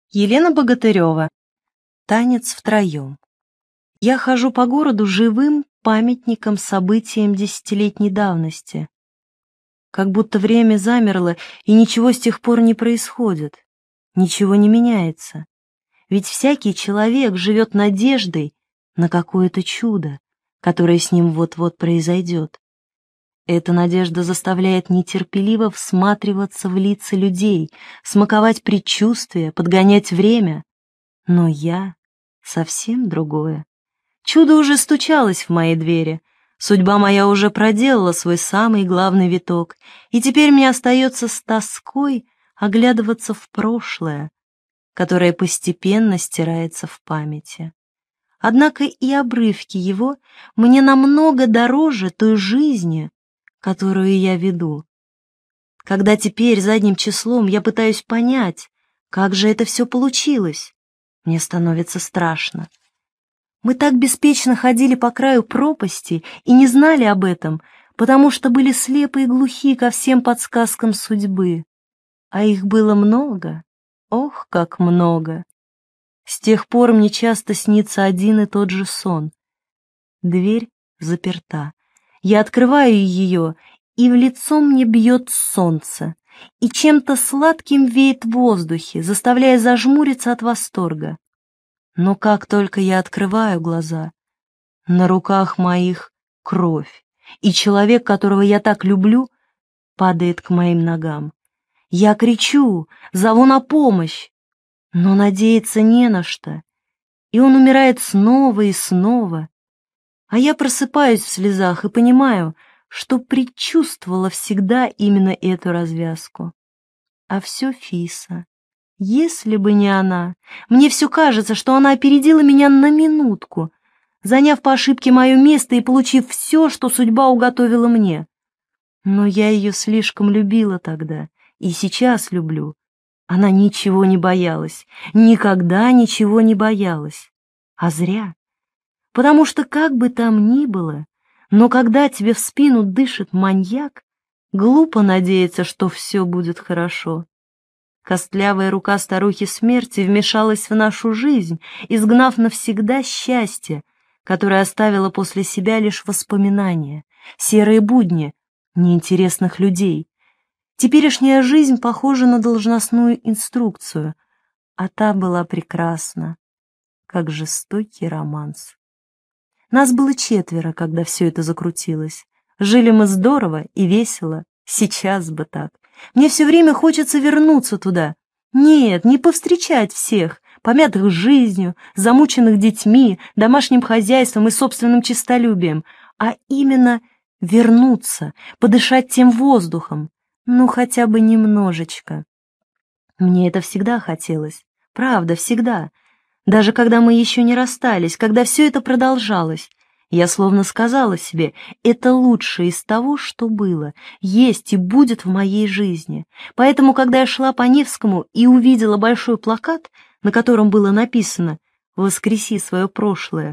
Елена Богатырева. Танец втроем. Я хожу по городу живым памятником событиям десятилетней давности. Как будто время замерло, и ничего с тех пор не происходит, ничего не меняется. Ведь всякий человек живет надеждой на какое-то чудо, которое с ним вот-вот произойдет. Эта надежда заставляет нетерпеливо всматриваться в лица людей, смаковать предчувствия, подгонять время. Но я совсем другое. Чудо уже стучалось в мои двери, судьба моя уже проделала свой самый главный виток, и теперь мне остается с тоской оглядываться в прошлое, которое постепенно стирается в памяти. Однако и обрывки его мне намного дороже той жизни, которую я веду. Когда теперь задним числом я пытаюсь понять, как же это все получилось, мне становится страшно. Мы так беспечно ходили по краю пропасти и не знали об этом, потому что были слепы и глухи ко всем подсказкам судьбы. А их было много, ох, как много. С тех пор мне часто снится один и тот же сон. Дверь заперта. Я открываю ее, и в лицо мне бьет солнце, и чем-то сладким веет в воздухе, заставляя зажмуриться от восторга. Но как только я открываю глаза, на руках моих кровь, и человек, которого я так люблю, падает к моим ногам. Я кричу, зову на помощь, но надеяться не на что, и он умирает снова и снова. А я просыпаюсь в слезах и понимаю, что предчувствовала всегда именно эту развязку. А все Фиса. Если бы не она, мне все кажется, что она опередила меня на минутку, заняв по ошибке мое место и получив все, что судьба уготовила мне. Но я ее слишком любила тогда и сейчас люблю. Она ничего не боялась, никогда ничего не боялась. А зря. Потому что как бы там ни было, но когда тебе в спину дышит маньяк, глупо надеяться, что все будет хорошо. Костлявая рука старухи смерти вмешалась в нашу жизнь, изгнав навсегда счастье, которое оставило после себя лишь воспоминания, серые будни неинтересных людей. Теперешняя жизнь похожа на должностную инструкцию, а та была прекрасна, как жестокий романс. Нас было 4, когда все это закрутилось. Жили мы здорово и весело, сейчас бы так. Мне все время хочется вернуться туда. Нет, не повстречать всех, помятых жизнью, замученных детьми, домашним хозяйством и собственным честолюбием, а именно вернуться, подышать тем воздухом, ну хотя бы немножечко. Мне это всегда хотелось, правда, всегда. Даже когда мы еще не расстались, когда все это продолжалось, я словно сказала себе, это лучшее из того, что было, есть и будет в моей жизни. Поэтому, когда я шла по Невскому и увидела большой плакат, на котором было написано «Воскреси свое прошлое»,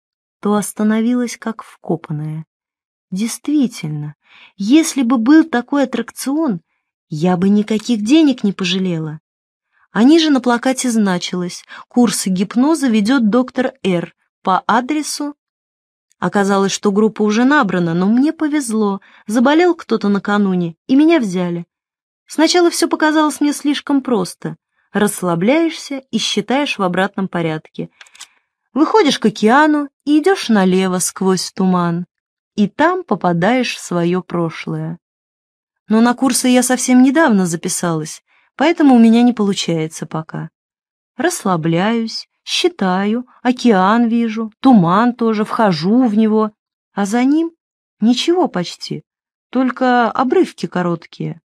то остановилась как вкопанная. Действительно, если бы был такой аттракцион, я бы никаких денег не пожалела. А ниже на плакате значилось: «Курсы гипноза ведет доктор Р. по адресу». Оказалось, что группа уже набрана, но мне повезло, заболел кто-то накануне, и меня взяли. Сначала все показалось мне слишком просто. Расслабляешься и считаешь в обратном порядке. Выходишь к океану и идешь налево сквозь туман, и там попадаешь в свое прошлое. Но на курсы я совсем недавно записалась, поэтому у меня не получается пока. Расслабляюсь, считаю, океан вижу, туман тоже, вхожу в него, а за ним ничего почти, только обрывки короткие.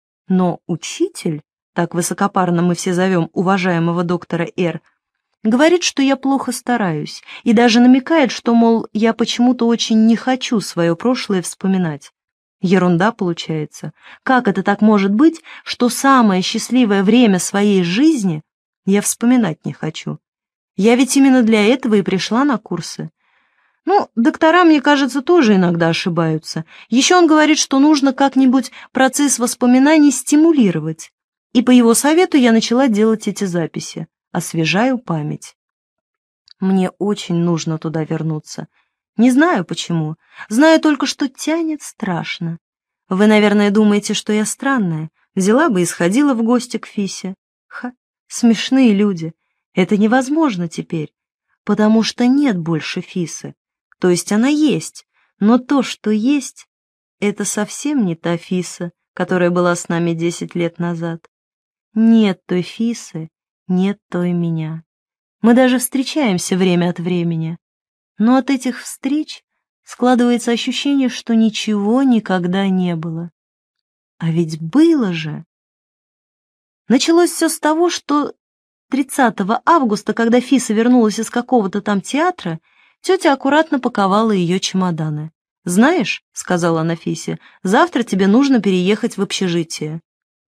Но учитель, так высокопарно мы все зовем уважаемого доктора Р., говорит, что я плохо стараюсь, и даже намекает, что, мол, я почему-то очень не хочу свое прошлое вспоминать. Ерунда получается. Как это так может быть, что самое счастливое время своей жизни я вспоминать не хочу? Я ведь именно для этого и пришла на курсы. Ну, доктора, мне кажется, тоже иногда ошибаются. Еще он говорит, что нужно как-нибудь процесс воспоминаний стимулировать. И по его совету я начала делать эти записи. Освежаю память. Мне очень нужно туда вернуться. Не знаю почему. Знаю только, что тянет страшно. Вы, наверное, думаете, что я странная. Взяла бы и сходила в гости к Фисе. Ха, смешные люди. Это невозможно теперь, потому что нет больше Фисы. То есть она есть, но то, что есть, это совсем не та Фиса, которая была с нами 10 лет назад. Нет той Фисы, нет той меня. Мы даже встречаемся время от времени, но от этих встреч складывается ощущение, что ничего никогда не было. А ведь было же. Началось все с того, что 30 августа, когда Фиса вернулась из какого-то там театра, тетя аккуратно паковала ее чемоданы. «Знаешь, — сказала она Фисе, — завтра тебе нужно переехать в общежитие».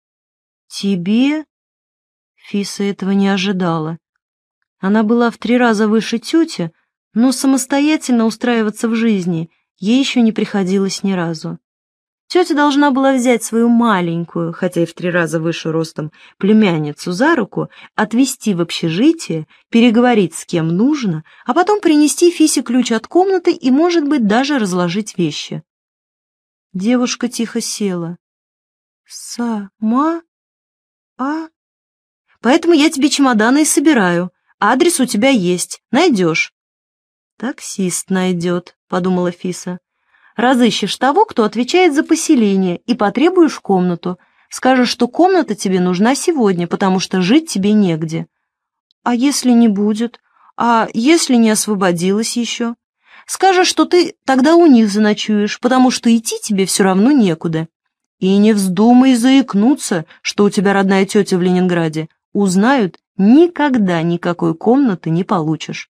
«Тебе?» Фиса этого не ожидала. Она была в 3 раза выше тети, но самостоятельно устраиваться в жизни ей еще не приходилось ни разу. Тетя должна была взять свою маленькую, хотя и в 3 раза выше ростом, племянницу за руку, отвезти в общежитие, переговорить с кем нужно, а потом принести Фисе ключ от комнаты и, может быть, даже разложить вещи. Девушка тихо села. «Сама? А? Поэтому я тебе чемоданы и собираю. Адрес у тебя есть, найдешь». «Таксист найдет», — подумала Фиса. «Разыщешь того, кто отвечает за поселение, и потребуешь комнату. Скажешь, что комната тебе нужна сегодня, потому что жить тебе негде. А если не будет? А если не освободилась еще? Скажешь, что ты тогда у них заночуешь, потому что идти тебе все равно некуда. И не вздумай заикнуться, что у тебя родная тетя в Ленинграде. Узнают, никогда никакой комнаты не получишь».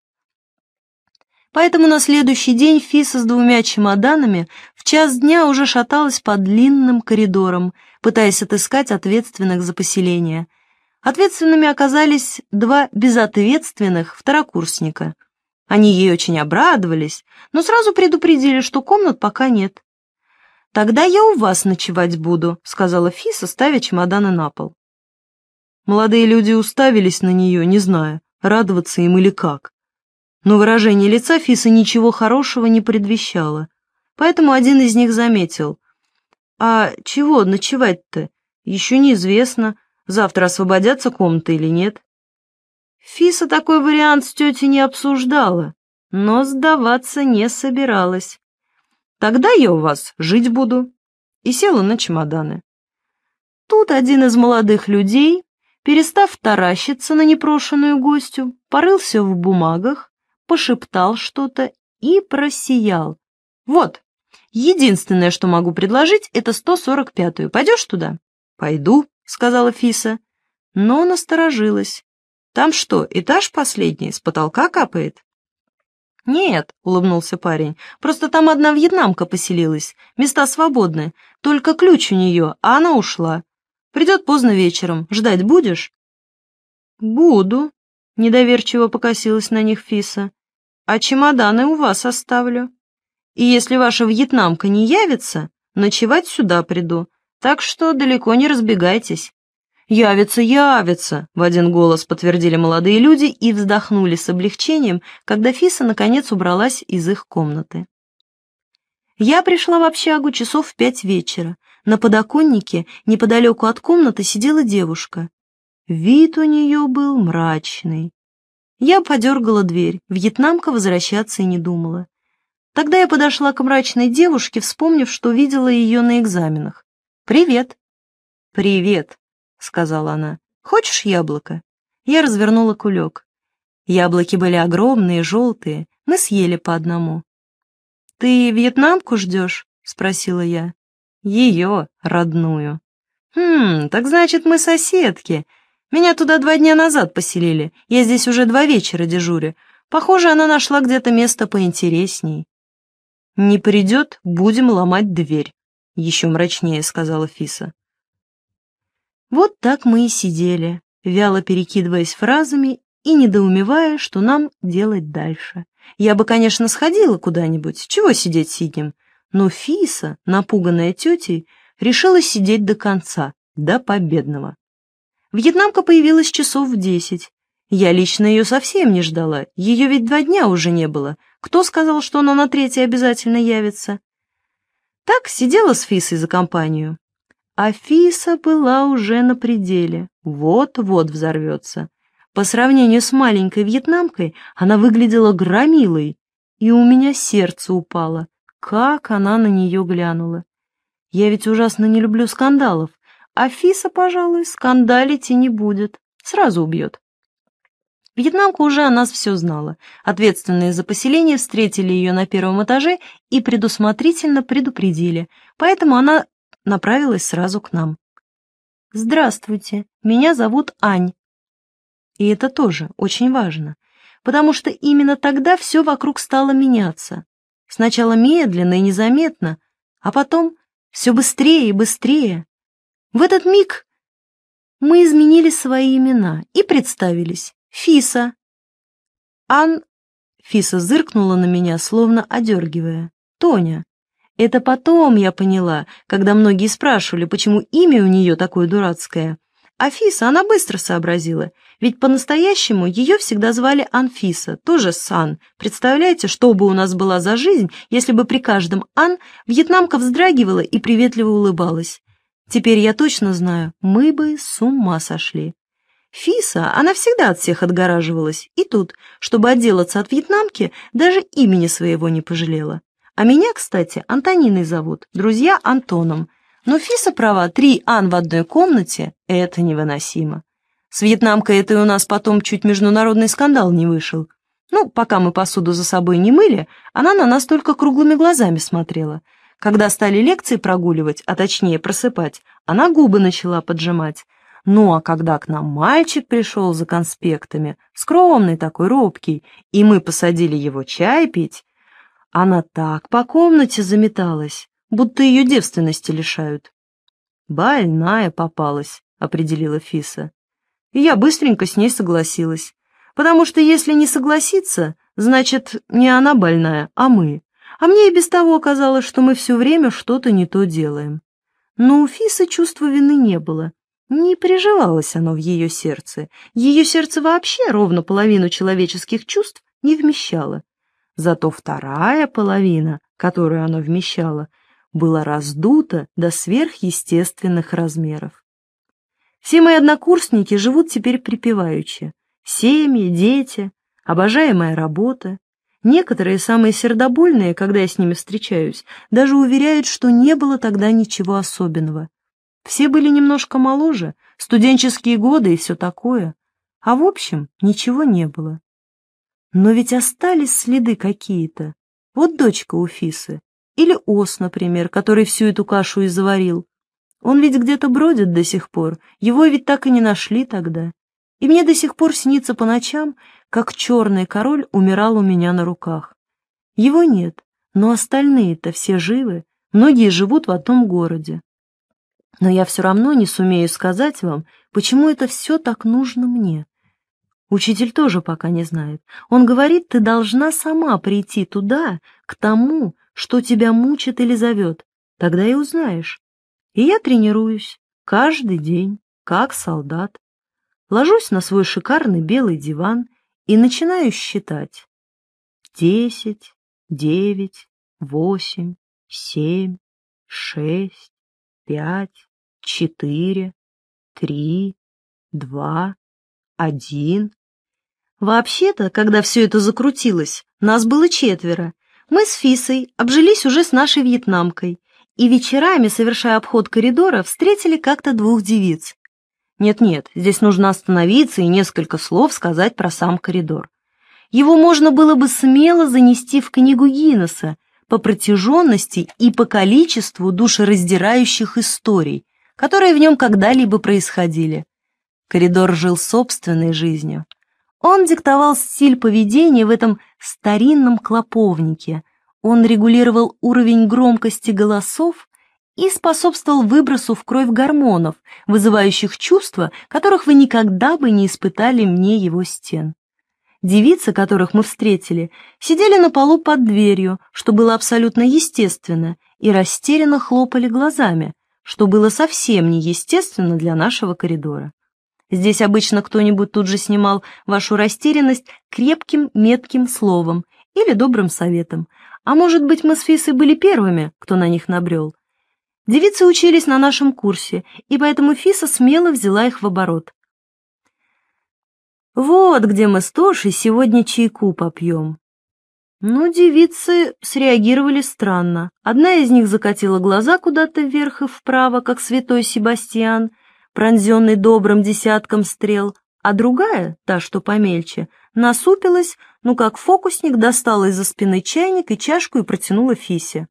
Поэтому на следующий день Фиса с 2 чемоданами в 1 дня уже шаталась по длинным коридорам, пытаясь отыскать ответственных за поселение. Ответственными оказались 2 безответственных второкурсника. Они ей очень обрадовались, но сразу предупредили, что комнат пока нет. «Тогда я у вас ночевать буду», — сказала Фиса, ставя чемоданы на пол. Молодые люди уставились на нее, не зная, радоваться им или как. Но выражение лица Фисы ничего хорошего не предвещало, поэтому один из них заметил: «А чего ночевать-то? Еще неизвестно, завтра освободятся комнаты или нет». Фиса такой вариант с тетей не обсуждала, но сдаваться не собиралась. «Тогда я у вас жить буду», и села на чемоданы. Тут один из молодых людей, перестав таращиться на непрошенную гостью, порылся в бумагах, пошептал что-то и просиял. «Вот, единственное, что могу предложить, это 145-ю. Пойдешь туда?» «Пойду», — сказала Фиса, но насторожилась. «Там что, этаж последний, с потолка капает?» «Нет», — улыбнулся парень, — «просто там одна вьетнамка поселилась, места свободны, только ключ у нее, а она ушла. Придет поздно вечером, ждать будешь?» «Буду», — недоверчиво покосилась на них Фиса. «А чемоданы у вас оставлю. И если ваша вьетнамка не явится, ночевать сюда приду, так что далеко не разбегайтесь». «Явится, явится!» — в один голос подтвердили молодые люди и вздохнули с облегчением, когда Фиса наконец убралась из их комнаты. Я пришла в общагу часов в 5 вечера. На подоконнике неподалеку от комнаты сидела девушка. Вид у нее был мрачный. Я подергала дверь, вьетнамка возвращаться и не думала. Тогда я подошла к мрачной девушке, вспомнив, что видела ее на экзаменах. «Привет». «Привет», — сказала она. «Хочешь яблоко?» Я развернула кулек. Яблоки были огромные, желтые, мы съели по одному. «Ты вьетнамку ждешь?» — спросила я. «Ее, родную». Так значит, мы соседки. Меня туда 2 дня назад поселили, я здесь уже 2 вечера дежурю. Похоже, она нашла где-то место поинтересней». «Не придет, будем ломать дверь», — еще мрачнее сказала Фиса. Вот так мы и сидели, вяло перекидываясь фразами и недоумевая, что нам делать дальше. Я бы, конечно, сходила куда-нибудь, чего сидеть сидим, но Фиса, напуганная тетей, решила сидеть до конца, до победного. Вьетнамка появилась часов в 10. Я лично ее совсем не ждала, ее ведь 2 дня уже не было. Кто сказал, что она на 3-й обязательно явится? Так, сидела с Фисой за компанию. А Фиса была уже на пределе, вот-вот взорвется. По сравнению с маленькой вьетнамкой она выглядела громилой, и у меня сердце упало, как она на нее глянула. Я ведь ужасно не люблю скандалов, а Фиса, пожалуй, скандалить и не будет, сразу убьет. Вьетнамка уже о нас все знала. Ответственные за поселение встретили ее на 1-м этаже и предусмотрительно предупредили, поэтому она направилась сразу к нам. «Здравствуйте, меня зовут Ань». И это тоже очень важно, потому что именно тогда все вокруг стало меняться. Сначала медленно и незаметно, а потом все быстрее и быстрее. В этот миг мы изменили свои имена и представились. Фиса. Фиса зыркнула на меня, словно одергивая. Тоня. Это потом я поняла, когда многие спрашивали, почему имя у нее такое дурацкое. А Фиса, она быстро сообразила, ведь по-настоящему ее всегда звали Анфиса, тоже с Ан. Представляете, что бы у нас была за жизнь, если бы при каждом Ан вьетнамка вздрагивала и приветливо улыбалась. Теперь я точно знаю, мы бы с ума сошли. Фиса, она всегда от всех отгораживалась, и тут, чтобы отделаться от вьетнамки, даже имени своего не пожалела. А меня, кстати, Антониной зовут, друзья Антоном. Но Фиса права, 3 Ан в одной комнате — это невыносимо. С вьетнамкой это и у нас потом чуть международный скандал не вышел. Ну, пока мы посуду за собой не мыли, она на нас только круглыми глазами смотрела. Когда стали лекции прогуливать, а точнее просыпать, она губы начала поджимать. Ну, а когда к нам мальчик пришел за конспектами, скромный такой, робкий, и мы посадили его чай пить, она так по комнате заметалась, будто ее девственности лишают. «Больная попалась», — определила Фиса. И я быстренько с ней согласилась, потому что если не согласиться, значит, не она больная, а мы. А мне и без того казалось, что мы все время что-то не то делаем. Но у Фисы чувства вины не было. Не приживалось оно в ее сердце. Ее сердце вообще ровно половину человеческих чувств не вмещало. Зато вторая половина, которую оно вмещало, была раздута до сверхъестественных размеров. Все мои однокурсники живут теперь припеваючи. Семьи, дети, обожаемая работа. Некоторые, самые сердобольные, когда я с ними встречаюсь, даже уверяют, что не было тогда ничего особенного. Все были немножко моложе, студенческие годы и все такое. А в общем, ничего не было. Но ведь остались следы какие-то. Вот дочка у Фисы. Или Ос, например, который всю эту кашу и заварил. Он ведь где-то бродит до сих пор, его ведь так и не нашли тогда. И мне до сих пор снится по ночам, как черный король умирал у меня на руках. Его нет, но остальные-то все живы, многие живут в одном городе. Но я все равно не сумею сказать вам, почему это все так нужно мне. Учитель тоже пока не знает. Он говорит, ты должна сама прийти туда, к тому, что тебя мучит или зовет. Тогда и узнаешь. И я тренируюсь каждый день, как солдат. Ложусь на свой шикарный белый диван и начинаю считать. 10, 9, 8, 7, 6, 5, 4, 3, 2, 1. Вообще-то, когда все это закрутилось, нас было 4. Мы с Фисой обжились уже с нашей вьетнамкой, и вечерами, совершая обход коридора, встретили как-то 2 девиц. Нет-нет, здесь нужно остановиться и несколько слов сказать про сам коридор. Его можно было бы смело занести в книгу Гиннесса по протяженности и по количеству душераздирающих историй, которые в нем когда-либо происходили. Коридор жил собственной жизнью. Он диктовал стиль поведения в этом старинном клоповнике. Он регулировал уровень громкости голосов и способствовал выбросу в кровь гормонов, вызывающих чувства, которых вы никогда бы не испытали вне его стен. Девицы, которых мы встретили, сидели на полу под дверью, что было абсолютно естественно, и растерянно хлопали глазами, что было совсем неестественно для нашего коридора. Здесь обычно кто-нибудь тут же снимал вашу растерянность крепким, метким словом или добрым советом. А может быть, мы с Фисой были первыми, кто на них набрел. Девицы учились на нашем курсе, и поэтому Фиса смело взяла их в оборот. «Вот где мы с Тошей сегодня чайку попьем». Ну, девицы среагировали странно. Одна из них закатила глаза куда-то вверх и вправо, как святой Себастьян, пронзенный добрым десятком стрел, а другая, та, что помельче, насупилась, ну, как фокусник, достала из-за спины чайник и чашку и протянула Фисе.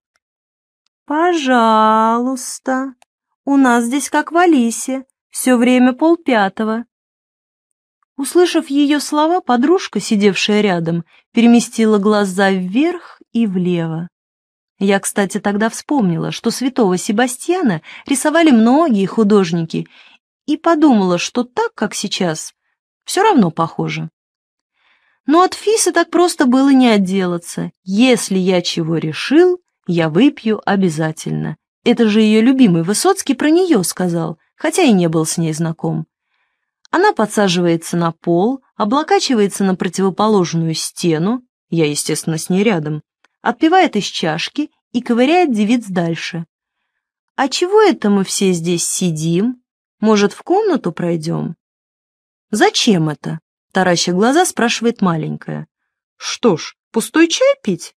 «Пожалуйста, у нас здесь как в Алисе, все время 4:30». Услышав ее слова, подружка, сидевшая рядом, переместила глаза вверх и влево. Я, кстати, тогда вспомнила, что святого Себастьяна рисовали многие художники, и подумала, что так, как сейчас, все равно похоже. Но от Фисы так просто было не отделаться. Если я чего решил, я выпью обязательно. Это же ее любимый Высоцкий про нее сказал, хотя и не был с ней знаком. Она подсаживается на пол, облокачивается на противоположную стену, я, естественно, с ней рядом, отпивает из чашки и ковыряет девиц дальше. «А чего это мы все здесь сидим? Может, в комнату пройдем?» «Зачем это?» — тараща глаза, спрашивает маленькая. «Что ж, пустой чай пить?»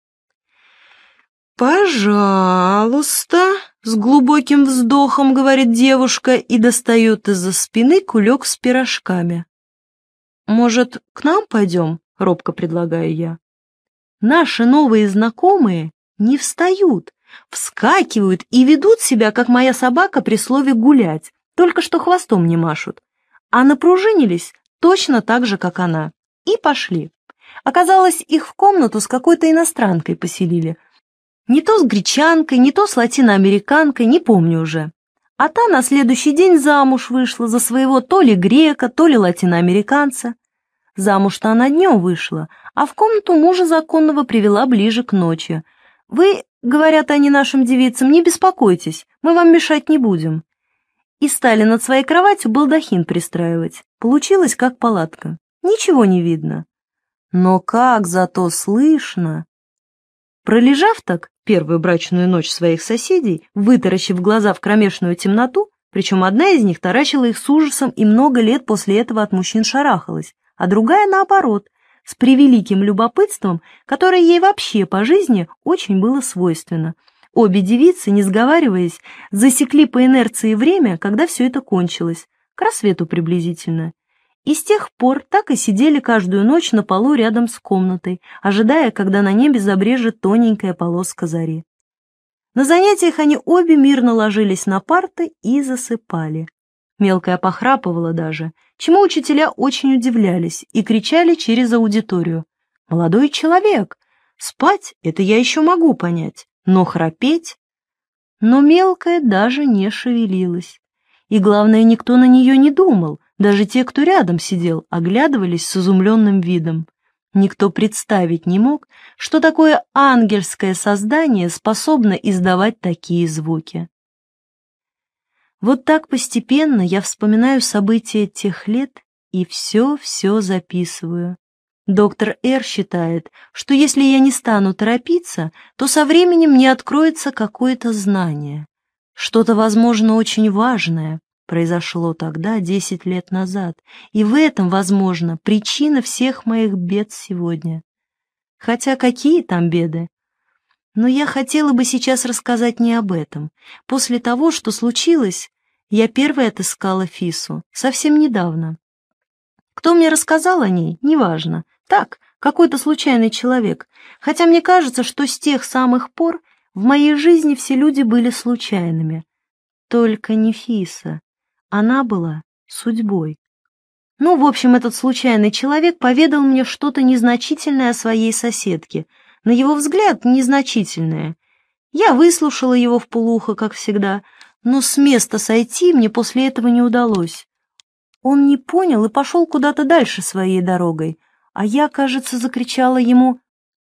«Пожалуйста», — с глубоким вздохом говорит девушка и достает из-за спины кулек с пирожками. «Может, к нам пойдем?» — робко предлагаю я. Наши новые знакомые не встают, вскакивают и ведут себя, как моя собака при слове «гулять», только что хвостом не машут, а напружинились точно так же, как она, и пошли. Оказалось, их в комнату с какой-то иностранкой поселили. Не то с гречанкой, не то с латиноамериканкой, не помню уже. А та на следующий день замуж вышла за своего то ли грека, то ли латиноамериканца. Замуж-то она днем вышла, а в комнату мужа законного привела ближе к ночи. «Вы, — говорят они нашим девицам, — не беспокойтесь, мы вам мешать не будем». И стали над своей кроватью балдахин пристраивать. Получилось, как палатка. Ничего не видно. Но как зато слышно! Пролежав так первую брачную ночь своих соседей, вытаращив глаза в кромешную темноту, причем одна из них таращила их с ужасом и много лет после этого от мужчин шарахалась, а другая, наоборот, с превеликим любопытством, которое ей вообще по жизни очень было свойственно. Обе девицы, не сговариваясь, засекли по инерции время, когда все это кончилось, к рассвету приблизительно. И с тех пор так и сидели каждую ночь на полу рядом с комнатой, ожидая, когда на небе забрежет тоненькая полоска зари. На занятиях они обе мирно ложились на парты и засыпали. Мелкая похрапывала даже, чему учителя очень удивлялись и кричали через аудиторию: «Молодой человек, спать — это я еще могу понять, но храпеть...» Но мелкая даже не шевелилась. И, главное, никто на нее не думал, даже те, кто рядом сидел, оглядывались с изумленным видом. Никто представить не мог, что такое ангельское создание способно издавать такие звуки. Вот так постепенно я вспоминаю события тех лет и все записываю. Доктор Р. считает, что если я не стану торопиться, то со временем мне откроется какое-то знание. Что-то, возможно, очень важное произошло тогда, 10 лет назад, и в этом, возможно, причина всех моих бед сегодня. Хотя какие там беды? Но я хотела бы сейчас рассказать не об этом. После того, что случилось, я первой отыскала Фису, совсем недавно. Кто мне рассказал о ней, неважно. Так, какой-то случайный человек. Хотя мне кажется, что с тех самых пор в моей жизни все люди были случайными. Только не Фиса. Она была судьбой. Ну, в общем, этот случайный человек поведал мне что-то незначительное о своей соседке. На его взгляд, незначительное. Я выслушала его вполуха, как всегда, но с места сойти мне после этого не удалось. Он не понял и пошел куда-то дальше своей дорогой, а я, кажется, закричала ему: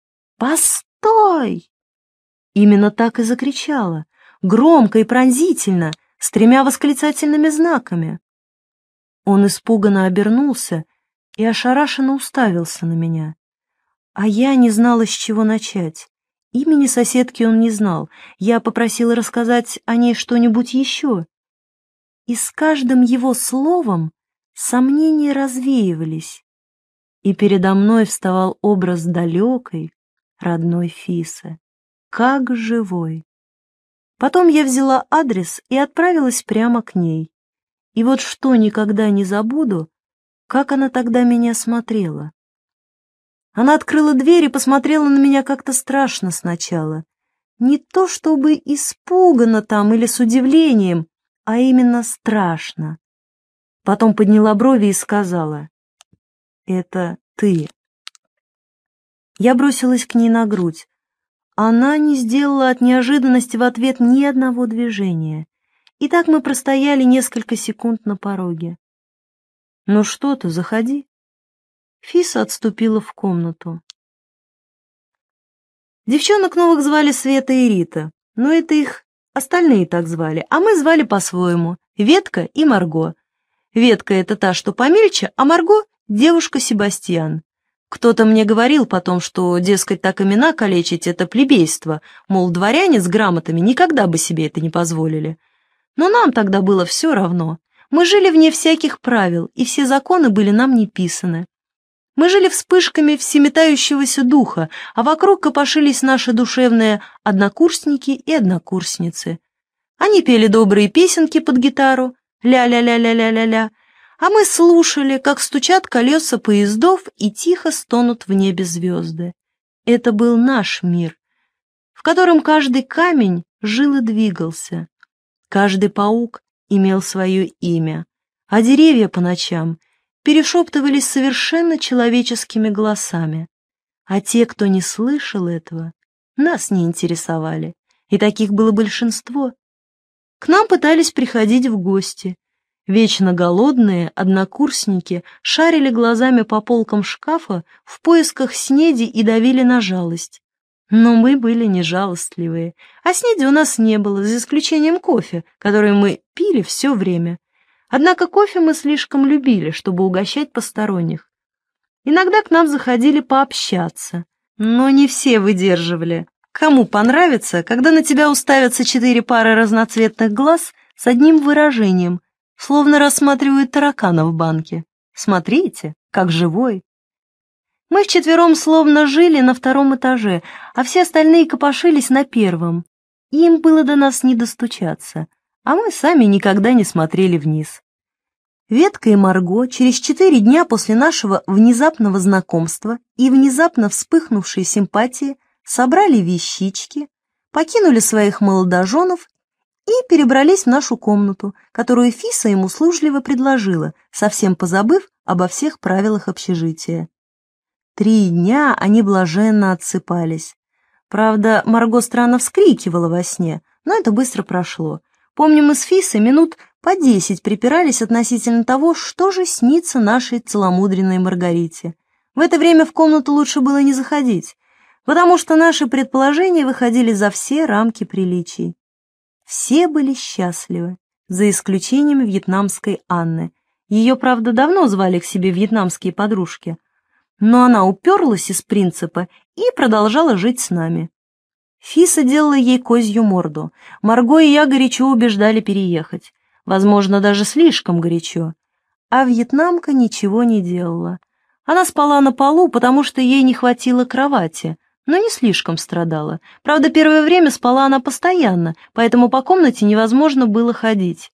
«Постой!» Именно так и закричала, громко и пронзительно, с 3 восклицательными знаками. Он испуганно обернулся и ошарашенно уставился на меня. А я не знала, с чего начать. Имени соседки он не знал. Я попросила рассказать о ней что-нибудь еще. И с каждым его словом сомнения развеивались, и передо мной вставал образ далекой, родной Фисы, как живой. Потом я взяла адрес и отправилась прямо к ней. И вот что никогда не забуду, как она тогда меня смотрела. Она открыла дверь и посмотрела на меня как-то страшно сначала. Не то чтобы испуганно там или с удивлением, а именно страшно. Потом подняла брови и сказала: «Это ты». Я бросилась к ней на грудь. Она не сделала от неожиданности в ответ ни одного движения. И так мы простояли несколько секунд на пороге. «Ну что ты, заходи». Фиса отступила в комнату. Девчонок новых звали Света и Рита, но это их остальные так звали, а мы звали по-своему — Ветка и Марго. Ветка — это та, что помельче, а Марго — девушка Себастьян. Кто-то мне говорил потом, что, дескать, так имена калечить — это плебейство, мол, дворяне с грамотами никогда бы себе это не позволили. Но нам тогда было все равно. Мы жили вне всяких правил, и все законы были нам не писаны. Мы жили вспышками всеметающегося духа, а вокруг копошились наши душевные однокурсники и однокурсницы. Они пели добрые песенки под гитару, ля-ля-ля-ля-ля-ля-ля, а мы слушали, как стучат колеса поездов и тихо стонут в небе звезды. Это был наш мир, в котором каждый камень жил и двигался, каждый паук имел свое имя, а деревья по ночам перешептывались совершенно человеческими голосами, а те, кто не слышал этого, нас не интересовали, и таких было большинство. К нам пытались приходить в гости. Вечно голодные однокурсники шарили глазами по полкам шкафа в поисках снеди и давили на жалость. Но мы были не жалостливые, а снеди у нас не было, за исключением кофе, который мы пили все время. Однако кофе мы слишком любили, чтобы угощать посторонних. Иногда к нам заходили пообщаться, но не все выдерживали. Кому понравится, когда на тебя уставятся 4 пары разноцветных глаз с одним выражением, словно рассматривают таракана в банке. Смотрите, как живой. Мы вчетвером словно жили на 2-м этаже, а все остальные копошились на 1-м. Им было до нас не достучаться, а мы сами никогда не смотрели вниз. Ветка и Марго через 4 дня после нашего внезапного знакомства и внезапно вспыхнувшей симпатии собрали вещички, покинули своих молодоженов и перебрались в нашу комнату, которую Фиса им услужливо предложила, совсем позабыв обо всех правилах общежития. 3 дня они блаженно отсыпались. Правда, Марго странно вскрикивала во сне, но это быстро прошло. Помню, мы с Фисой минут по 10 припирались относительно того, что же снится нашей целомудренной Маргарите. В это время в комнату лучше было не заходить, потому что наши предположения выходили за все рамки приличий. Все были счастливы, за исключением вьетнамской Анны. Ее, правда, давно звали к себе вьетнамские подружки, но она уперлась из принципа и продолжала жить с нами. Фиса делала ей козью морду. Марго и я горячо убеждали переехать. Возможно, даже слишком горячо. А вьетнамка ничего не делала. Она спала на полу, потому что ей не хватило кровати, но не слишком страдала. Правда, первое время спала она постоянно, поэтому по комнате невозможно было ходить.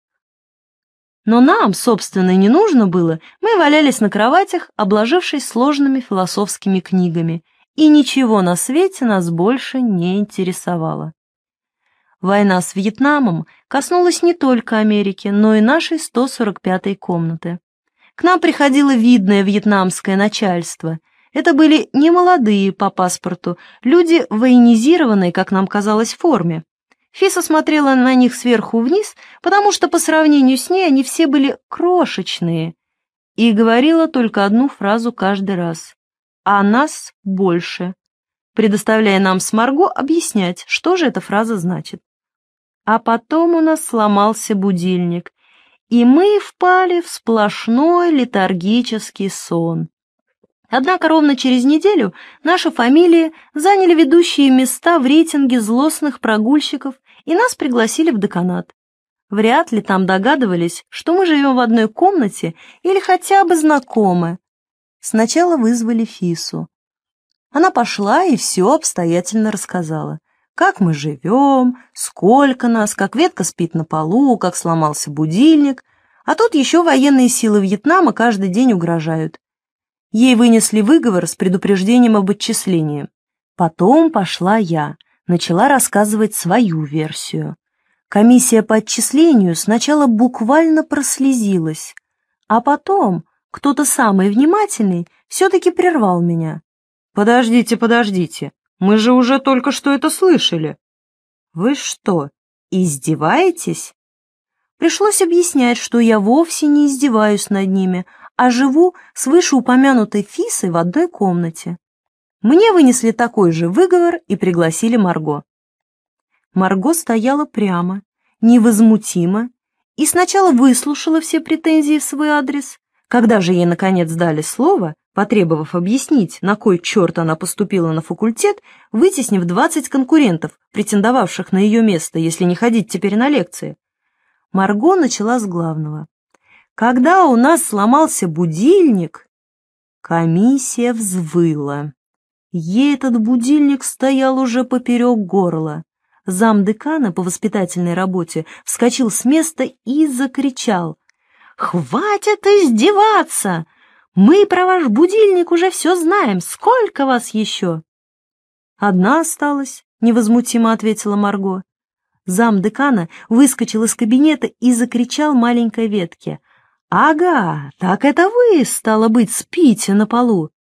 Но нам, собственно, не нужно было. Мы валялись на кроватях, обложившись сложными философскими книгами, и ничего на свете нас больше не интересовало. Война с Вьетнамом коснулась не только Америки, но и нашей 145-й комнаты. К нам приходило видное вьетнамское начальство. Это были немолодые по паспорту, люди в военизированной, как нам казалось, форме. Фиса смотрела на них сверху вниз, потому что по сравнению с ней они все были крошечные, и говорила только одну фразу каждый раз: «А нас больше», предоставляя нам с Марго объяснять, что же эта фраза значит. А потом у нас сломался будильник, и мы впали в сплошной летаргический сон. Однако ровно через неделю наши фамилии заняли ведущие места в рейтинге злостных прогульщиков, и нас пригласили в деканат. Вряд ли там догадывались, что мы живем в одной комнате или хотя бы знакомы. Сначала вызвали Фису. Она пошла и все обстоятельно рассказала. Как мы живем, сколько нас, как ветка спит на полу, как сломался будильник. А тут еще военные силы Вьетнама каждый день угрожают. Ей вынесли выговор с предупреждением об отчислении. Потом пошла я, начала рассказывать свою версию. Комиссия по отчислению сначала буквально прослезилась, а потом кто-то самый внимательный все-таки прервал меня. «Подождите, мы же уже только что это слышали». «Вы что, издеваетесь?» Пришлось объяснять, что я вовсе не издеваюсь над ними, а живу с вышеупомянутой Фисой в одной комнате. Мне вынесли такой же выговор и пригласили Марго. Марго стояла прямо, невозмутимо и сначала выслушала все претензии в свой адрес. Когда же ей наконец дали слово, потребовав объяснить, на кой черт она поступила на факультет, вытеснив 20 конкурентов, претендовавших на ее место, если не ходить теперь на лекции, Марго начала с главного. Когда у нас сломался будильник, комиссия взвыла. Ей этот будильник стоял уже поперек горла. Замдекана по воспитательной работе вскочил с места и закричал: «Хватит издеваться! Мы про ваш будильник уже все знаем. Сколько вас еще?» «Одна осталась», — невозмутимо ответила Марго. Замдекана выскочил из кабинета и закричал маленькой ветке: «Ага, так это вы, стало быть, спите на полу!»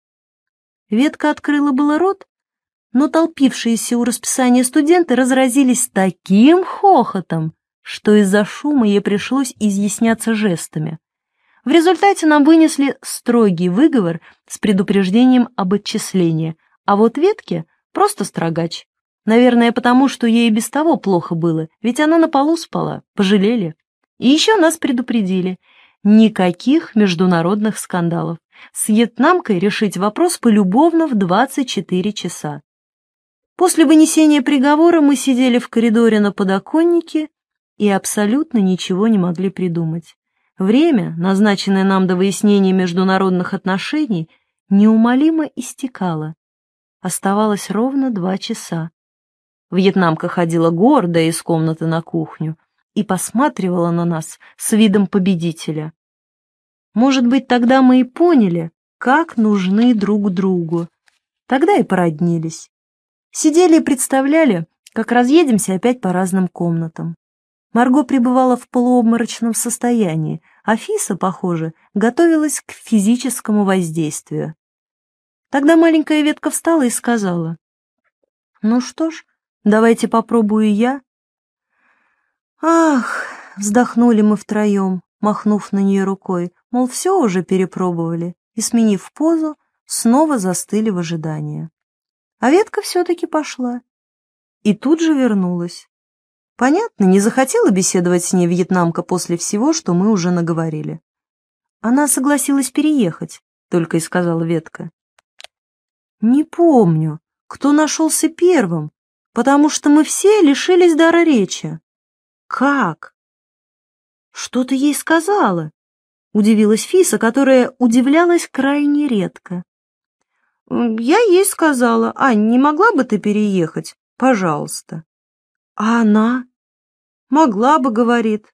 Ветка открыла было рот, но толпившиеся у расписания студенты разразились таким хохотом, что из-за шума ей пришлось изъясняться жестами. В результате нам вынесли строгий выговор с предупреждением об отчислении, а вот Ветке просто строгач. Наверное, потому что ей и без того плохо было, ведь она на полу спала, пожалели. И еще нас предупредили: никаких международных скандалов. С вьетнамкой решить вопрос полюбовно в 24 часа. После вынесения приговора мы сидели в коридоре на подоконнике и абсолютно ничего не могли придумать. Время, назначенное нам до выяснения международных отношений, неумолимо истекало. Оставалось ровно 2 часа. Вьетнамка ходила гордая из комнаты на кухню и посматривала на нас с видом победителя. Может быть, тогда мы и поняли, как нужны друг другу. Тогда и породнились. Сидели и представляли, как разъедемся опять по разным комнатам. Марго пребывала в полуобморочном состоянии, а Фиса, похоже, готовилась к физическому воздействию. Тогда маленькая ветка встала и сказала: «Ну что ж, давайте попробую я». «Ах!» — вздохнули мы втроем, махнув на нее рукой, мол, все уже перепробовали, и, сменив позу, снова застыли в ожидании. А ветка все-таки пошла и тут же вернулась. Понятно, не захотела беседовать с ней вьетнамка после всего, что мы уже наговорили. Она согласилась переехать, только и сказала ветка. Не помню, кто нашелся первым, потому что мы все лишились дара речи. Как? Что ты ей сказала? Удивилась Фиса, которая удивлялась крайне редко. Я ей сказала: «Ань, не могла бы ты переехать? Пожалуйста». А она? Могла бы, говорит.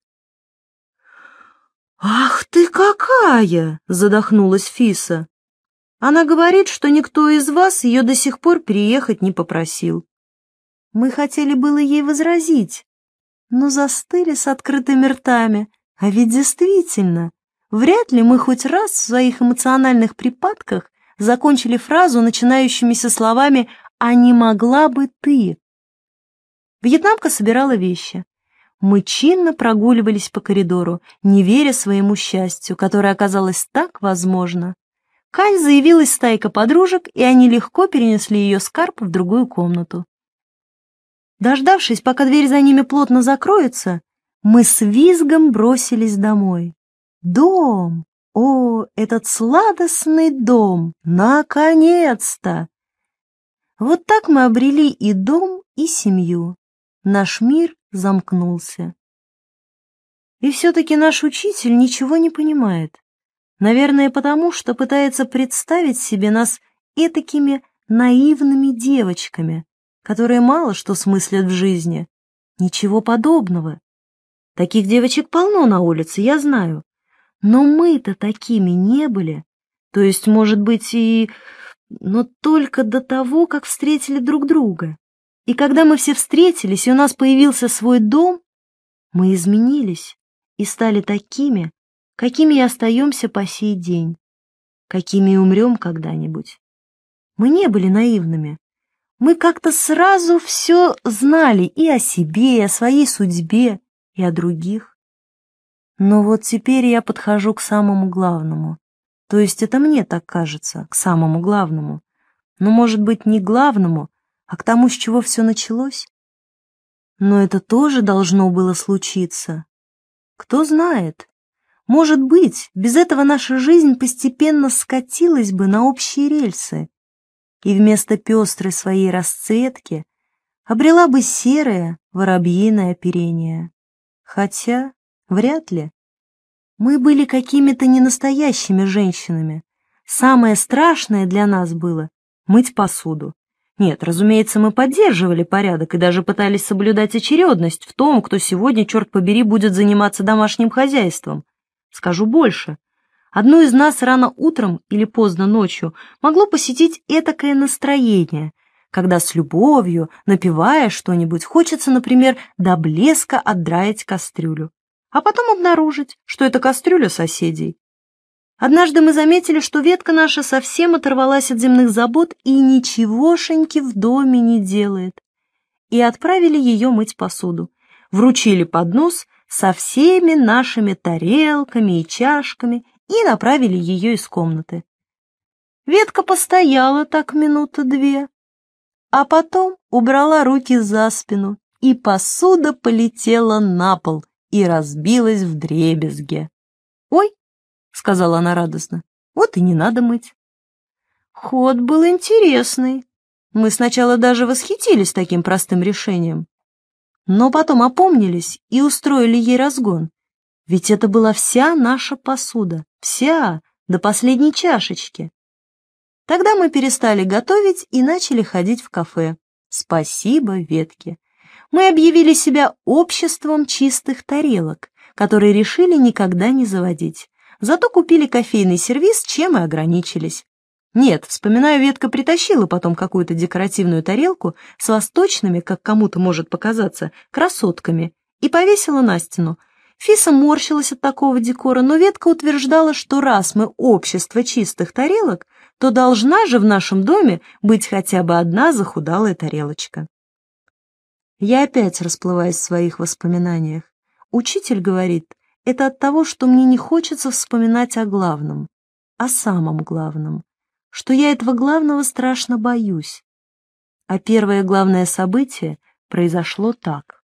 «Ах ты какая!» — задохнулась Фиса. Она говорит, что никто из вас ее до сих пор переехать не попросил. Мы хотели было ей возразить, но застыли с открытыми ртами. А ведь действительно, вряд ли мы хоть раз в своих эмоциональных припадках закончили фразу начинающимися словами «А не могла бы ты?». Вьетнамка собирала вещи. Мы чинно прогуливались по коридору, не веря своему счастью, которое оказалось так возможно. Кань заявилась стайка подружек, и они легко перенесли ее скарб в другую комнату. Дождавшись, пока дверь за ними плотно закроется, Мы с визгом бросились домой. Дом! О, этот сладостный дом! Наконец-то! Вот так мы обрели и дом, и семью. Наш мир замкнулся. И все-таки наш учитель ничего не понимает. Наверное, потому что пытается представить себе нас этакими наивными девочками, которые мало что смыслят в жизни. Ничего подобного. Таких девочек полно на улице, я знаю. Но мы-то такими не были. То есть, может быть, но только до того, как встретили друг друга. И когда мы все встретились, и у нас появился свой дом, мы изменились и стали такими, какими и остаемся по сей день, какими и умрем когда-нибудь. Мы не были наивными. Мы как-то сразу все знали и о себе, и о своей судьбе, и о других. Но вот теперь я подхожу к самому главному. То есть это мне так кажется, к самому главному. Но, может быть, не главному, а к тому, с чего все началось. Но это тоже должно было случиться. Кто знает? Может быть, без этого наша жизнь постепенно скатилась бы на общие рельсы, и вместо пестрой своей расцветки обрела бы серое воробьиное оперение. Хотя, вряд ли. Мы были какими-то ненастоящими женщинами. Самое страшное для нас было мыть посуду. Нет, разумеется, мы поддерживали порядок и даже пытались соблюдать очередность в том, кто сегодня, черт побери, будет заниматься домашним хозяйством. Скажу больше. Одну из нас рано утром или поздно ночью могло посетить этакое настроение, когда с любовью, напевая что-нибудь, хочется, например, до блеска отдраить кастрюлю, а потом обнаружить, что это кастрюля соседей. Однажды мы заметили, что ветка наша совсем оторвалась от земных забот и ничегошеньки в доме не делает, и отправили ее мыть посуду, вручили поднос со всеми нашими тарелками и чашками и направили ее из комнаты. Ветка постояла так минуты-две, а потом убрала руки за спину, и посуда полетела на пол и разбилась вдребезги. «Ой!» — сказала она радостно, — «вот и не надо мыть». Ход был интересный. Мы сначала даже восхитились таким простым решением. Но потом опомнились и устроили ей разгон. Ведь это была вся наша посуда, вся, до последней чашечки. Тогда мы перестали готовить и начали ходить в кафе. Спасибо ветке. Мы объявили себя обществом чистых тарелок, которые решили никогда не заводить. Зато купили кофейный сервиз, чем и ограничились. Нет, вспоминаю, ветка притащила потом какую-то декоративную тарелку с восточными, как кому-то может показаться, красотками и повесила на стену. Фиса морщилась от такого декора, но ветка утверждала, что раз мы общество чистых тарелок, то должна же в нашем доме быть хотя бы одна захудалая тарелочка. Я опять расплываюсь в своих воспоминаниях. Учитель говорит, это от того, что мне не хочется вспоминать о главном, о самом главном, что я этого главного страшно боюсь. А первое главное событие произошло так.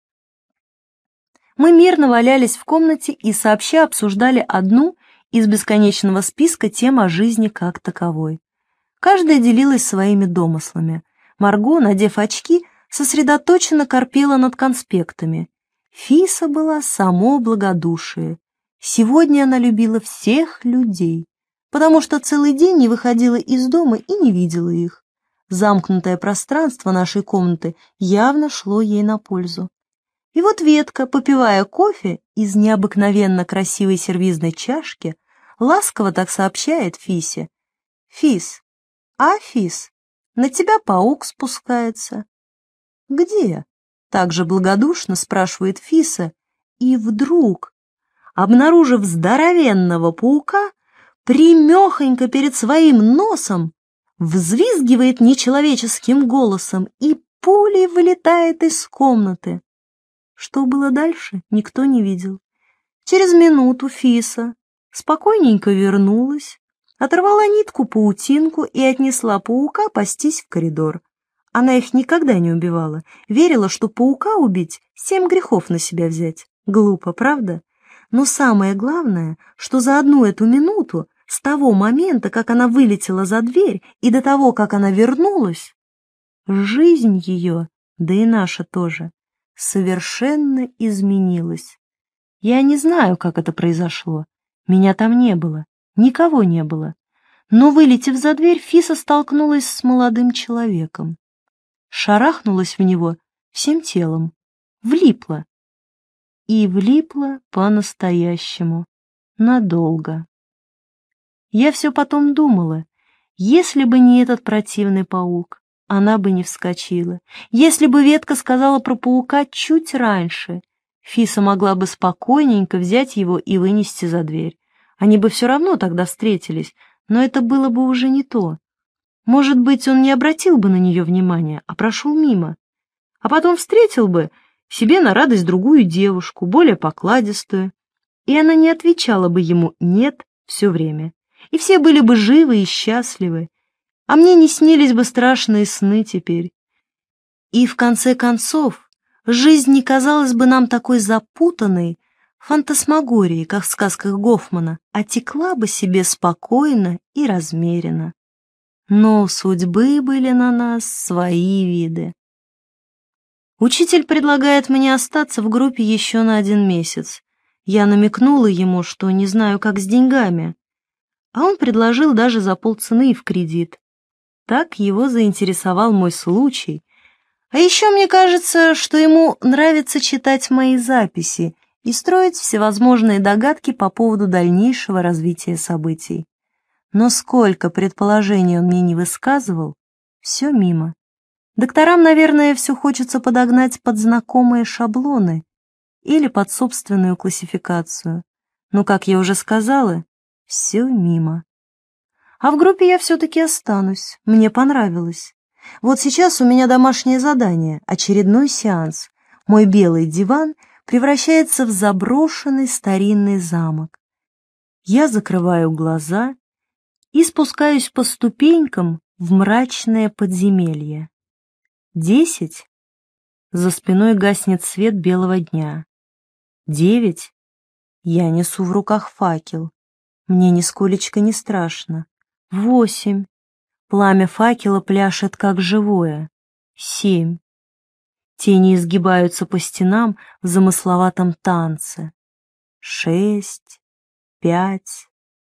Мы мирно валялись в комнате и сообща обсуждали одну из бесконечного списка тем о жизни как таковой. Каждая делилась своими домыслами. Марго, надев очки, сосредоточенно корпела над конспектами. Фиса была само благодушие. Сегодня она любила всех людей, потому что целый день не выходила из дома и не видела их. Замкнутое пространство нашей комнаты явно шло ей на пользу. И вот ветка, попивая кофе из необыкновенно красивой сервизной чашки, ласково так сообщает Фисе: «Фис, Фис, на тебя паук спускается». «Где?» — также благодушно спрашивает Фиса, и вдруг, обнаружив здоровенного паука, примехонько перед своим носом, взвизгивает нечеловеческим голосом и пулей вылетает из комнаты. Что было дальше, никто не видел. Через минуту Фиса спокойненько вернулась, оторвала нитку-паутинку и отнесла паука пастись в коридор. Она их никогда не убивала, верила, что паука убить — 7 грехов на себя взять. Глупо, правда? Но самое главное, что за одну эту минуту, с того момента, как она вылетела за дверь, и до того, как она вернулась, жизнь ее, да и наша тоже, совершенно изменилась. Я не знаю, как это произошло. Меня там не было, никого не было. Но, вылетев за дверь, Фиса столкнулась с молодым человеком. Шарахнулась в него всем телом, влипла. И влипла по-настоящему, надолго. Я все потом думала, если бы не этот противный паук, она бы не вскочила. Если бы ветка сказала про паука чуть раньше, Фиса могла бы спокойненько взять его и вынести за дверь. Они бы все равно тогда встретились, но это было бы уже не то. Может быть, он не обратил бы на нее внимания, а прошел мимо. А потом встретил бы себе на радость другую девушку, более покладистую, и она не отвечала бы ему «нет» все время. И все были бы живы и счастливы, а мне не снились бы страшные сны теперь. И в конце концов, жизнь не казалась бы нам такой запутанной, фантасмагорией, как в сказках Гофмана, а текла бы себе спокойно и размеренно. Но у судьбы были на нас свои виды. Учитель предлагает мне остаться в группе еще на 1 месяц. Я намекнула ему, что не знаю, как с деньгами, а он предложил даже за полцены в кредит. Так его заинтересовал мой случай. А еще мне кажется, что ему нравится читать мои записи и строить всевозможные догадки по поводу дальнейшего развития событий. Но сколько предположений он мне не высказывал, все мимо. Докторам, наверное, все хочется подогнать под знакомые шаблоны или под собственную классификацию. Но, как я уже сказала, все мимо. А в группе я все-таки останусь, мне понравилось. Вот сейчас у меня домашнее задание, очередной сеанс. Мой белый диван превращается в заброшенный старинный замок. Я закрываю глаза и спускаюсь по ступенькам в мрачное подземелье. 10. За спиной гаснет свет белого дня. 9. Я несу в руках факел. Мне нисколечко не страшно. 8. Пламя факела пляшет, как живое. 7. Тени изгибаются по стенам в замысловатом танце. 6. 5.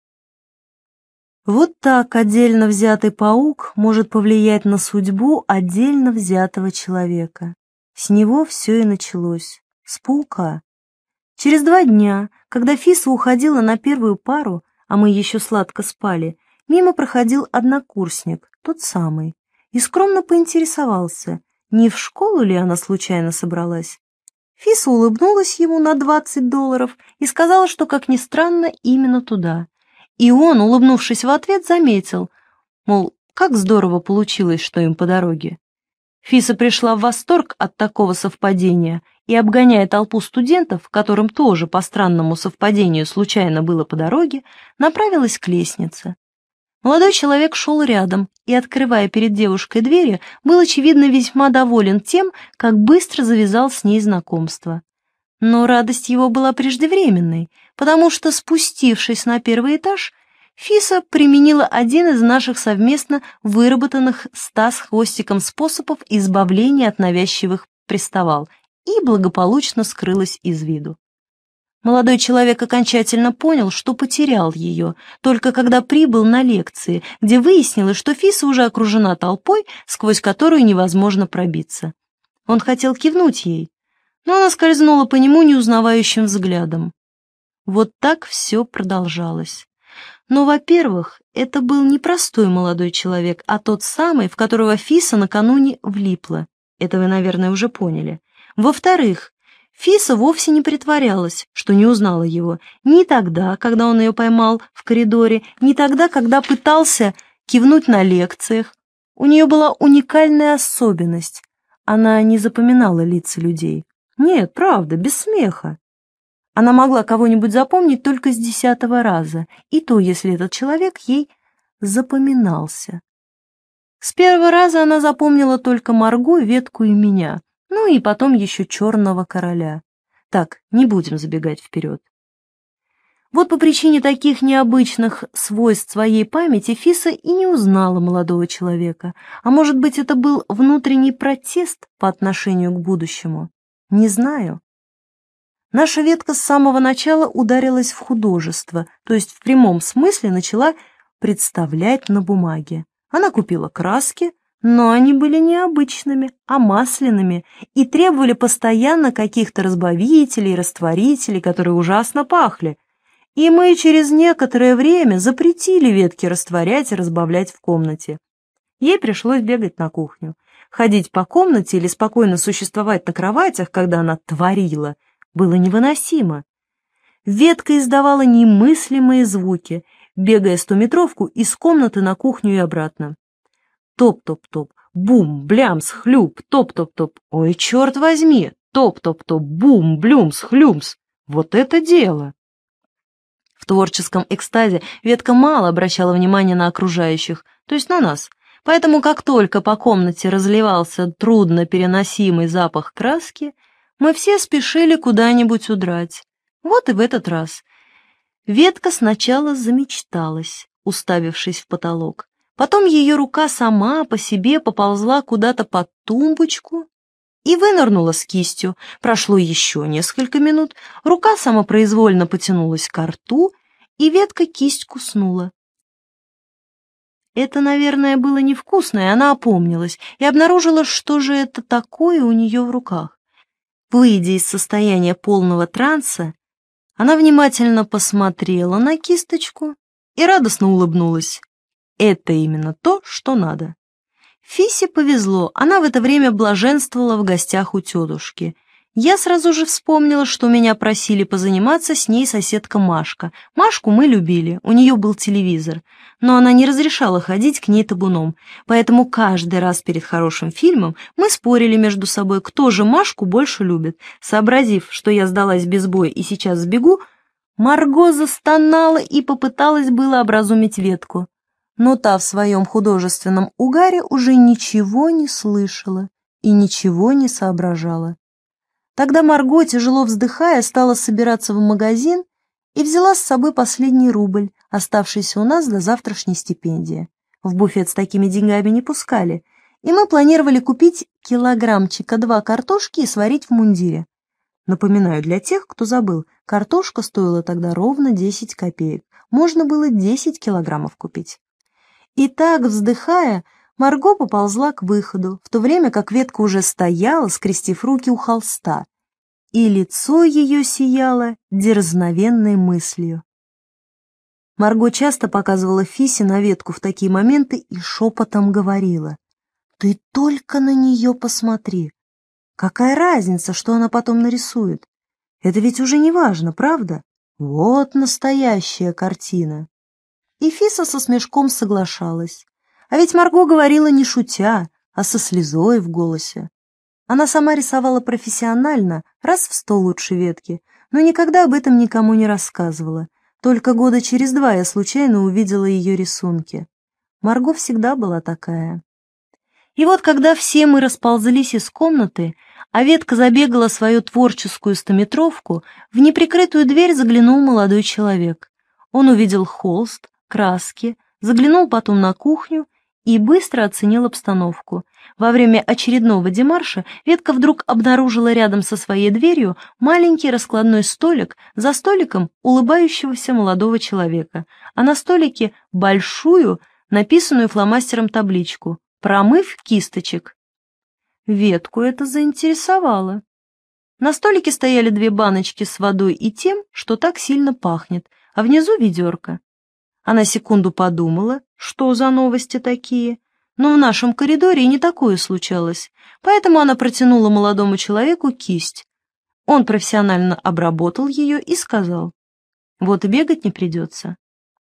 Вот так отдельно взятый паук может повлиять на судьбу отдельно взятого человека. С него все и началось, с паука. Через 2 дня, когда Фиса уходила на первую пару, а мы еще сладко спали, мимо проходил однокурсник, тот самый, и скромно поинтересовался, не в школу ли она случайно собралась. Фиса улыбнулась ему на $20 и сказала, что, как ни странно, именно туда. И он, улыбнувшись в ответ, заметил, мол, как здорово получилось, что им по дороге. Фиса пришла в восторг от такого совпадения и, обгоняя толпу студентов, которым тоже по странному совпадению случайно было по дороге, направилась к лестнице. Молодой человек шел рядом и, открывая перед девушкой двери, был, очевидно, весьма доволен тем, как быстро завязал с ней знакомство. Но радость его была преждевременной, потому что, спустившись на первый этаж, Фиса применила один из наших совместно выработанных 100 с хвостиком способов избавления от навязчивых приставал и благополучно скрылась из виду. Молодой человек окончательно понял, что потерял ее, только когда прибыл на лекции, где выяснилось, что Фиса уже окружена толпой, сквозь которую невозможно пробиться. Он хотел кивнуть ей, но она скользнула по нему неузнавающим взглядом. Вот так все продолжалось. Но, во-первых, это был не простой молодой человек, а тот самый, в которого Фиса накануне влипла. Это вы, наверное, уже поняли. Во-вторых, Фиса вовсе не притворялась, что не узнала его, ни тогда, когда он ее поймал в коридоре, ни тогда, когда пытался кивнуть на лекциях. У нее была уникальная особенность. Она не запоминала лица людей. Нет, правда, без смеха. Она могла кого-нибудь запомнить только с 10-го раза, и то, если этот человек ей запоминался. С 1-го раза она запомнила только Марго, Ветку и меня, ну и потом еще Черного короля. Так, не будем забегать вперед. Вот по причине таких необычных свойств своей памяти Фиса и не узнала молодого человека. А может быть, это был внутренний протест по отношению к будущему? Не знаю. Наша ветка с самого начала ударилась в художество, то есть в прямом смысле начала представлять на бумаге. Она купила краски, но они были не обычными, а масляными и требовали постоянно каких-то разбавителей, растворителей, которые ужасно пахли. И мы через некоторое время запретили ветке растворять и разбавлять в комнате. Ей пришлось бегать на кухню. Ходить по комнате или спокойно существовать на кроватях, когда она творила, было невыносимо. Ветка издавала немыслимые звуки, бегая 100-метровку из комнаты на кухню и обратно. Топ-топ-топ, бум, блямс, хлюп, топ-топ-топ. Ой, черт возьми, топ-топ-топ, бум, блюмс, хлюмс. Вот это дело! В творческом экстазе ветка мало обращала внимания на окружающих, то есть на нас. Поэтому, как только по комнате разливался трудно переносимый запах краски, мы все спешили куда-нибудь удрать. Вот и в этот раз. Ветка сначала замечталась, уставившись в потолок. Потом ее рука сама по себе поползла куда-то под тумбочку и вынырнула с кистью. Прошло еще несколько минут, рука самопроизвольно потянулась ко рту, и ветка кисть куснула. Это, наверное, было невкусно, и она опомнилась и обнаружила, что же это такое у нее в руках. Выйдя из состояния полного транса, она внимательно посмотрела на кисточку и радостно улыбнулась. Это именно то, что надо. Фисе повезло, она в это время блаженствовала в гостях у тетушки. Я сразу же вспомнила, что меня просили позаниматься с ней соседка Машка. Машку мы любили, у нее был телевизор, но она не разрешала ходить к ней табуном, поэтому каждый раз перед хорошим фильмом мы спорили между собой, кто же Машку больше любит. Сообразив, что я сдалась без боя и сейчас сбегу, Марго застонала и попыталась было образумить ветку. Но та в своем художественном угаре уже ничего не слышала и ничего не соображала. Тогда Марго, тяжело вздыхая, стала собираться в магазин и взяла с собой последний рубль, оставшийся у нас до завтрашней стипендии. В буфет с такими деньгами не пускали, и мы планировали купить килограммчика 2 картошки и сварить в мундире. Напоминаю для тех, кто забыл, картошка стоила тогда ровно 10 копеек, можно было 10 килограммов купить. И так, вздыхая, Марго поползла к выходу, в то время как ветка уже стояла, скрестив руки у холста, и лицо ее сияло дерзновенной мыслью. Марго часто показывала Фисе на ветку в такие моменты и шепотом говорила: «Ты только на нее посмотри! Какая разница, что она потом нарисует? Это ведь уже не важно, правда? Вот настоящая картина!» И Фиса со смешком соглашалась. А ведь Марго говорила не шутя, а со слезой в голосе. Она сама рисовала профессионально, раз в 100 лучше ветки, но никогда об этом никому не рассказывала. Только года через 2 я случайно увидела ее рисунки. Марго всегда была такая. И вот когда все мы расползлись из комнаты, а ветка забегала свою творческую 100-метровку, в неприкрытую дверь заглянул молодой человек. Он увидел холст, краски, заглянул потом на кухню и быстро оценил обстановку. Во время очередного демарша ветка вдруг обнаружила рядом со своей дверью маленький раскладной столик, за столиком улыбающегося молодого человека, а на столике большую, написанную фломастером табличку «Промыв кисточек». Ветку это заинтересовало. На столике стояли 2 баночки с водой и тем, что так сильно пахнет, а внизу ведерко. Она секунду подумала, что за новости такие, но в нашем коридоре и не такое случалось, поэтому она протянула молодому человеку кисть. Он профессионально обработал ее и сказал: «Вот и бегать не придется».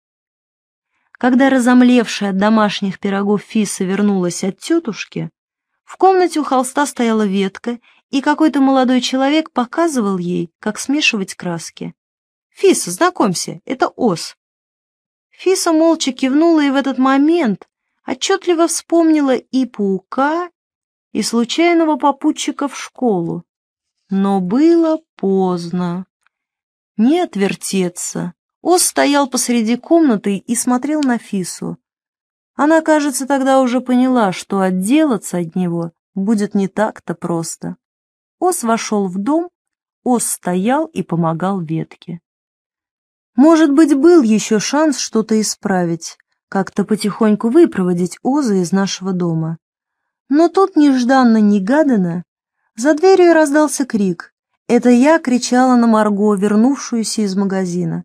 Когда разомлевшая от домашних пирогов Фиса вернулась от тетушки, в комнате у холста стояла ветка, и какой-то молодой человек показывал ей, как смешивать краски. «Фиса, знакомься, это Ос». Фиса молча кивнула и в этот момент отчетливо вспомнила и паука, и случайного попутчика в школу. Но было поздно. Не отвертеться. Ос стоял посреди комнаты и смотрел на Фису. Она, кажется, тогда уже поняла, что отделаться от него будет не так-то просто. Ос вошел в дом, Ос стоял и помогал ветке. Может быть, был еще шанс что-то исправить, как-то потихоньку выпроводить Оза из нашего дома. Но тут нежданно-негаданно за дверью раздался крик. Это я кричала на Марго, вернувшуюся из магазина.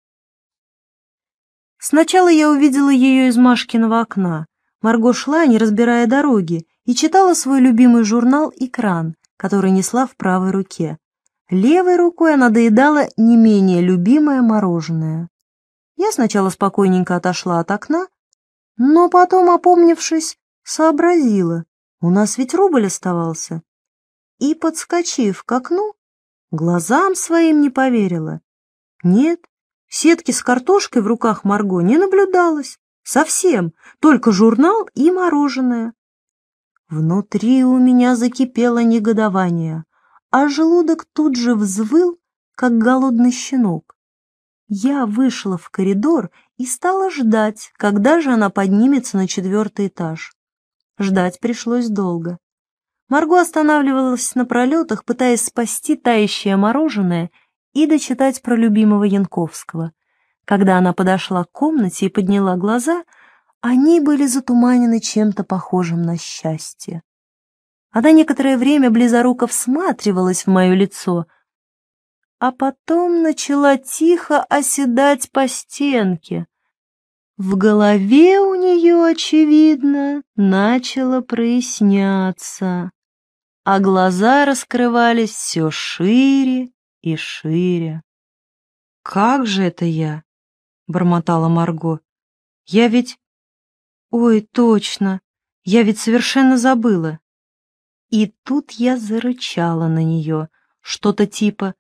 Сначала я увидела ее из Машкиного окна. Марго шла, не разбирая дороги, и читала свой любимый журнал «Экран», который несла в правой руке. Левой рукой она доедала не менее любимое мороженое. Я сначала спокойненько отошла от окна, но потом, опомнившись, сообразила, у нас ведь рубль оставался. И, подскочив к окну, глазам своим не поверила. Нет, сетки с картошкой в руках Марго не наблюдалось. Совсем, только журнал и мороженое. Внутри у меня закипело негодование, а желудок тут же взвыл, как голодный щенок. Я вышла в коридор и стала ждать, когда же она поднимется на 4-й этаж. Ждать пришлось долго. Марго останавливалась на пролетах, пытаясь спасти тающее мороженое и дочитать про любимого Янковского. Когда она подошла к комнате и подняла глаза, они были затуманены чем-то похожим на счастье. Она некоторое время близоруко всматривалась в мое лицо, а потом начала тихо оседать по стенке. В голове у нее, очевидно, начало проясняться, а глаза раскрывались все шире и шире. «Как же это я?» — бормотала Марго. «Я ведь... Ой, точно, я ведь совершенно забыла». И тут я зарычала на нее, что-то типа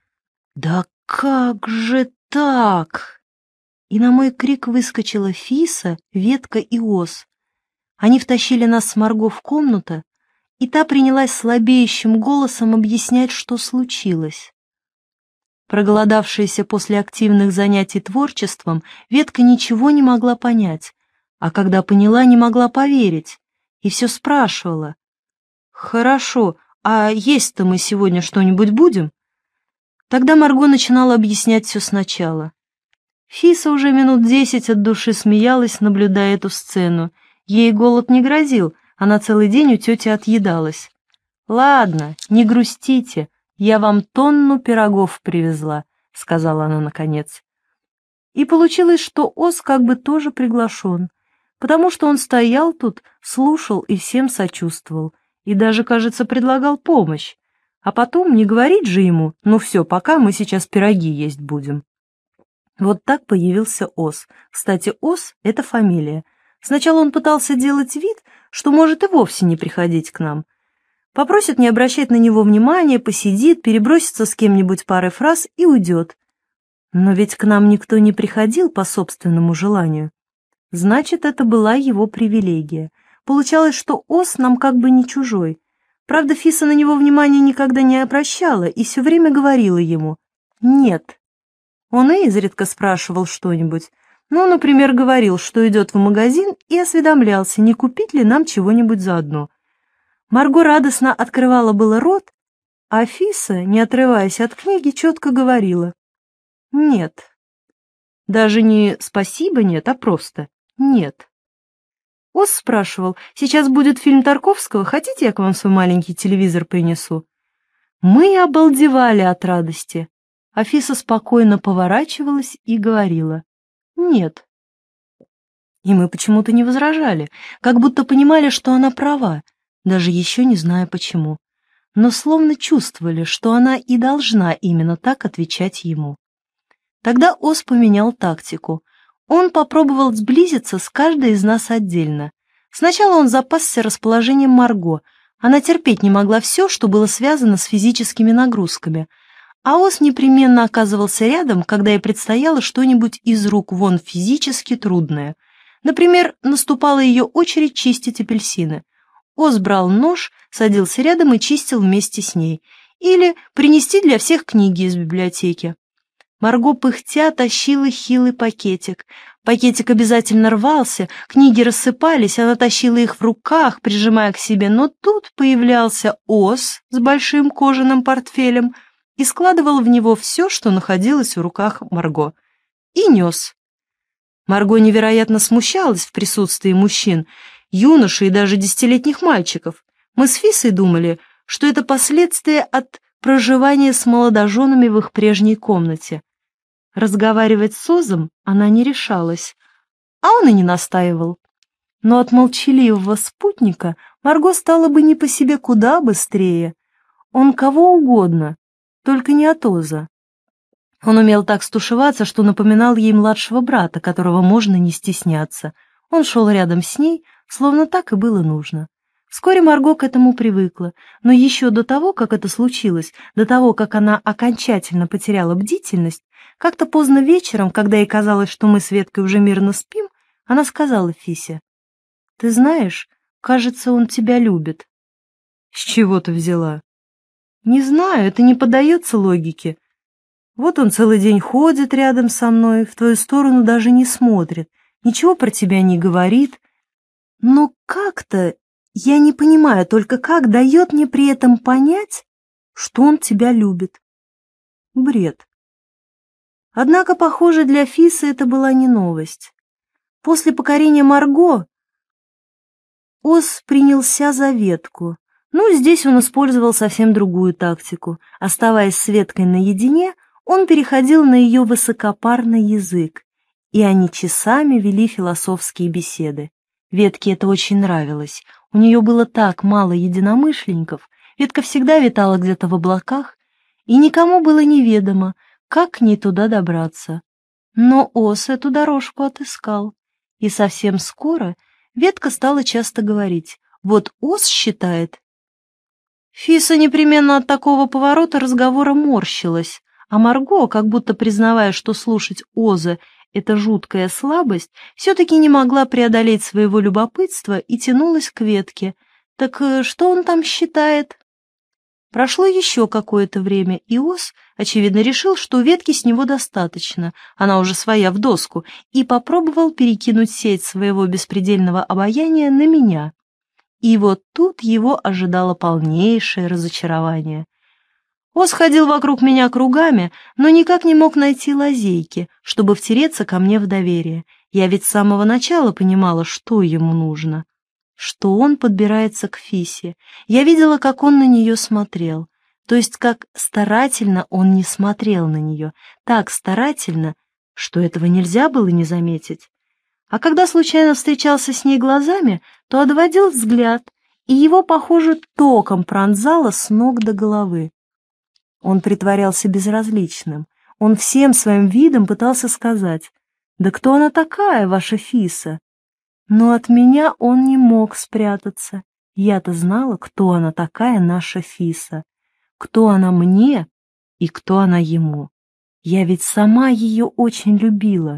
«Да как же так?» И на мой крик выскочила Фиса, Ветка и Ос. Они втащили нас с Марго в комнату, и та принялась слабеющим голосом объяснять, что случилось. Проголодавшаяся после активных занятий творчеством, Ветка ничего не могла понять, а когда поняла, не могла поверить, и все спрашивала. «Хорошо, а есть-то мы сегодня что-нибудь будем?» Тогда Марго начинала объяснять все сначала. Фиса уже минут 10 от души смеялась, наблюдая эту сцену. Ей голод не грозил, она целый день у тети отъедалась. «Ладно, не грустите, я вам тонну пирогов привезла», — сказала она наконец. И получилось, что Ос как бы тоже приглашен, потому что он стоял тут, слушал и всем сочувствовал, и даже, кажется, предлагал помощь. А потом не говорить же ему: «Ну все, пока, мы сейчас пироги есть будем». Вот так появился Ос. Кстати, Ос — это фамилия. Сначала он пытался делать вид, что может и вовсе не приходить к нам. Попросит не обращать на него внимания, посидит, перебросится с кем-нибудь парой фраз и уйдет. Но ведь к нам никто не приходил по собственному желанию. Значит, это была его привилегия. Получалось, что Ос нам как бы не чужой. Правда, Фиса на него внимания никогда не обращала и все время говорила ему «нет». Он и изредка спрашивал что-нибудь. Ну, например, говорил, что идет в магазин, и осведомлялся, не купить ли нам чего-нибудь заодно. Марго радостно открывала было рот, а Фиса, не отрываясь от книги, четко говорила «нет». Даже не «спасибо, нет», а просто «нет». Ос спрашивал: «Сейчас будет фильм Тарковского, хотите, я к вам свой маленький телевизор принесу?» Мы обалдевали от радости. Афиса спокойно поворачивалась и говорила «нет». И мы почему-то не возражали, как будто понимали, что она права, даже еще не зная почему, но словно чувствовали, что она и должна именно так отвечать ему. Тогда Ос поменял тактику. Он попробовал сблизиться с каждой из нас отдельно. Сначала он запасся расположением Марго. Она терпеть не могла все, что было связано с физическими нагрузками. А Ос непременно оказывался рядом, когда ей предстояло что-нибудь из рук вон физически трудное. Например, наступала ее очередь чистить апельсины. Ос брал нож, садился рядом и чистил вместе с ней. или принести для всех книги из библиотеки. Марго пыхтя тащила хилый пакетик. Пакетик обязательно рвался, книги рассыпались, она тащила их в руках, прижимая к себе, но тут появлялся Оз с большим кожаным портфелем и складывал в него все, что находилось в руках Марго, и нес. Марго невероятно смущалась в присутствии мужчин, юношей и даже 10-летних мальчиков. Мы с Фисой думали, что это последствия от проживания с молодоженами в их прежней комнате. Разговаривать с Озом она не решалась, а он и не настаивал. Но от молчаливого спутника Марго стала бы не по себе куда быстрее. Он кого угодно, только не от Оза. Он умел так стушеваться, что напоминал ей младшего брата, которого можно не стесняться. Он шел рядом с ней, словно так и было нужно. Вскоре Марго к этому привыкла, но еще до того, как это случилось, до того, как она окончательно потеряла бдительность, как-то поздно вечером, когда ей казалось, что мы с Веткой уже мирно спим, она сказала Фисе: «Ты знаешь, кажется, он тебя любит». «С чего ты взяла?» «Не знаю, это не поддается логике. Вот он целый день ходит рядом со мной, в твою сторону даже не смотрит, ничего про тебя не говорит. Но как-то, я не понимаю, только как дает мне при этом понять, что он тебя любит». Бред. Однако, похоже, для Фисы это была не новость. После покорения Марго Оз принялся за Ветку. Ну, здесь он использовал совсем другую тактику. Оставаясь с Веткой наедине, он переходил на ее высокопарный язык, и они часами вели философские беседы. Ветке это очень нравилось. У нее было так мало единомышленников, Ветка всегда витала где-то в облаках, и никому было неведомо, как к ней туда добраться. Но Оз эту дорожку отыскал, и совсем скоро Ветка стала часто говорить: «Вот Оз считает». Фиса непременно от такого поворота разговора морщилась, а Марго, как будто признавая, что слушать Оза — это жуткая слабость, все-таки не могла преодолеть своего любопытства и тянулась к Ветке. «Так что он там считает?» Прошло еще какое-то время, и Оз, очевидно, решил, что ветки с него достаточно, она уже своя в доску, и попробовал перекинуть сеть своего беспредельного обаяния на меня. И вот тут его ожидало полнейшее разочарование. Оз ходил вокруг меня кругами, но никак не мог найти лазейки, чтобы втереться ко мне в доверие. Я ведь с самого начала понимала, что ему нужно. Что он подбирается к Фисе. Я видела, как он на нее смотрел. То есть, как старательно он не смотрел на нее. Так старательно, что этого нельзя было не заметить. А когда случайно встречался с ней глазами, то отводил взгляд, и его, похоже, током пронзало с ног до головы. Он притворялся безразличным. Он всем своим видом пытался сказать: «Да кто она такая, ваша Фиса?» Но от меня он не мог спрятаться. Я-то знала, кто она такая, наша Фиса. Кто она мне и кто она ему. Я ведь сама ее очень любила.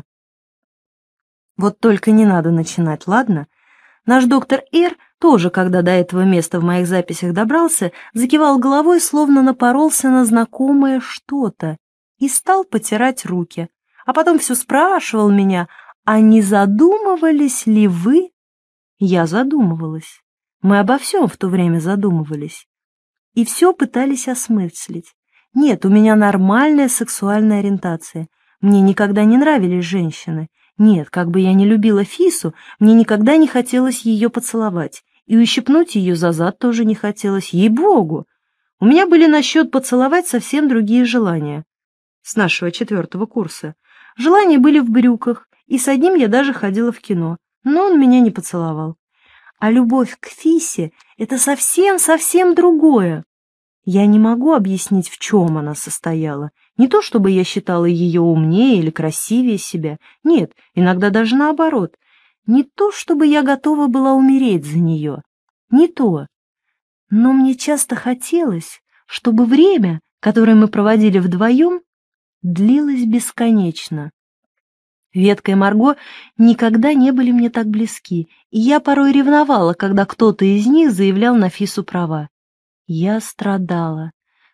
Вот только не надо начинать, ладно? Наш доктор Р. тоже, когда до этого места в моих записях добрался, закивал головой, словно напоролся на знакомое что-то, и стал потирать руки. А потом все спрашивал меня: «А не задумывались ли вы?» Я задумывалась. Мы обо всем в то время задумывались. И все пытались осмыслить. Нет, у меня нормальная сексуальная ориентация. Мне никогда не нравились женщины. Нет, как бы я ни любила Фису, мне никогда не хотелось ее поцеловать. И ущипнуть ее за зад тоже не хотелось, ей-богу. У меня были насчет поцеловать совсем другие желания. С нашего 4-го курса. Желания были в брюках, и с одним я даже ходила в кино, но он меня не поцеловал. А любовь к Фисе — это совсем другое. Я не могу объяснить, в чем она состояла. Не то чтобы я считала ее умнее или красивее себя. Нет, иногда даже наоборот. Не то чтобы я готова была умереть за нее. Не то. Но мне часто хотелось, чтобы время, которое мы проводили вдвоем, длилось бесконечно. Ветка и Марго никогда не были мне так близки, и я порой ревновала, когда кто-то из них заявлял на Фису права. Я страдала.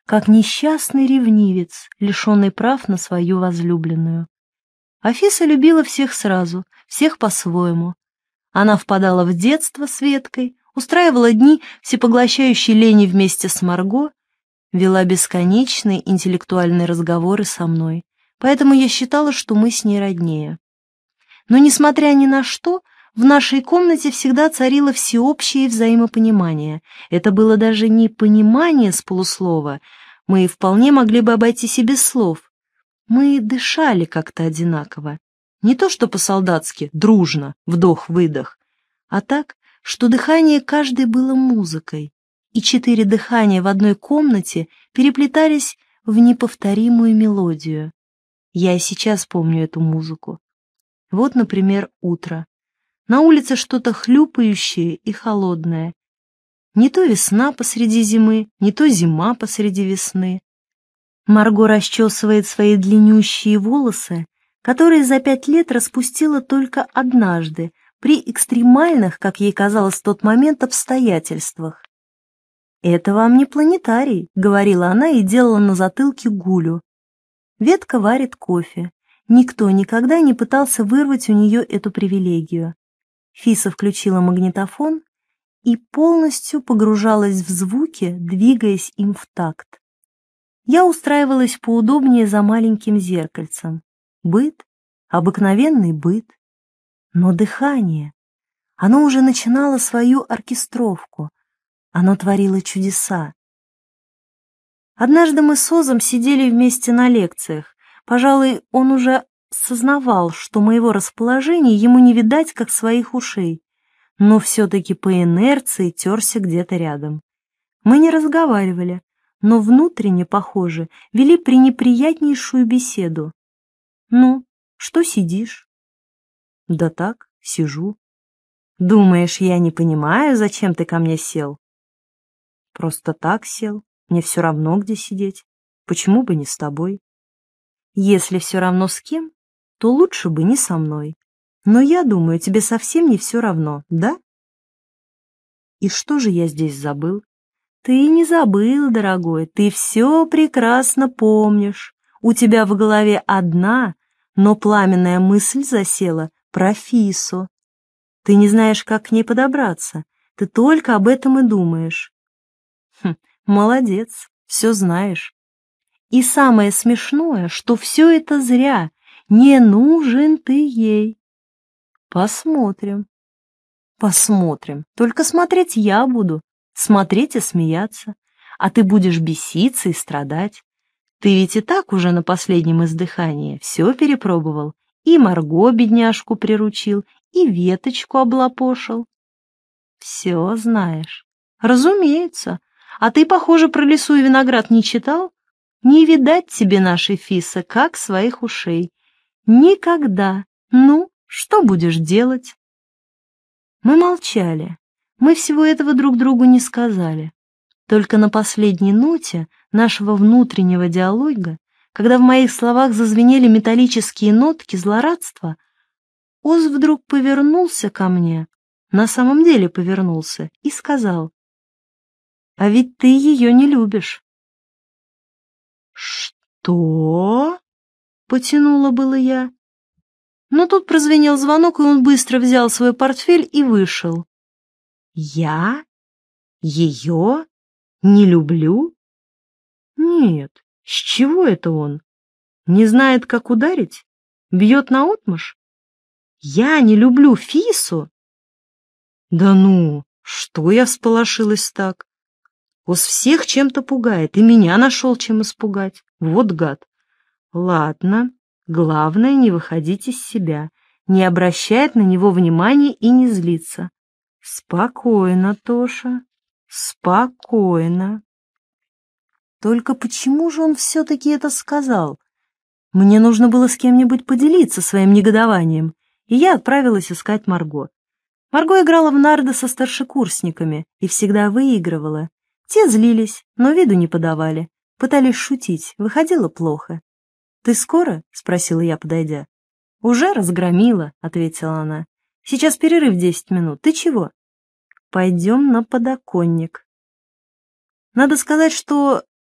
как несчастный ревнивец, лишенный прав на свою возлюбленную. Афиса любила всех сразу, всех по-своему. Она впадала в детство с Веткой, устраивала дни всепоглощающей лени вместе с Марго, вела бесконечные интеллектуальные разговоры со мной, поэтому я считала, что мы с ней роднее. Но, несмотря ни на что, в нашей комнате всегда царило всеобщее взаимопонимание. Это было даже не понимание с полуслова, мы вполне могли бы обойтись и без слов. Мы дышали как-то одинаково. Не то что по-солдатски, дружно, вдох-выдох, а так, что дыхание каждой было музыкой, и 4 дыхания в одной комнате переплетались в неповторимую мелодию. Я и сейчас помню эту музыку. Вот, например, утро. На улице что-то хлюпающее и холодное. Не то весна посреди зимы, не то зима посреди весны. Марго расчесывает свои длиннющие волосы, которые за 5 лет распустила только однажды, при экстремальных, как ей казалось в тот момент, обстоятельствах. «Это вам не планетарий», — говорила она и делала на затылке гулю. Ветка варит кофе. Никто никогда не пытался вырвать у нее эту привилегию. Фиса включила магнитофон и полностью погружалась в звуки, двигаясь им в такт. Я устраивалась поудобнее за маленьким зеркальцем. Быт, обыкновенный быт. Но дыхание, оно уже начинало свою оркестровку, оно творило чудеса. Однажды мы с Озом сидели вместе на лекциях. Пожалуй, он уже сознавал, что моего расположения ему не видать, как своих ушей, но все-таки по инерции терся где-то рядом. Мы не разговаривали, но внутренне, похоже, вели пренеприятнейшую беседу. «Ну, что сидишь?» «Да так, сижу». «Думаешь, я не понимаю, зачем ты ко мне сел?» «Просто так сел. Мне все равно, где сидеть. Почему бы не с тобой?» «Если все равно с кем, то лучше бы не со мной. Но я думаю, тебе совсем не все равно, да?» «И что же я здесь забыл?» «Ты не забыл, дорогой, ты все прекрасно помнишь. У тебя в голове одна, но пламенная мысль засела про Фису. Ты не знаешь, как к ней подобраться, ты только об этом и думаешь». Молодец, все знаешь. И самое смешное, что все это зря, не нужен ты ей. Посмотрим. Посмотрим, только смотреть я буду, смотреть и смеяться, а ты будешь беситься и страдать. Ты ведь и так уже на последнем издыхании все перепробовал, и Марго бедняжку приручил, и веточку облапошил. Все знаешь. Разумеется. А ты, похоже, про лесу и виноград не читал? Не видать тебе нашей Фисы, как своих ушей. Никогда. Ну, что будешь делать? Мы молчали. Мы всего этого друг другу не сказали. Только на последней ноте нашего внутреннего диалога, когда в моих словах зазвенели металлические нотки злорадства, Оз вдруг повернулся ко мне, на самом деле повернулся, и сказал: «А ведь ты ее не любишь». «Что?» — потянула было я. Но тут прозвенел звонок, и он быстро взял свой портфель и вышел. «Я? Ее? Не люблю?» «Нет, с чего это он? Не знает, как ударить? Бьет наотмашь? Я не люблю Фису?» «Да ну, что я всполошилась так? Оз всех чем-то пугает, и меня нашел чем испугать. Вот гад. Ладно, главное не выходить из себя, не обращать на него внимания и не злиться. Спокойно, Тоша, спокойно». Только почему же он все-таки это сказал? Мне нужно было с кем-нибудь поделиться своим негодованием, и я отправилась искать Марго. Марго играла в нарды со старшекурсниками и всегда выигрывала. Те злились, но виду не подавали, пытались шутить, выходило плохо. «Ты скоро?» — спросила я, подойдя. «Уже разгромила», — ответила она. «Сейчас перерыв 10 минут. Ты чего?» «Пойдем на подоконник». Надо сказать, что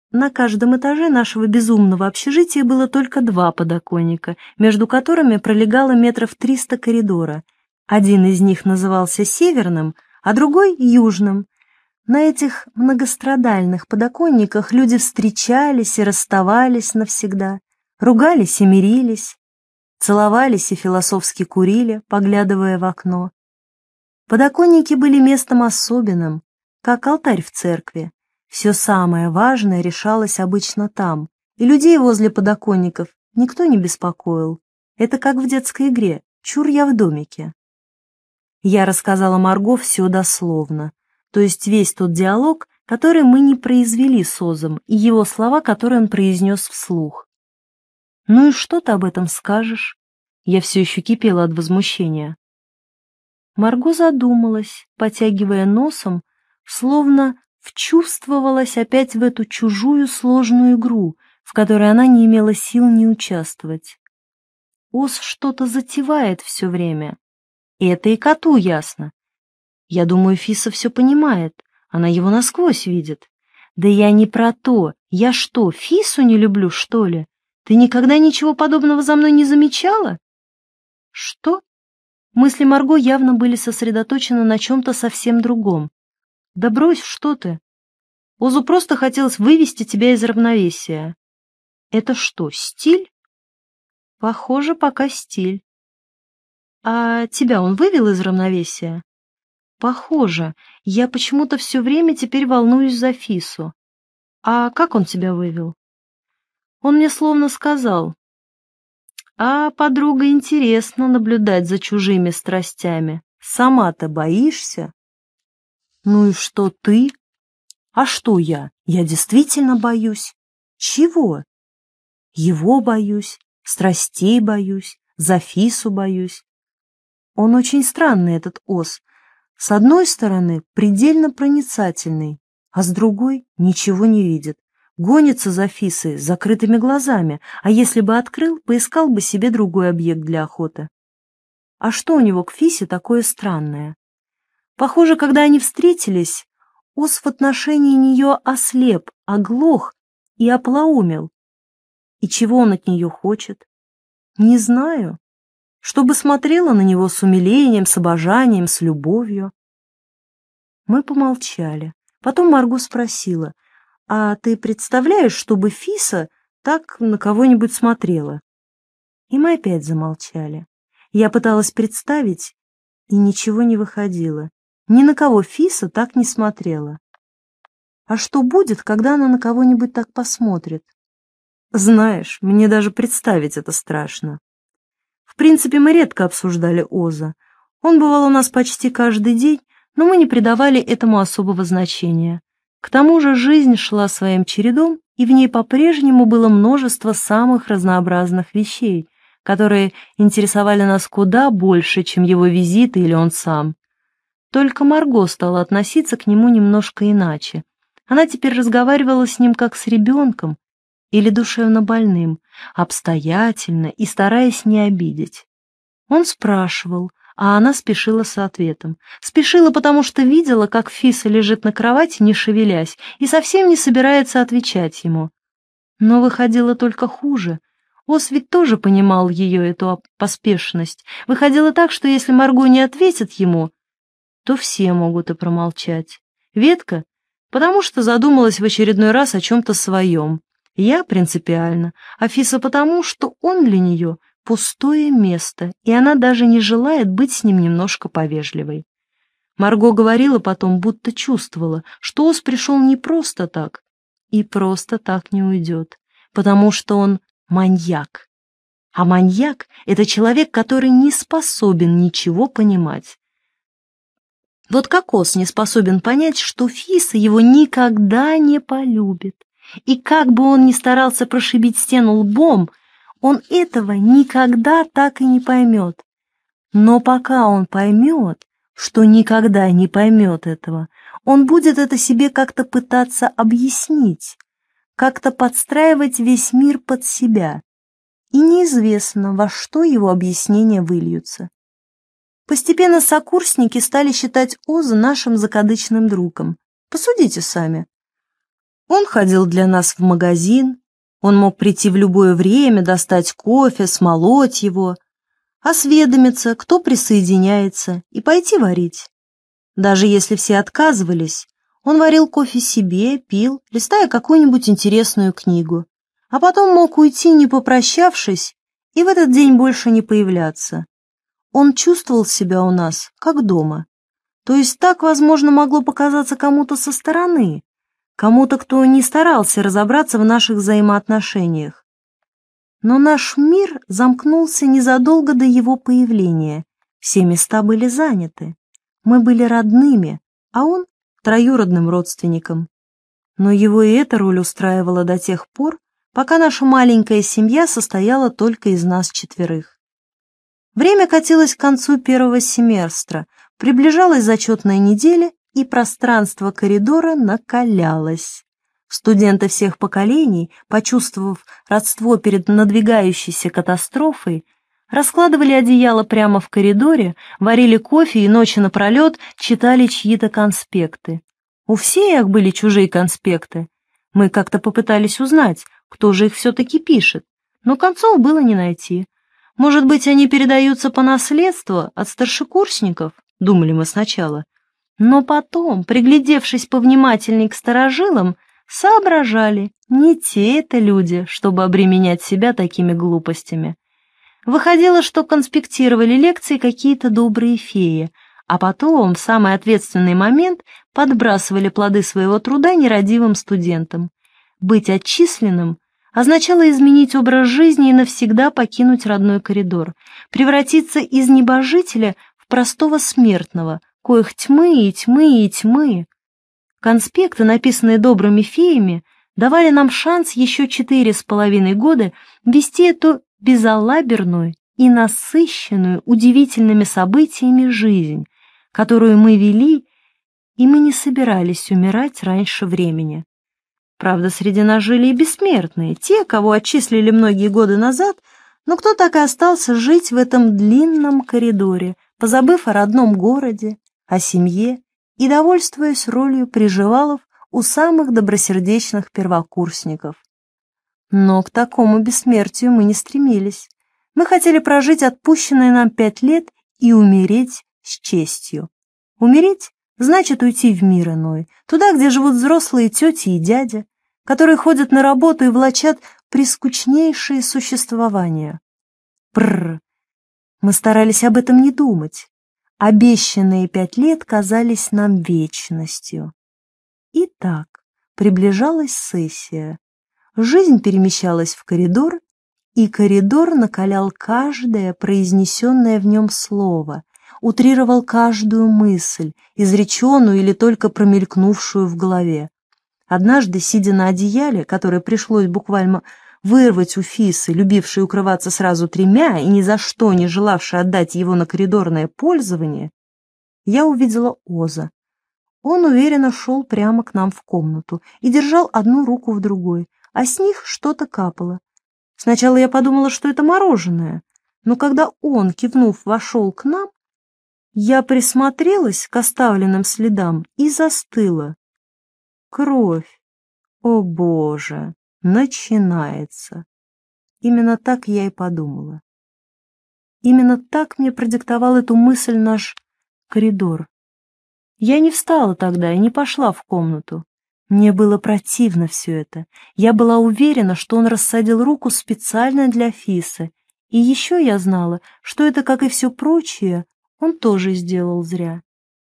На каждом этаже нашего безумного общежития было только 2 подоконника, между которыми пролегало метров 300 коридора. Один из них назывался северным, а другой — южным. На этих многострадальных подоконниках люди встречались и расставались навсегда, ругались и мирились, целовались и философски курили, поглядывая в окно. Подоконники были местом особенным, как алтарь в церкви. Все самое важное решалось обычно там, и людей возле подоконников никто не беспокоил. Это как в детской игре «Чур я в домике». Я рассказала Марго все дословно, то есть весь тот диалог, который мы не произвели с Озом, и его слова, которые он произнес вслух. «Ну и что ты об этом скажешь?» Я все еще кипела от возмущения. Марго задумалась, потягивая носом, словно вчувствовалась опять в эту чужую сложную игру, в которой она не имела сил не участвовать. Оз что-то затевает все время, и это и коту ясно. Я думаю, Фиса все понимает, она его насквозь видит. Да я не про то, я что, Фису не люблю, что ли? Ты никогда ничего подобного за мной не замечала? Что? Мысли Марго явно были сосредоточены на чем-то совсем другом. Да брось, что ты? Озу просто хотелось вывести тебя из равновесия. Это что, стиль? Похоже, пока стиль. А тебя он вывел из равновесия? Похоже. Я почему-то все время теперь волнуюсь за Фису. А как он тебя вывел? Он мне словно сказал: «А, подруга, интересно наблюдать за чужими страстями. Сама-то боишься?» «Ну и что ты?» «А что я? Я действительно боюсь». «Чего?» «Его боюсь, страстей боюсь, за Фису боюсь». Он очень странный, этот Оз. С одной стороны, предельно проницательный, а с другой ничего не видит. Гонится за Фисой с закрытыми глазами, а если бы открыл, поискал бы себе другой объект для охоты. А что у него к Фисе такое странное? Похоже, когда они встретились, Оз в отношении нее ослеп, оглох и оплоумел. И чего он от нее хочет? Не знаю. Чтобы смотрела на него с умилением, с обожанием, с любовью. Мы помолчали. Потом Марго спросила: «А ты представляешь, чтобы Фиса так на кого-нибудь смотрела?» И мы опять замолчали. Я пыталась представить, и ничего не выходило. Ни на кого Фиса так не смотрела. А что будет, когда она на кого-нибудь так посмотрит? Знаешь, мне даже представить это страшно. В принципе, мы редко обсуждали Оза. Он бывал у нас почти каждый день, но мы не придавали этому особого значения. К тому же жизнь шла своим чередом, и в ней по-прежнему было множество самых разнообразных вещей, которые интересовали нас куда больше, чем его визиты или он сам. Только Марго стала относиться к нему немножко иначе. Она теперь разговаривала с ним как с ребенком или душевно больным, обстоятельно и стараясь не обидеть. Он спрашивал, а она спешила с ответом. Спешила, потому что видела, как Фиса лежит на кровати, не шевелясь, и совсем не собирается отвечать ему. Но выходило только хуже. Оз ведь тоже понимал ее, эту поспешность. Выходило так, что если Марго не ответит ему, то все могут и промолчать. Ветка, потому что задумалась в очередной раз о чем-то своем. Я принципиально, а Фиса потому, что он для нее пустое место, и она даже не желает быть с ним немножко повежливой. Марго говорила потом, будто чувствовала, что Оз пришел не просто так, и просто так не уйдет, потому что он маньяк. А маньяк — это человек, который не способен ничего понимать. Вот как Оз не способен понять, что Фиса его никогда не полюбит. И как бы он ни старался прошибить стену лбом, он этого никогда так и не поймет. Но пока он поймет, что никогда не поймет этого, он будет это себе как-то пытаться объяснить, как-то подстраивать весь мир под себя. И неизвестно, во что его объяснения выльются. Постепенно сокурсники стали считать Оза нашим закадычным другом. Посудите сами. Он ходил для нас в магазин, он мог прийти в любое время, достать кофе, смолоть его, осведомиться, кто присоединяется, и пойти варить. Даже если все отказывались, он варил кофе себе, пил, листая какую-нибудь интересную книгу, а потом мог уйти, не попрощавшись, и в этот день больше не появляться. Он чувствовал себя у нас, как дома. То есть так, возможно, могло показаться кому-то со стороны, кому-то, кто не старался разобраться в наших взаимоотношениях. Но наш мир замкнулся незадолго до его появления, все места были заняты. Мы были родными, а он — троюродным родственником. Но его и эта роль устраивала до тех пор, пока наша маленькая семья состояла только из нас четверых. Время катилось к концу первого семестра, приближалась зачетная неделя, и пространство коридора накалялось. Студенты всех поколений, почувствовав родство перед надвигающейся катастрофой, раскладывали одеяло прямо в коридоре, варили кофе и ночи напролет читали чьи-то конспекты. У всех были чужие конспекты. Мы как-то попытались узнать, кто же их все-таки пишет, но концов было не найти. Может быть, они передаются по наследству от старшекурсников, думали мы сначала. Но потом, приглядевшись повнимательней к старожилам, соображали, не те это люди, чтобы обременять себя такими глупостями. Выходило, что конспектировали лекции какие-то добрые феи, а потом, в самый ответственный момент, подбрасывали плоды своего труда нерадивым студентам. Быть отчисленным означало изменить образ жизни и навсегда покинуть родной коридор, превратиться из небожителя в простого смертного, коих тьмы и тьмы и тьмы. Конспекты, написанные добрыми феями, давали нам шанс еще 4,5 года вести эту безалаберную и насыщенную удивительными событиями жизнь, которую мы вели, и мы не собирались умирать раньше времени. Правда, среди нас жили и бессмертные, те, кого отчислили многие годы назад, но кто так и остался жить в этом длинном коридоре, позабыв о родном городе, о семье и довольствуясь ролью приживалов у самых добросердечных первокурсников. Но к такому бессмертию мы не стремились. Мы хотели прожить отпущенные нам 5 лет и умереть с честью. Умереть значит уйти в мир иной, туда, где живут взрослые тети и дядя, которые ходят на работу и влачат прескучнейшие существования. Прррр. Мы старались об этом не думать. Обещанные 5 лет казались нам вечностью. Итак, приближалась сессия. Жизнь перемещалась в коридор, и коридор накалял каждое произнесенное в нем слово, утрировал каждую мысль, изреченную или только промелькнувшую в голове. Однажды, сидя на одеяле, которое пришлось буквально вырвать у Фисы, любившей укрываться сразу 3 и ни за что не желавшей отдать его на коридорное пользование, я увидела Оза. Он уверенно шел прямо к нам в комнату и держал одну руку в другой, а с них что-то капало. Сначала я подумала, что это мороженое, но когда он, кивнув, вошел к нам, я присмотрелась к оставленным следам и застыла. Кровь! О, Боже! Начинается! Именно так я и подумала. Именно так мне продиктовал эту мысль наш коридор. Я не встала тогда и не пошла в комнату. Мне было противно все это. Я была уверена, что он рассадил руку специально для Фисы. И еще я знала, что это, как и все прочее, он тоже сделал зря.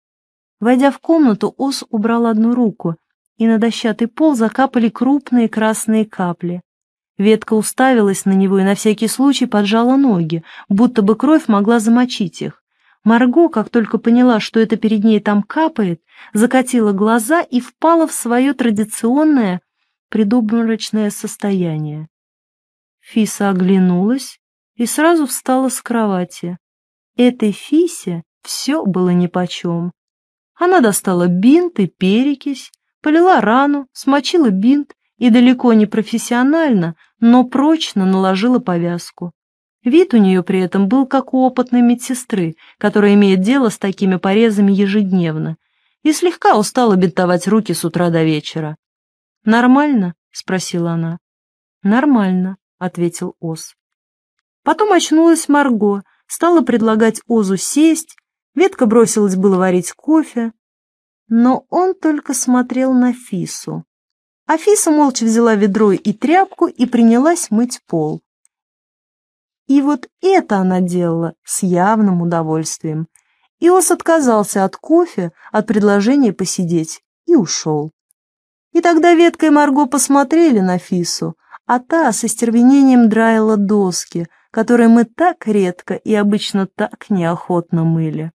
Войдя в комнату, Оз убрал одну руку, и на дощатый пол закапали крупные красные капли. Ветка уставилась на него и на всякий случай поджала ноги, будто бы кровь могла замочить их. Марго, как только поняла, что это перед ней там капает, закатила глаза и впала в свое традиционное предобморочное состояние. Фиса оглянулась и сразу встала с кровати. Этой Фисе все было нипочем. Она достала бинт и перекись, полила рану, смочила бинт и далеко не профессионально, но прочно наложила повязку. Вид у нее при этом был как у опытной медсестры, которая имеет дело с такими порезами ежедневно, и слегка устала бинтовать руки с утра до вечера. «Нормально?» — спросила она. «Нормально», — ответил Оз. Потом очнулась Марго, стала предлагать Озу сесть, ветка бросилась было варить кофе, но он только смотрел на Фису. А Фиса молча взяла ведро и тряпку и принялась мыть пол. И вот это она делала с явным удовольствием. И Оз отказался от кофе, от предложения посидеть, и ушел. И тогда ветка и Марго посмотрели на Фису, а та со стервенением драила доски, которые мы так редко и обычно так неохотно мыли.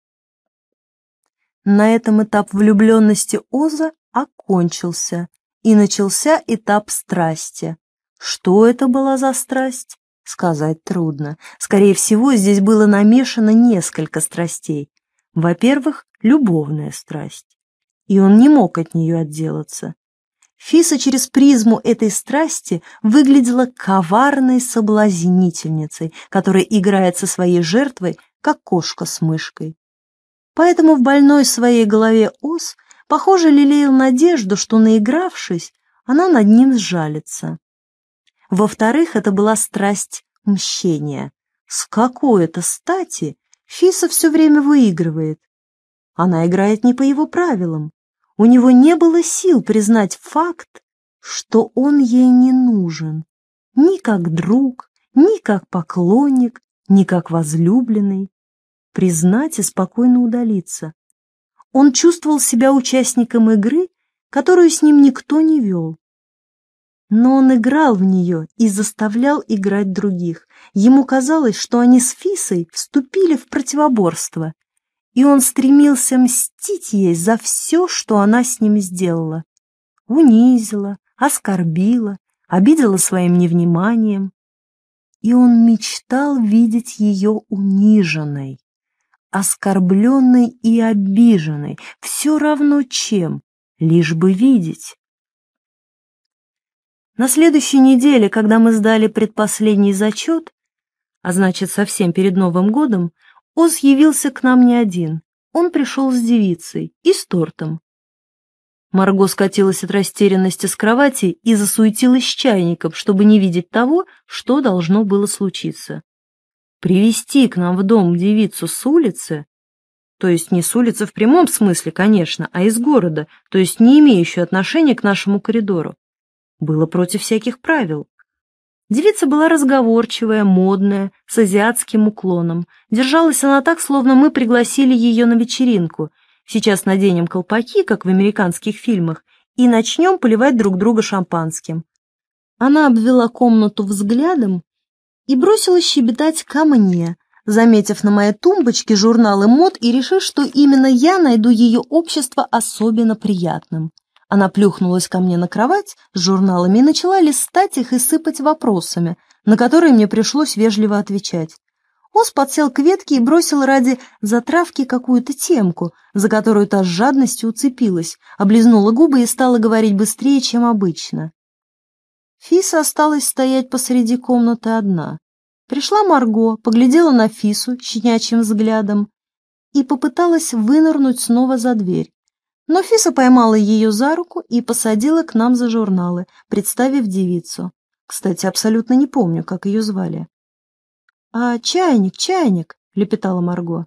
На этом этап влюбленности Оза окончился, и начался этап страсти. Что это была за страсть? Сказать трудно. Скорее всего, здесь было намешано несколько страстей. Во-первых, любовная страсть. И он не мог от нее отделаться. Фиса через призму этой страсти выглядела коварной соблазнительницей, которая играет со своей жертвой, как кошка с мышкой. Поэтому в больной своей голове Оз, похоже, лелеял надежду, что, наигравшись, она над ним сжалится. Во-вторых, это была страсть мщения. С какой-то стати Фиса все время выигрывает. Она играет не по его правилам. У него не было сил признать факт, что он ей не нужен. Ни как друг, ни как поклонник, ни как возлюбленный. Признать и спокойно удалиться. Он чувствовал себя участником игры, которую с ним никто не вел. Но он играл в нее и заставлял играть других. Ему казалось, что они с Фисой вступили в противоборство, и он стремился мстить ей за все, что она с ним сделала. Унизила, оскорбила, обидела своим невниманием. И он мечтал видеть ее униженной, оскорбленной и обиженной, все равно чем, лишь бы видеть. На следующей неделе, когда мы сдали предпоследний зачет, а значит, совсем перед Новым годом, Оз явился к нам не один. Он пришел с девицей и с тортом. Марго скатилась от растерянности с кровати и засуетилась с чайником, чтобы не видеть того, что должно было случиться. Привезти к нам в дом девицу с улицы, то есть не с улицы в прямом смысле, конечно, а из города, то есть не имеющую отношения к нашему коридору, было против всяких правил. Девица была разговорчивая, модная, с азиатским уклоном. Держалась она так, словно мы пригласили ее на вечеринку. Сейчас наденем колпаки, как в американских фильмах, и начнем поливать друг друга шампанским. Она обвела комнату взглядом и бросилась щебетать ко мне, заметив на моей тумбочке журналы мод и решив, что именно я найду ее общество особенно приятным. Она плюхнулась ко мне на кровать с журналами и начала листать их и сыпать вопросами, на которые мне пришлось вежливо отвечать. Оз подсел к ветке и бросил ради затравки какую-то темку, за которую та с жадностью уцепилась, облизнула губы и стала говорить быстрее, чем обычно. Фиса осталась стоять посреди комнаты одна. Пришла Марго, поглядела на Фису щенячьим взглядом и попыталась вынырнуть снова за дверь. Но Фиса поймала ее за руку и посадила к нам за журналы, представив девицу. Кстати, абсолютно не помню, как ее звали. «А, чайник», — лепетала Марго.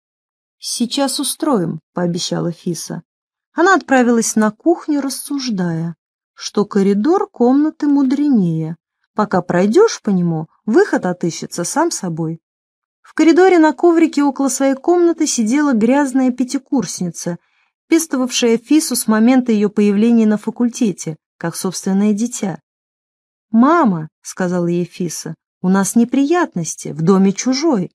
«Сейчас устроим», — пообещала Фиса. Она отправилась на кухню, рассуждая, что коридор комнаты мудренее. Пока пройдешь по нему, выход отыщется сам собой. В коридоре на коврике около своей комнаты сидела грязная пятикурсница, пестовавшая Фису с момента ее появления на факультете, как собственное дитя. «Мама», — сказала ей Фиса, — «у нас неприятности, в доме чужой».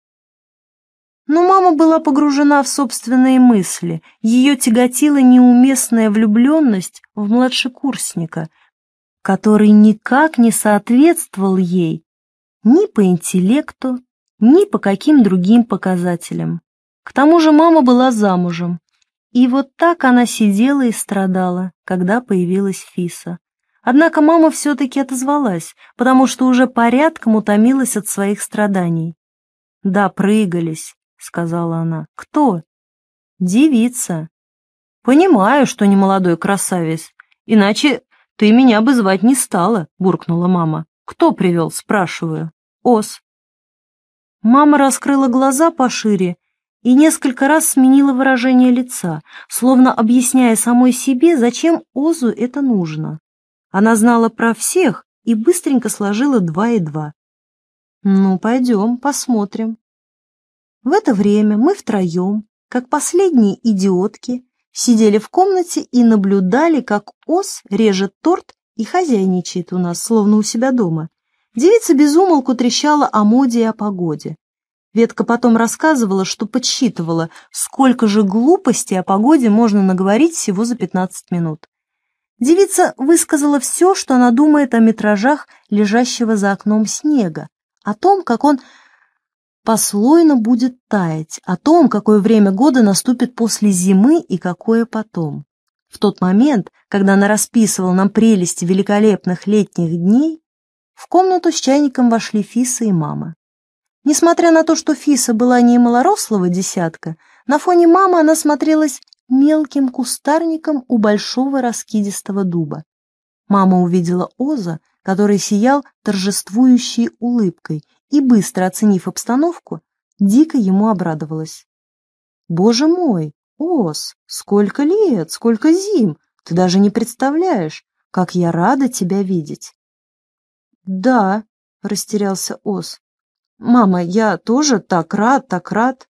Но мама была погружена в собственные мысли, ее тяготила неуместная влюбленность в младшекурсника, который никак не соответствовал ей ни по интеллекту, ни по каким другим показателям. К тому же мама была замужем. И вот так она сидела и страдала, когда появилась Фиса. Однако мама все-таки отозвалась, потому что уже порядком утомилась от своих страданий. «Да, прыгались», — сказала она. «Кто?» «Девица». «Понимаю, что не молодой красавец, иначе «Ты меня бы звать не стала», — буркнула мама. «Кто привел?» — спрашиваю. «Ос». Мама раскрыла глаза пошире и несколько раз сменила выражение лица, словно объясняя самой себе, зачем Озу это нужно. Она знала про всех и быстренько сложила 2 и 2. «Ну, пойдем, посмотрим». В это время мы втроем, как последние идиотки, сидели в комнате и наблюдали, как Оз режет торт и хозяйничает у нас, словно у себя дома. Девица без умолку трещала о моде и о погоде. Ветка потом рассказывала, что подсчитывала, сколько же глупостей о погоде можно наговорить всего за 15 минут. Девица высказала все, что она думает о метражах лежащего за окном снега, о том, как он послойно будет таять, о том, какое время года наступит после зимы и какое потом. В тот момент, когда она расписывала нам прелести великолепных летних дней, в комнату с чайником вошли Фиса и мама. Несмотря на то, что Фиса была не малорослого десятка, на фоне мамы она смотрелась мелким кустарником у большого раскидистого дуба. Мама увидела Оза, который сиял торжествующей улыбкой, и, быстро оценив обстановку, дико ему обрадовалась. «Боже мой, Оз, сколько лет, сколько зим! Ты даже не представляешь, как я рада тебя видеть!» «Да», — растерялся Оз. «Мама, я тоже так рад, так рад».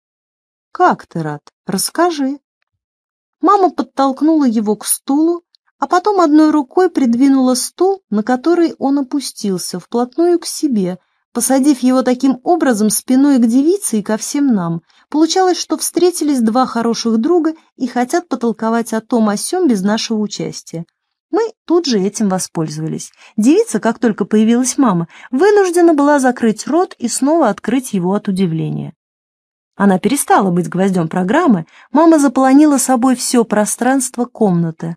«Как ты рад? Расскажи». Мама подтолкнула его к стулу, а потом одной рукой придвинула стул, на который он опустился, вплотную к себе, посадив его таким образом спиной к девице и ко всем нам. Получалось, что встретились 2 хороших друга и хотят потолковать о том о сём без нашего участия. Мы тут же этим воспользовались. Девица, как только появилась мама, вынуждена была закрыть рот и снова открыть его от удивления. Она перестала быть гвоздем программы, мама заполонила собой все пространство комнаты.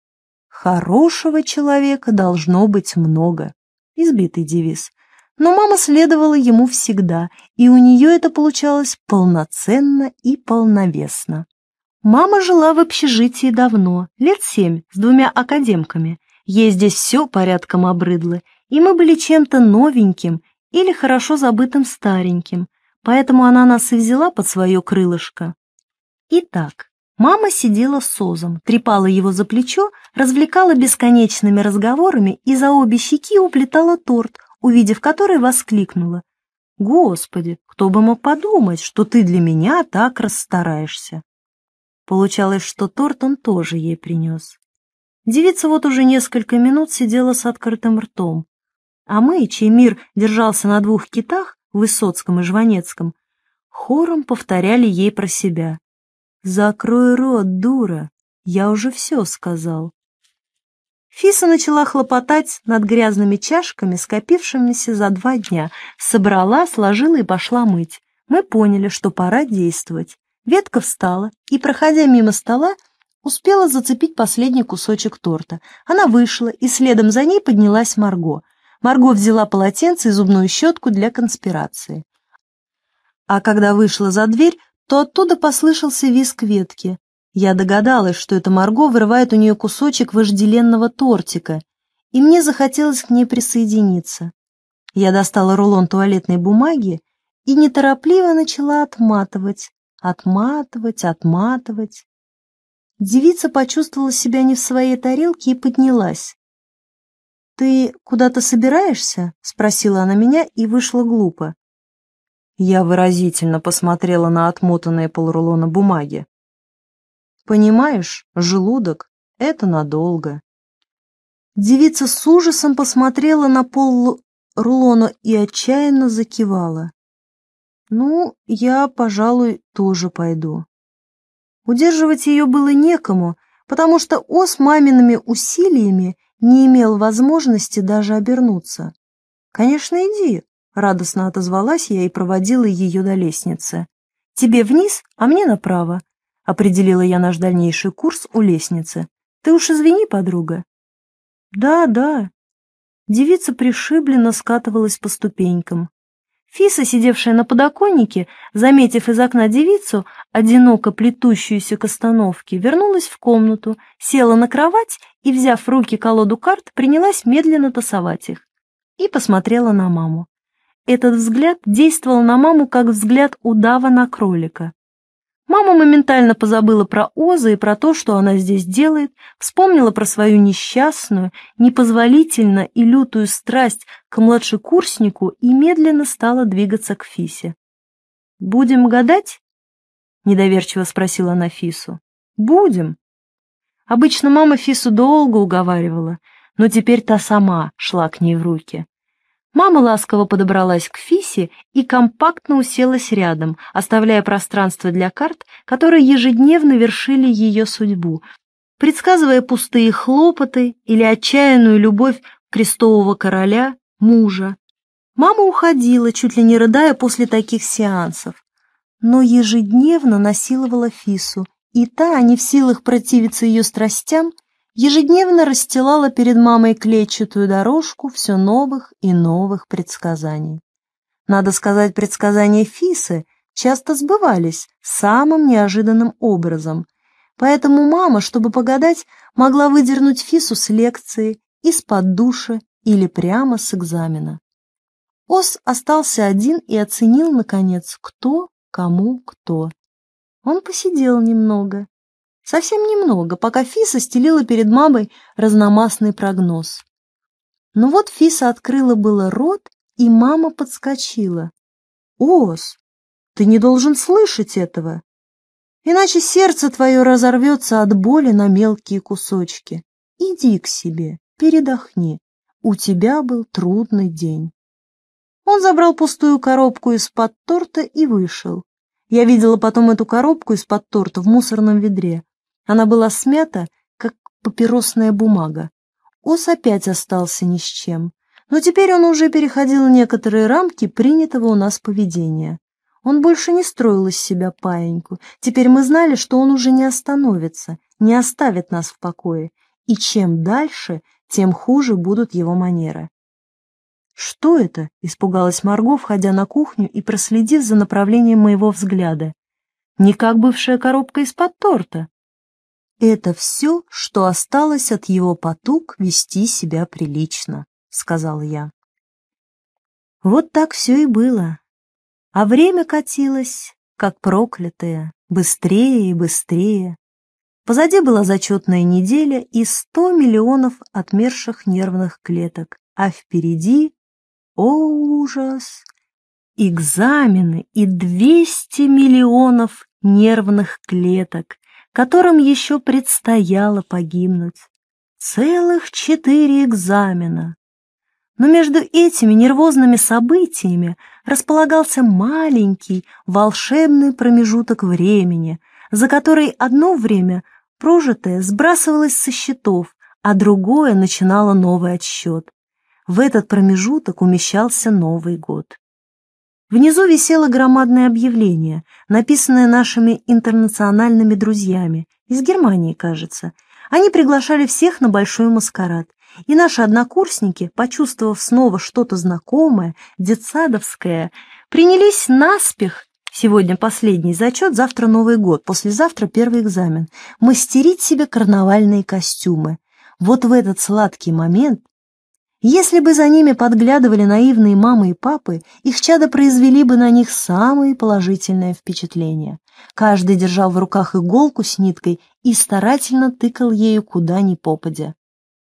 «Хорошего человека должно быть много» — избитый девиз. Но мама следовала ему всегда, и у нее это получалось полноценно и полновесно. Мама жила в общежитии давно, лет 7, с 2 академками. Ей здесь все порядком обрыдло, и мы были чем-то новеньким или хорошо забытым стареньким, поэтому она нас и взяла под свое крылышко. Итак, мама сидела с Озом, трепала его за плечо, развлекала бесконечными разговорами и за обе щеки уплетала торт, увидев который, воскликнула: «Господи, кто бы мог подумать, что ты для меня так расстараешься!» Получалось, что торт он тоже ей принес. Девица вот уже несколько минут сидела с открытым ртом, а мы, чей мир держался на 2 китах, Высоцком и Жванецком, хором повторяли ей про себя: «Закрой рот, дура, я уже все сказал». Фиса начала хлопотать над грязными чашками, скопившимися за 2 дня, собрала, сложила и пошла мыть. Мы поняли, что пора действовать. Ветка встала и, проходя мимо стола, успела зацепить последний кусочек торта. Она вышла, и следом за ней поднялась Марго. Марго взяла полотенце и зубную щетку для конспирации. А когда вышла за дверь, то оттуда послышался визг Ветки. Я догадалась, что это Марго вырывает у нее кусочек вожделенного тортика, и мне захотелось к ней присоединиться. Я достала рулон туалетной бумаги и неторопливо начала отматывать. Девица почувствовала себя не в своей тарелке и поднялась. «Ты куда-то собираешься?» — спросила она меня и вышла глупо. Я выразительно посмотрела на отмотанные полрулона бумаги. «Понимаешь, желудок — это надолго». Девица с ужасом посмотрела на полрулона и отчаянно закивала. «Ну, я, пожалуй, тоже пойду». Удерживать ее было некому, потому что Оз мамиными усилиями не имел возможности даже обернуться. «Конечно, иди», — радостно отозвалась я и проводила ее до лестницы. «Тебе вниз, а мне направо», — определила я наш дальнейший курс у лестницы. «Ты уж извини, подруга». «Да, да». Девица пришибленно скатывалась по ступенькам. Фиса, сидевшая на подоконнике, заметив из окна девицу, одиноко плетущуюся к остановке, вернулась в комнату, села на кровать и, взяв в руки колоду карт, принялась медленно тасовать их. И посмотрела на маму. Этот взгляд действовал на маму, как взгляд удава на кролика. Мама моментально позабыла про Оза и про то, что она здесь делает, вспомнила про свою несчастную, непозволительно и лютую страсть к младшекурснику и медленно стала двигаться к Фисе. «Будем гадать?» — недоверчиво спросила она Фису. «Будем». Обычно мама Фису долго уговаривала, но теперь та сама шла к ней в руки. Мама ласково подобралась к Фисе и компактно уселась рядом, оставляя пространство для карт, которые ежедневно вершили ее судьбу, предсказывая пустые хлопоты или отчаянную любовь крестового короля, мужа. Мама уходила, чуть ли не рыдая после таких сеансов, но ежедневно насиловала Фису, и та, не в силах противиться ее страстям, ежедневно расстилала перед мамой клетчатую дорожку все новых и новых предсказаний. Надо сказать, предсказания Фисы часто сбывались самым неожиданным образом, поэтому мама, чтобы погадать, могла выдернуть Фису с лекции, из-под душа или прямо с экзамена. Оз остался один и оценил, наконец, кто кому кто. Он посидел немного. Совсем немного, пока Фиса стелила перед мамой разномастный прогноз. Но вот Фиса открыла было рот, и мама подскочила. «Оз, ты не должен слышать этого, иначе сердце твое разорвется от боли на мелкие кусочки. Иди к себе, передохни, у тебя был трудный день». Он забрал пустую коробку из-под торта и вышел. Я видела потом эту коробку из-под торта в мусорном ведре. Она была смята, как папиросная бумага. Оз опять остался ни с чем, но теперь он уже переходил некоторые рамки принятого у нас поведения. Он больше не строил из себя паиньку. Теперь мы знали, что он уже не остановится, не оставит нас в покое, и чем дальше, тем хуже будут его манеры. «Что это?» — испугалась Марго, входя на кухню и проследив за направлением моего взгляда. «Не как бывшая коробка из-под торта». «Это все, что осталось от его потуг вести себя прилично», — сказал я. Вот так все и было. А время катилось, как проклятое, быстрее и быстрее. Позади была зачетная неделя и 100 миллионов отмерших нервных клеток, а впереди, о ужас, экзамены и 200 миллионов нервных клеток, которым еще предстояло погибнуть. Целых 4 экзамена. Но между этими нервозными событиями располагался маленький волшебный промежуток времени, за который одно время прожитое сбрасывалось со счетов, а другое начинало новый отсчет. В этот промежуток умещался Новый год. Внизу висело громадное объявление, написанное нашими интернациональными друзьями, из Германии, кажется. Они приглашали всех на большой маскарад, и наши однокурсники, почувствовав снова что-то знакомое, детсадовское, принялись наспех, сегодня последний зачет, завтра Новый год, послезавтра первый экзамен, мастерить себе карнавальные костюмы. Вот в этот сладкий момент, если бы за ними подглядывали наивные мамы и папы, их чада произвели бы на них самые положительные впечатления. Каждый держал в руках иголку с ниткой и старательно тыкал ею куда ни попадя.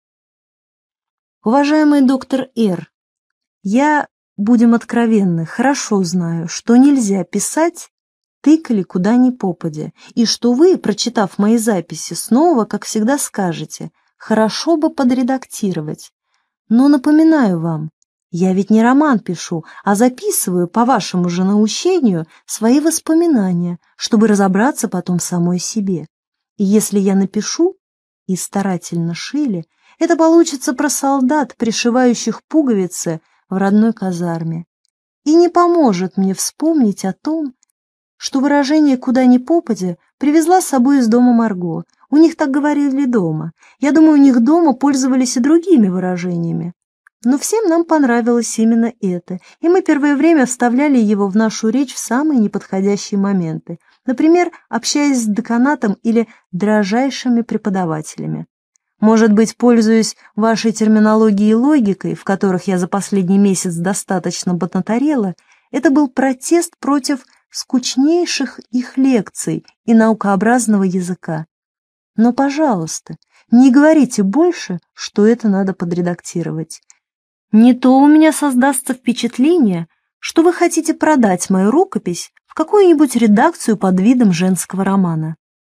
Уважаемый доктор Р., я, будем откровенны, хорошо знаю, что нельзя писать «тыкали куда ни попадя», и что вы, прочитав мои записи, снова, как всегда, скажете «хорошо бы подредактировать». Но напоминаю вам, я ведь не роман пишу, а записываю, по вашему же наущению, свои воспоминания, чтобы разобраться потом в самой себе. И если я напишу, и старательно шили, это получится про солдат, пришивающих пуговицы в родной казарме. И не поможет мне вспомнить о том, что выражение «куда ни попадя» привезла с собой из дома Марго. У них так говорили дома. Я думаю, у них дома пользовались и другими выражениями. Но всем нам понравилось именно это, и мы первое время вставляли его в нашу речь в самые неподходящие моменты, например, общаясь с деканатом или дрожайшими преподавателями. Может быть, пользуясь вашей терминологией и логикой, в которых я за последний месяц достаточно поднаторела, это был протест против скучнейших их лекций и наукообразного языка. Но, пожалуйста, не говорите больше, что это надо подредактировать. Не то у меня создастся впечатление, что вы хотите продать мою рукопись в какую-нибудь редакцию под видом женского романа.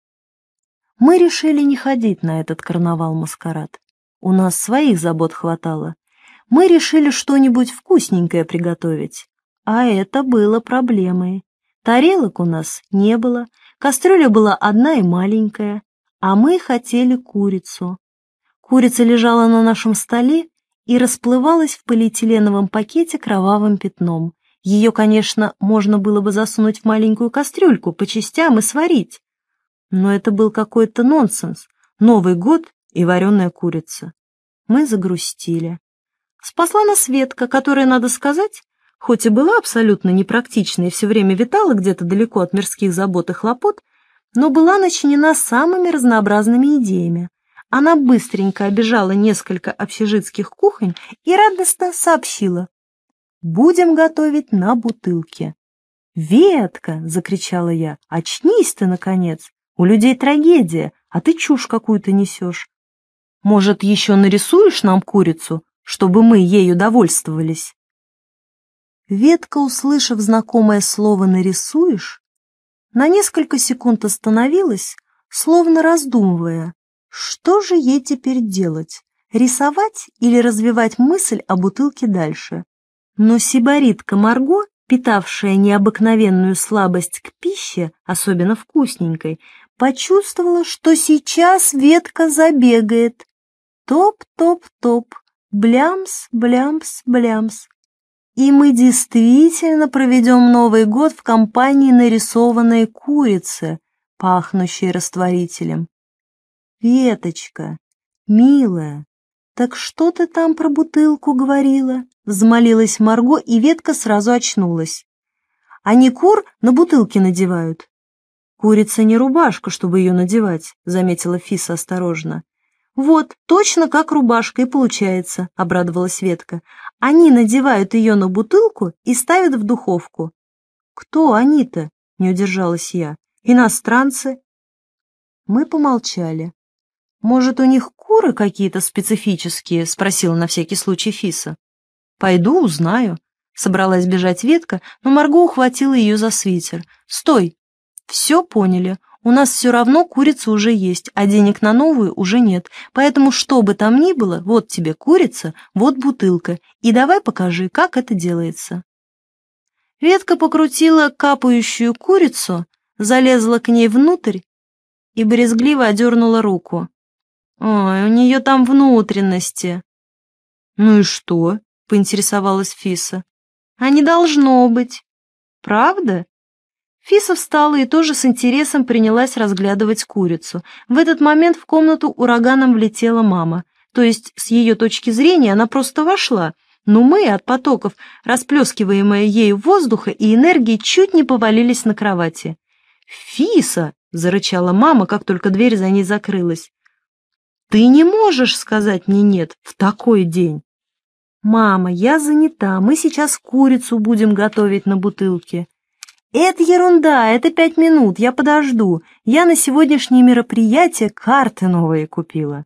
Мы решили не ходить на этот карнавал-маскарад. У нас своих забот хватало. Мы решили что-нибудь вкусненькое приготовить. А это было проблемой. Тарелок у нас не было, кастрюля была одна и маленькая, а мы хотели курицу. Курица лежала на нашем столе и расплывалась в полиэтиленовом пакете кровавым пятном. Ее, конечно, можно было бы засунуть в маленькую кастрюльку по частям и сварить. Но это был какой-то нонсенс. Новый год и вареная курица. Мы загрустили. Спасла нас Светка, которая, надо сказать, хоть и была абсолютно непрактичной и все время витала где-то далеко от мирских забот и хлопот, но была начинена самыми разнообразными идеями. Она быстренько обежала несколько общежитских кухонь и радостно сообщила: «Будем готовить на бутылке». «Ветка!» — закричала я. «Очнись ты, наконец! У людей трагедия, а ты чушь какую-то несешь. Может, еще нарисуешь нам курицу, чтобы мы ею довольствовались?» Ветка, услышав знакомое слово «нарисуешь», на несколько секунд остановилась, словно раздумывая, что же ей теперь делать, рисовать или развивать мысль о бутылке дальше. Но сибаритка Марго, питавшая необыкновенную слабость к пище, особенно вкусненькой, почувствовала, что сейчас Ветка забегает. Топ-топ-топ, блямс, блямс, блямс. И мы действительно проведем Новый год в компании нарисованной курицы, пахнущей растворителем. «Веточка, милая, так что ты там про бутылку говорила?» — взмолилась Марго, и Ветка сразу очнулась. «Они кур на бутылки надевают». «Курица не рубашка, чтобы ее надевать», — заметила Фиса осторожно. «Вот, точно как рубашка и получается», — обрадовалась Ветка. «Они надевают ее на бутылку и ставят в духовку». «Кто они-то?» — не удержалась я. «Иностранцы?» Мы помолчали. «Может, у них куры какие-то специфические?» — спросила на всякий случай Фиса. «Пойду узнаю», — собралась бежать Ветка, но Марго ухватила ее за свитер. «Стой! Все поняли. У нас все равно курица уже есть, а денег на новую уже нет. Поэтому, что бы там ни было, вот тебе курица, вот бутылка, и давай покажи, как это делается». Ветка покрутила капающую курицу, залезла к ней внутрь и брезгливо одернула руку. «Ой, у нее там внутренности». «Ну и что?» — поинтересовалась Фиса. «А не должно быть. Правда?» Фиса встала и тоже с интересом принялась разглядывать курицу. В этот момент в комнату ураганом влетела мама. То есть, с ее точки зрения, она просто вошла, но мы от потоков, расплескиваемые ею воздуха и энергии, чуть не повалились на кровати. «Фиса!» — зарычала мама, как только дверь за ней закрылась. «Ты не можешь сказать мне «нет» в такой день!» «Мама, я занята, мы сейчас курицу будем готовить на бутылке». «Это ерунда, это 5 минут, я подожду. Я на сегодняшнее мероприятие карты новые купила».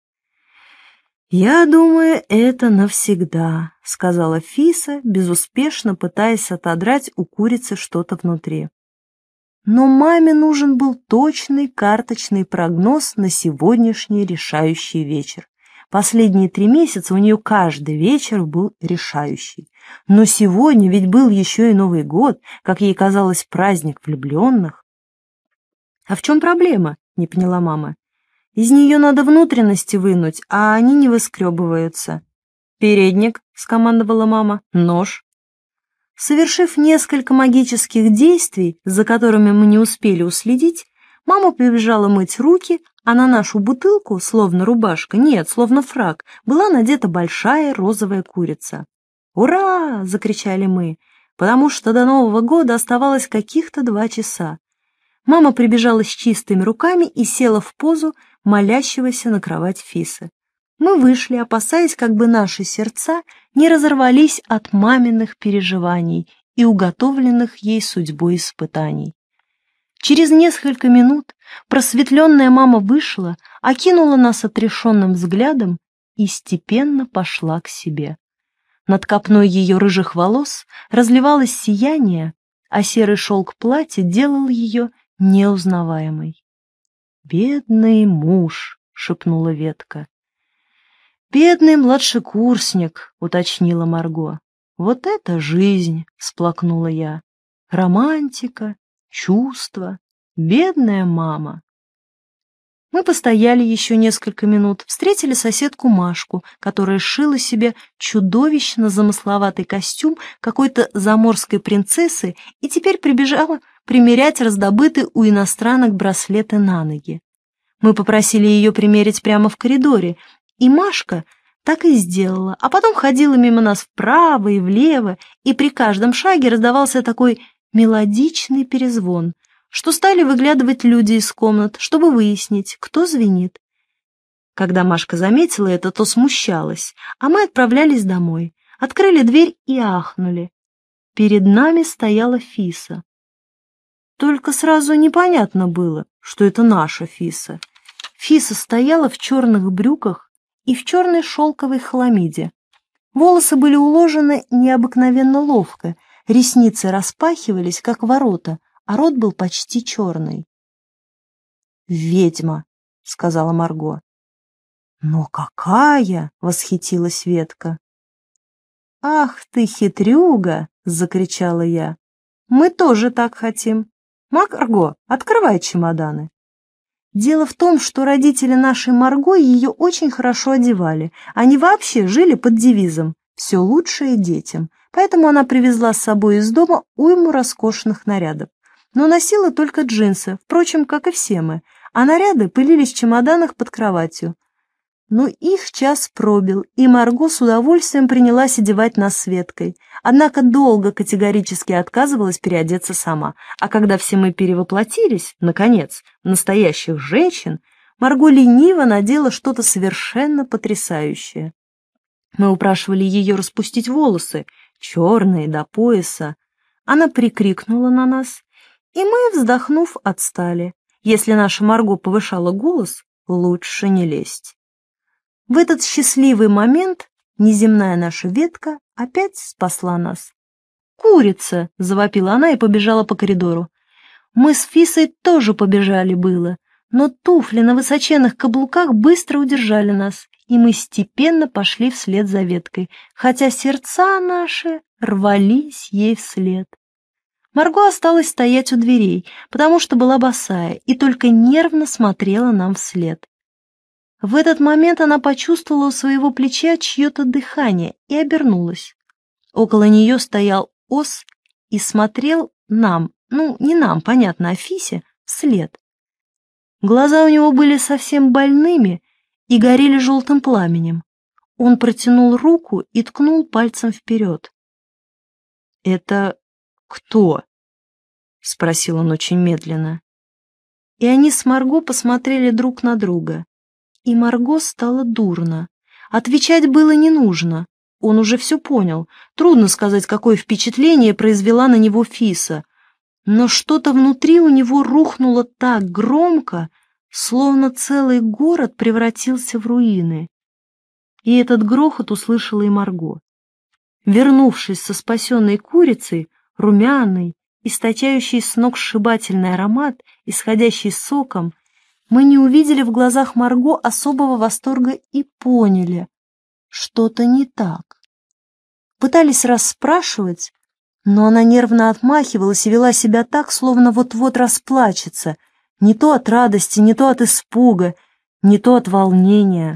«Я думаю, это навсегда», — сказала Фиса, безуспешно пытаясь отодрать у курицы что-то внутри. Но маме нужен был точный карточный прогноз на сегодняшний решающий вечер. Последние 3 месяца у нее каждый вечер был решающий. Но сегодня ведь был еще и Новый год, как ей казалось, праздник влюбленных. «А в чем проблема?» — не поняла мама. «Из нее надо внутренности вынуть, а они не выскребываются». «Передник», — скомандовала мама, — «нож». Совершив несколько магических действий, за которыми мы не успели уследить, мама побежала мыть руки, а на нашу бутылку, словно рубашка, нет, словно фрак, была надета большая розовая курица. «Ура!» — закричали мы, потому что до Нового года оставалось каких-то 2 часа. Мама прибежала с чистыми руками и села в позу молящегося на кровать Фисы. Мы вышли, опасаясь, как бы наши сердца не разорвались от маминых переживаний и уготовленных ей судьбой испытаний. Через несколько минут просветленная мама вышла, окинула нас отрешенным взглядом и степенно пошла к себе. Над копной ее рыжих волос разливалось сияние, а серый шелк платья делал ее неузнаваемой. «Бедный муж!» — шепнула Ветка. «Бедный младшекурсник!» — уточнила Марго. «Вот это жизнь!» — всплакнула я. «Романтика, чувства, бедная мама!» Мы постояли еще несколько минут, встретили соседку Машку, которая сшила себе чудовищно замысловатый костюм какой-то заморской принцессы и теперь прибежала примерять раздобытые у иностранок браслеты на ноги. Мы попросили ее примерить прямо в коридоре, и Машка так и сделала, а потом ходила мимо нас вправо и влево, и при каждом шаге раздавался такой мелодичный перезвон, что стали выглядывать люди из комнат, чтобы выяснить, кто звенит. Когда Машка заметила это, то смущалась, а мы отправлялись домой, открыли дверь и ахнули. Перед нами стояла Фиса. Только сразу непонятно было, что это наша Фиса. Фиса стояла в черных брюках и в черной шелковой хламиде. Волосы были уложены необыкновенно ловко, ресницы распахивались, как ворота, а рот был почти черный. «Ведьма», — сказала Марго. «Но какая!» — восхитилась Ветка. «Ах ты хитрюга!» — закричала я. «Мы тоже так хотим. Марго, открывай чемоданы». Дело в том, что родители нашей Марго ее очень хорошо одевали. Они вообще жили под девизом «все лучшее детям», поэтому она привезла с собой из дома уйму роскошных нарядов. Но носила только джинсы, впрочем, как и все мы, а наряды пылились в чемоданах под кроватью. Но их час пробил, и Марго с удовольствием принялась одевать нас с Веткой, однако долго категорически отказывалась переодеться сама, а когда все мы перевоплотились, наконец, в настоящих женщин, Марго лениво надела что-то совершенно потрясающее. Мы упрашивали ее распустить волосы, черные до пояса. Она прикрикнула на нас, и мы, вздохнув, отстали. Если наша Марго повышала голос, лучше не лезть. В этот счастливый момент неземная наша Ветка опять спасла нас. «Курица!» — завопила она и побежала по коридору. Мы с Фисой тоже побежали было, но туфли на высоченных каблуках быстро удержали нас, и мы степенно пошли вслед за Веткой, хотя сердца наши рвались ей вслед. Марго осталась стоять у дверей, потому что была босая и только нервно смотрела нам вслед. В этот момент она почувствовала у своего плеча чье-то дыхание и обернулась. Около нее стоял Ос и смотрел нам, не нам, понятно, а Фисе, вслед. Глаза у него были совсем больными и горели желтым пламенем. Он протянул руку и ткнул пальцем вперед. «Это кто?» — спросил он очень медленно. И они с Марго посмотрели друг на друга. И Марго стало дурно. Отвечать было не нужно. Он уже все понял. Трудно сказать, какое впечатление произвела на него Фиса. Но что-то внутри у него рухнуло так громко, словно целый город превратился в руины. И этот грохот услышала и Марго. Вернувшись со спасенной курицей, румяной, источающей сногсшибательный аромат, исходящий соком, мы не увидели в глазах Марго особого восторга и поняли, что-то не так. Пытались расспрашивать, но она нервно отмахивалась и вела себя так, словно вот-вот расплачется, не то от радости, не то от испуга, не то от волнения.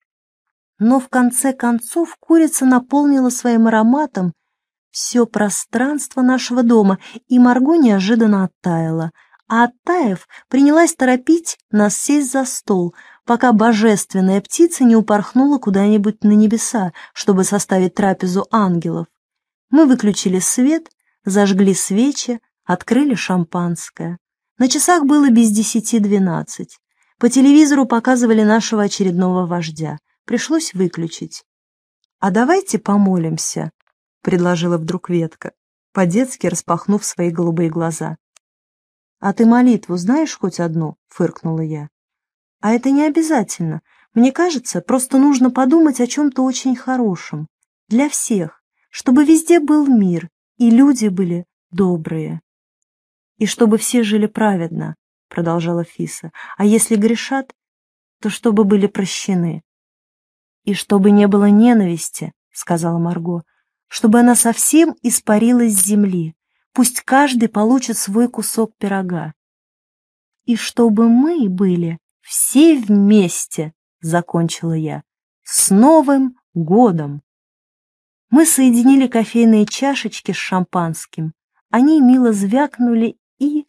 Но в конце концов курица наполнила своим ароматом все пространство нашего дома, и Марго неожиданно оттаяла. а Оттаев принялась торопить нас сесть за стол, пока божественная птица не упорхнула куда-нибудь на небеса, чтобы составить трапезу ангелов. Мы выключили свет, зажгли свечи, открыли шампанское. На часах было без 10:12. По телевизору показывали нашего очередного вождя. Пришлось выключить. «А давайте помолимся», — предложила вдруг Ветка, по-детски распахнув свои голубые глаза. «А ты молитву знаешь хоть одну?» — фыркнула я. «А это не обязательно. Мне кажется, просто нужно подумать о чем-то очень хорошем. Для всех, чтобы везде был мир, и люди были добрые. И чтобы все жили праведно», — продолжала Фиса. «А если грешат, то чтобы были прощены». «И чтобы не было ненависти», — сказала Марго, «чтобы она совсем испарилась с земли. Пусть каждый получит свой кусок пирога. И чтобы мы были все вместе», — закончила я. «С Новым годом!» Мы соединили кофейные чашечки с шампанским. Они мило звякнули и...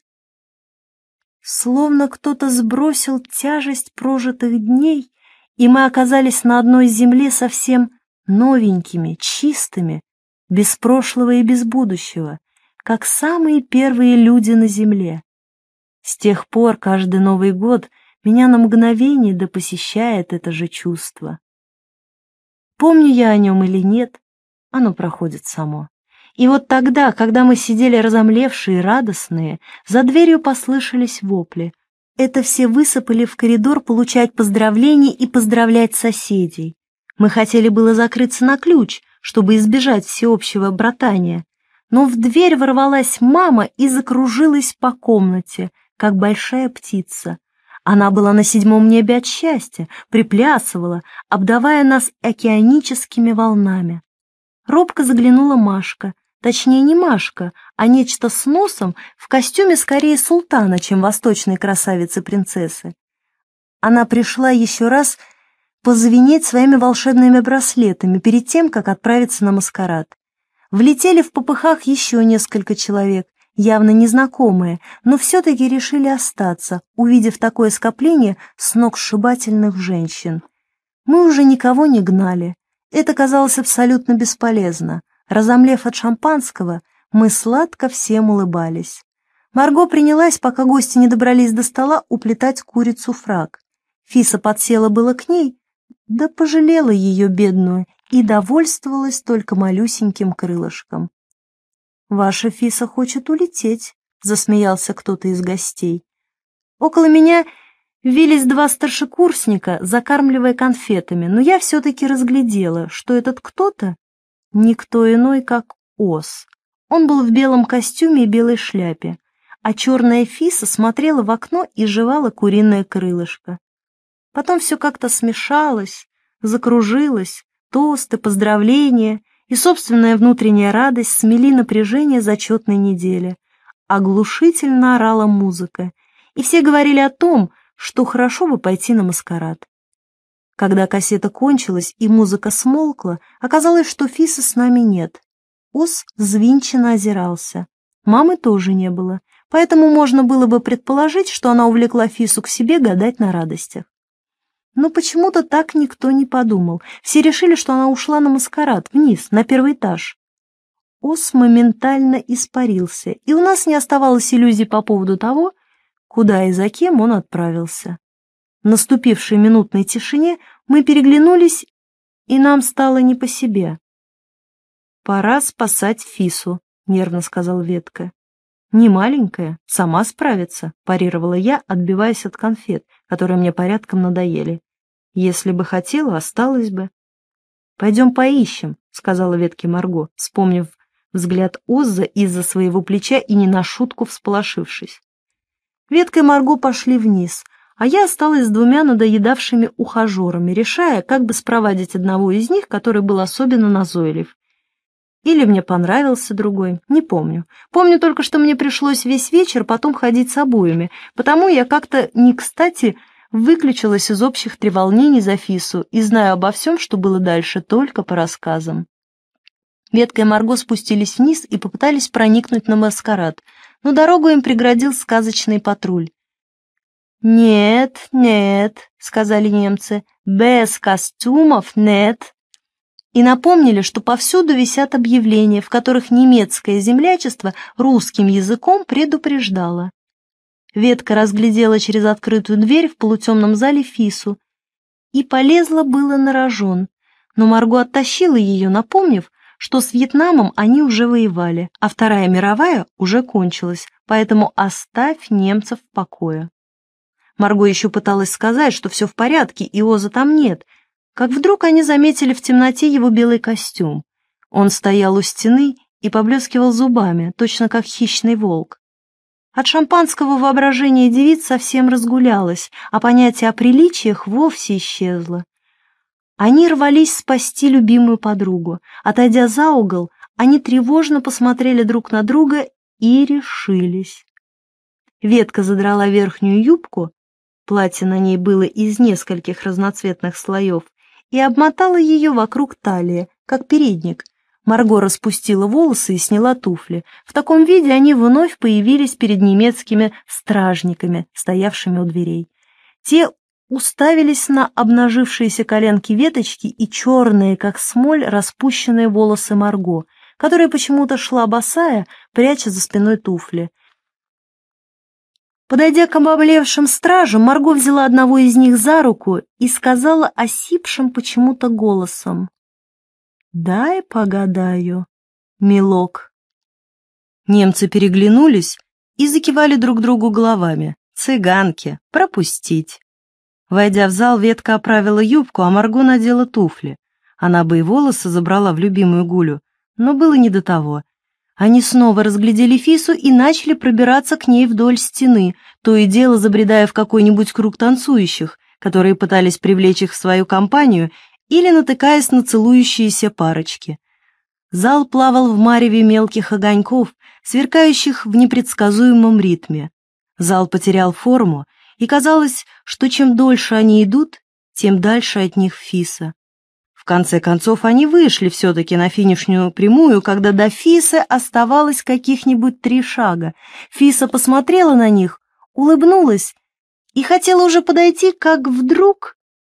Словно кто-то сбросил тяжесть прожитых дней, и мы оказались на одной земле совсем новенькими, чистыми, без прошлого и без будущего, как самые первые люди на земле. С тех пор каждый Новый год меня на мгновение да посещает это же чувство. Помню я о нем или нет, оно проходит само. И вот тогда, когда мы сидели разомлевшие и радостные, за дверью послышались вопли. Это все высыпали в коридор получать поздравления и поздравлять соседей. Мы хотели было закрыться на ключ, чтобы избежать всеобщего братания, но в дверь ворвалась мама и закружилась по комнате, как большая птица. Она была на 7 небе от счастья, приплясывала, обдавая нас океаническими волнами. Робко заглянула Машка, точнее не Машка, а нечто с носом в костюме скорее султана, чем восточной красавицы-принцессы. Она пришла еще раз позвенеть своими волшебными браслетами перед тем, как отправиться на маскарад. Влетели в попыхах еще несколько человек, явно незнакомые, но все-таки решили остаться, увидев такое скопление сногсшибательных женщин. Мы уже никого не гнали. Это казалось абсолютно бесполезно. Разомлев от шампанского, мы сладко всем улыбались. Марго принялась, пока гости не добрались до стола, уплетать курицу-фрак. Фиса подсела было к ней, да пожалела ее бедную и довольствовалась только малюсеньким крылышком. «Ваша Фиса хочет улететь», — засмеялся кто-то из гостей. Около меня вились 2 старшекурсника, закармливая конфетами, но я все-таки разглядела, что этот кто-то никто иной, как Ос. Он был в белом костюме и белой шляпе, а черная Фиса смотрела в окно и жевала куриное крылышко. Потом все как-то смешалось, закружилось, тосты, поздравления и собственная внутренняя радость смели напряжение зачетной недели. Оглушительно орала музыка, и все говорили о том, что хорошо бы пойти на маскарад. Когда кассета кончилась и музыка смолкла, оказалось, что Фисы с нами нет. Ос взвинченно озирался. Мамы тоже не было, поэтому можно было бы предположить, что она увлекла Фису к себе гадать на радостях. Но почему-то так никто не подумал. Все решили, что она ушла на маскарад, вниз, на 1-й этаж. Ос моментально испарился, и у нас не оставалось иллюзий по поводу того, куда и за кем он отправился. В наступившей минутной тишине мы переглянулись, и нам стало не по себе. «Пора спасать Фису», — нервно сказал Ветка. «Не маленькая, сама справится», — парировала я, отбиваясь от конфет, которые мне порядком надоели. «Если бы хотела, осталась бы». «Пойдем поищем», — сказала Ветке Марго, вспомнив взгляд Озза из-за своего плеча и не на шутку всполошившись. Ветка и Марго пошли вниз, а я осталась с 2 надоедавшими ухажерами, решая, как бы спровадить одного из них, который был особенно назойлив. Или мне понравился другой, не помню. Помню только, что мне пришлось весь вечер потом ходить с обоими, потому я как-то не кстати выключилась из общих треволнений за Фису и знаю обо всем, что было дальше, только по рассказам. Ветка и Марго спустились вниз и попытались проникнуть на маскарад, но дорогу им преградил сказочный патруль. «Нет, нет», — сказали немцы, — «без костюмов нет». И напомнили, что повсюду висят объявления, в которых немецкое землячество русским языком предупреждало. Ветка разглядела через открытую дверь в полутемном зале Фису и полезла было на рожон, но Марго оттащила ее, напомнив, что с Вьетнамом они уже воевали, а Вторая мировая уже кончилась, поэтому оставь немцев в покое. Марго еще пыталась сказать, что все в порядке, и Оза там нет, как вдруг они заметили в темноте его белый костюм. Он стоял у стены и поблескивал зубами, точно как хищный волк. От шампанского воображение девиц совсем разгулялось, а понятие о приличиях вовсе исчезло. Они рвались спасти любимую подругу. Отойдя за угол, они тревожно посмотрели друг на друга и решились. Ветка задрала верхнюю юбку, платье на ней было из нескольких разноцветных слоев, и обмотала ее вокруг талии, как передник. Марго распустила волосы и сняла туфли. В таком виде они вновь появились перед немецкими стражниками, стоявшими у дверей. Те уставились на обнажившиеся коленки Веточки и черные, как смоль, распущенные волосы Марго, которая почему-то шла босая, пряча за спиной туфли. Подойдя к обомлевшим стражам, Марго взяла одного из них за руку и сказала осипшим почему-то голосом: «Дай погадаю, милок». Немцы переглянулись и закивали друг другу головами. «Цыганки, пропустить». Войдя в зал, Ветка оправила юбку, а Марго надела туфли. Она бы и волосы забрала в любимую Гулю, но было не до того. Они снова разглядели Фису и начали пробираться к ней вдоль стены, то и дело забредая в какой-нибудь круг танцующих, которые пытались привлечь их в свою компанию, или натыкаясь на целующиеся парочки. Зал плавал в мареве мелких огоньков, сверкающих в непредсказуемом ритме. Зал потерял форму, и казалось, что чем дольше они идут, тем дальше от них Фиса. В конце концов, они вышли все-таки на финишную прямую, когда до Фисы оставалось каких-нибудь 3 шага. Фиса посмотрела на них, улыбнулась и хотела уже подойти, как вдруг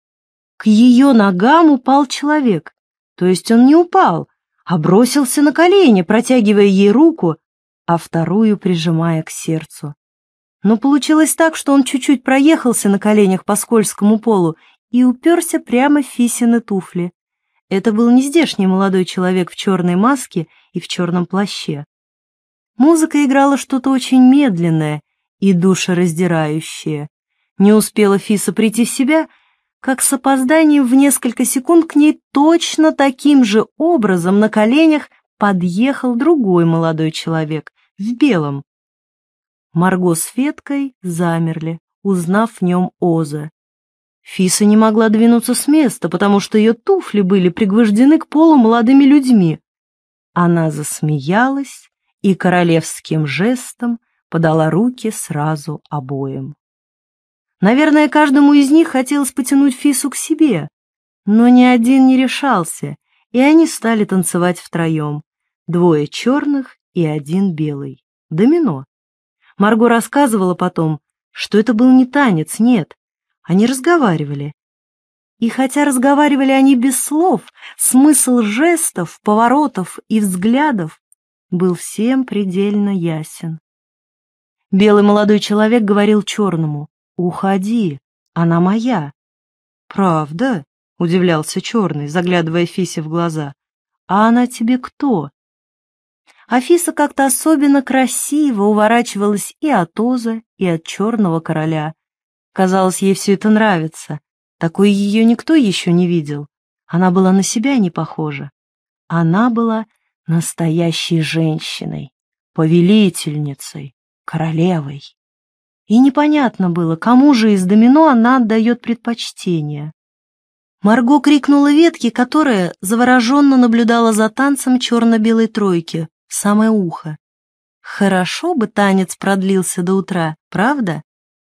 к ее ногам упал человек. То есть он не упал, а бросился на колени, протягивая ей руку, а вторую прижимая к сердцу. Но получилось так, что он чуть-чуть проехался на коленях по скользкому полу и уперся прямо в Фисины туфли. Это был нездешний молодой человек в черной маске и в черном плаще. Музыка играла что-то очень медленное и душераздирающее. Не успела Фиса прийти в себя, как с опозданием в несколько секунд к ней точно таким же образом на коленях подъехал другой молодой человек в белом. Марго с Веткой замерли, узнав в нем Оза. Фиса не могла двинуться с места, потому что ее туфли были пригвождены к полу молодыми людьми. Она засмеялась и королевским жестом подала руки сразу обоим. Наверное, каждому из них хотелось потянуть Фису к себе, но ни один не решался, и они стали танцевать втроем. 2 черных и 1 белый. Домино. Марго рассказывала потом, что это был не танец, нет. Они разговаривали. И хотя разговаривали они без слов, смысл жестов, поворотов и взглядов был всем предельно ясен. Белый молодой человек говорил черному: «Уходи, она моя». «Правда?» — удивлялся черный, заглядывая Фисе в глаза. «А она тебе кто?» А Фиса как-то особенно красиво уворачивалась и от Оза, и от черного короля. Казалось, ей все это нравится. Такой ее никто еще не видел. Она была на себя не похожа. Она была настоящей женщиной, повелительницей, королевой. И непонятно было, кому же из домино она отдает предпочтение. Марго крикнула Ветке, которая завороженно наблюдала за танцем черно-белой тройки, в самое ухо. Хорошо бы танец продлился до утра, правда?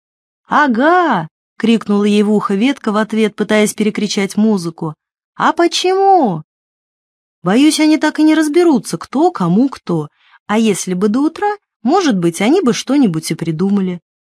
«Ага!» — крикнула ей в ухо Ветка в ответ, пытаясь перекричать музыку. «А почему?» «Боюсь, они так и не разберутся, кто кому кто. А если бы до утра, Может быть, они бы что-нибудь и придумали.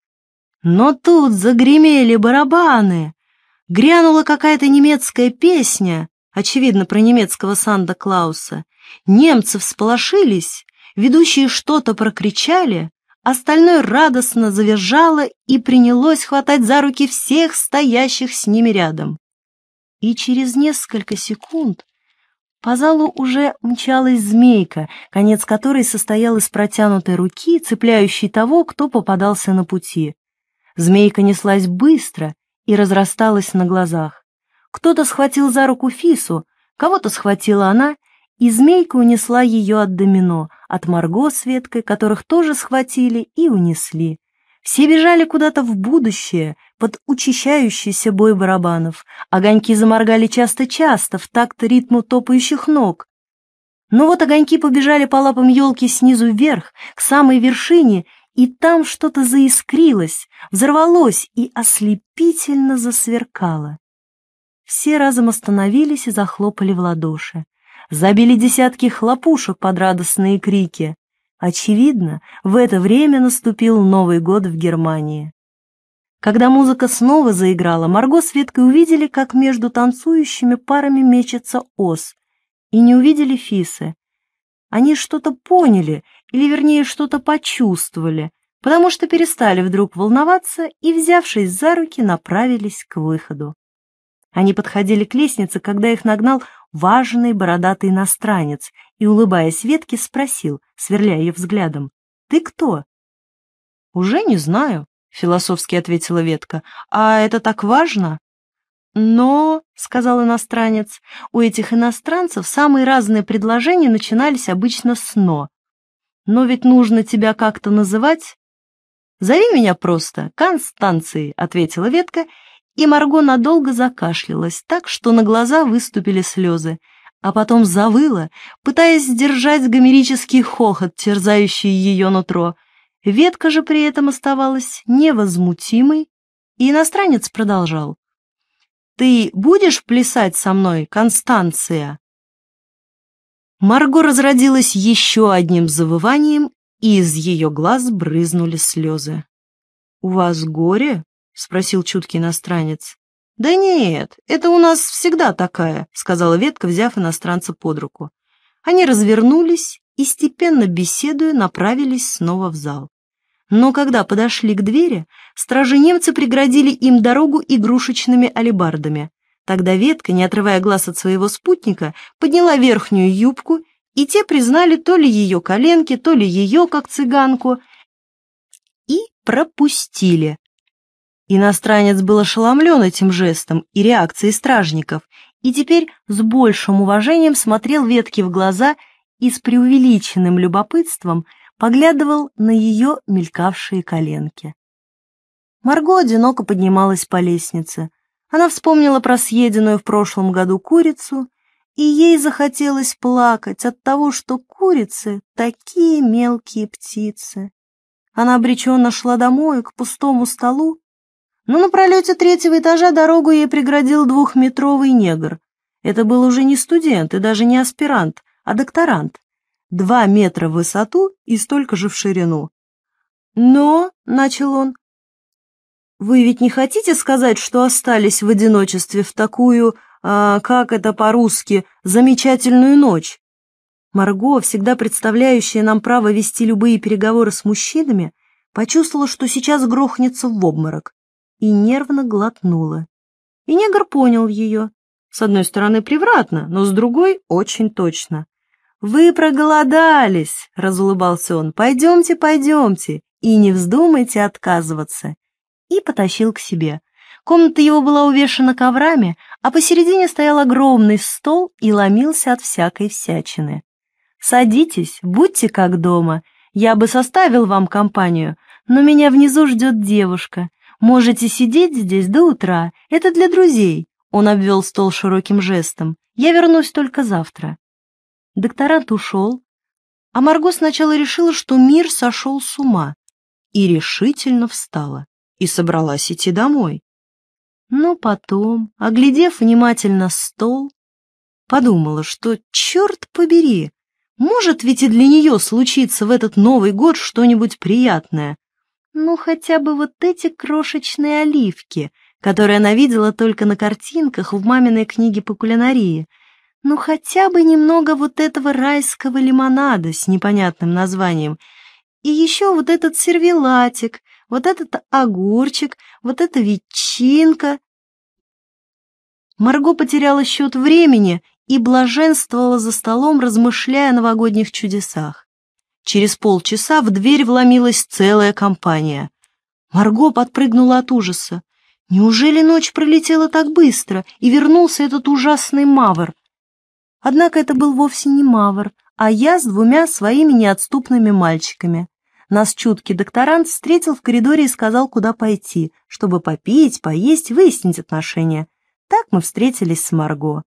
Но тут загремели барабаны, грянула какая-то немецкая песня, очевидно, про немецкого Санта-Клауса. Немцы всполошились, ведущие что-то прокричали, остальное радостно завизжало и принялось хватать за руки всех стоящих с ними рядом. И через несколько секунд по залу уже мчалась змейка, конец которой состоял из протянутой руки, цепляющей того, кто попадался на пути. Змейка неслась быстро и разрасталась на глазах. Кто-то схватил за руку Фису, кого-то схватила она, и змейка унесла ее от Домино, от Марго с Веткой, которых тоже схватили и унесли. Все бежали куда-то в будущее, под учащающийся бой барабанов. Огоньки заморгали часто-часто, в такт ритму топающих ног. Но вот огоньки побежали по лапам елки снизу вверх, к самой вершине, и там что-то заискрилось, взорвалось и ослепительно засверкало. Все разом остановились и захлопали в ладоши. Забили десятки хлопушек под радостные крики. Очевидно, в это время наступил Новый год в Германии. Когда музыка снова заиграла, Марго с Веткой увидели, как между танцующими парами мечется ос, и не увидели Фисы. Они что-то поняли, или вернее что-то почувствовали, потому что перестали вдруг волноваться и, взявшись за руки, направились к выходу. Они подходили к лестнице, когда их нагнал важный бородатый иностранец и, улыбаясь Ветке, спросил, сверляя ее взглядом: «Ты кто?» «Уже не знаю», — философски ответила Ветка. «А это так важно?» «Но», — сказал иностранец, — «у этих иностранцев самые разные предложения начинались обычно с «но». Но ведь нужно тебя как-то называть». «Зови меня просто Констанцией», — ответила Ветка, и Марго надолго закашлялась так, что на глаза выступили слезы, а потом завыла, пытаясь сдержать гомерический хохот, терзающий ее нутро. Ветка же при этом оставалась невозмутимой, и иностранец продолжал: «Ты будешь плясать со мной, Констанция?» Марго разродилась еще одним завыванием, и из ее глаз брызнули слезы. «У вас горе?» — спросил чуткий иностранец. «Да нет, это у нас всегда такая», — сказала Ветка, взяв иностранца под руку. Они развернулись и, степенно беседуя, направились снова в зал. Но когда подошли к двери, стражи-немцы преградили им дорогу игрушечными алебардами. Тогда Ветка, не отрывая глаз от своего спутника, подняла верхнюю юбку, и те признали то ли ее коленки, то ли ее, как цыганку, и пропустили. Иностранец был ошеломлен этим жестом и реакцией стражников, и теперь с большим уважением смотрел Ветке в глаза и с преувеличенным любопытством поглядывал на ее мелькавшие коленки. Марго одиноко поднималась по лестнице. Она вспомнила про съеденную в прошлом году курицу, и ей захотелось плакать от того, что курицы — такие мелкие птицы. Она обреченно шла домой к пустому столу, но на пролете третьего этажа дорогу ей преградил 2-метровый негр. Это был уже не студент и даже не аспирант, а докторант. 2 метра в высоту и столько же в ширину. «Но», — начал он, — «вы ведь не хотите сказать, что остались в одиночестве в такую, как это по-русски, замечательную ночь?» Марго, всегда представляющая нам право вести любые переговоры с мужчинами, почувствовала, что сейчас грохнется в обморок, и нервно глотнула. И негр понял ее. С одной стороны превратно, но с другой очень точно. «Вы проголодались», — разулыбался он, — «пойдемте, пойдемте, и не вздумайте отказываться». И потащил к себе. Комната его была увешана коврами, а посередине стоял огромный стол и ломился от всякой всячины. «Садитесь, будьте как дома, я бы составил вам компанию, но меня внизу ждет девушка. Можете сидеть здесь до утра, это для друзей», — он обвел стол широким жестом. «Я вернусь только завтра». Докторант ушел, а Марго сначала решила, что мир сошел с ума, и решительно встала, и собралась идти домой. Но потом, оглядев внимательно стол, подумала, что, черт побери, Может ведь и для нее случиться в этот Новый год что-нибудь приятное. Ну, хотя бы вот эти крошечные оливки, которые она видела только на картинках в маминой книге по кулинарии. Ну, хотя бы немного вот этого райского лимонада с непонятным названием. И еще вот этот сервелатик, вот этот огурчик, вот эта ветчинка. Марго потеряла счет времени и блаженствовала за столом, размышляя о новогодних чудесах. Через полчаса в дверь вломилась целая компания. Марго подпрыгнула от ужаса. Неужели ночь пролетела так быстро, и вернулся этот ужасный мавр? Однако это был вовсе не мавр, а я с двумя своими неотступными мальчиками. Нас чуткий докторант встретил в коридоре и сказал, куда пойти, чтобы попить, поесть, выяснить отношения. Так мы встретились с Марго.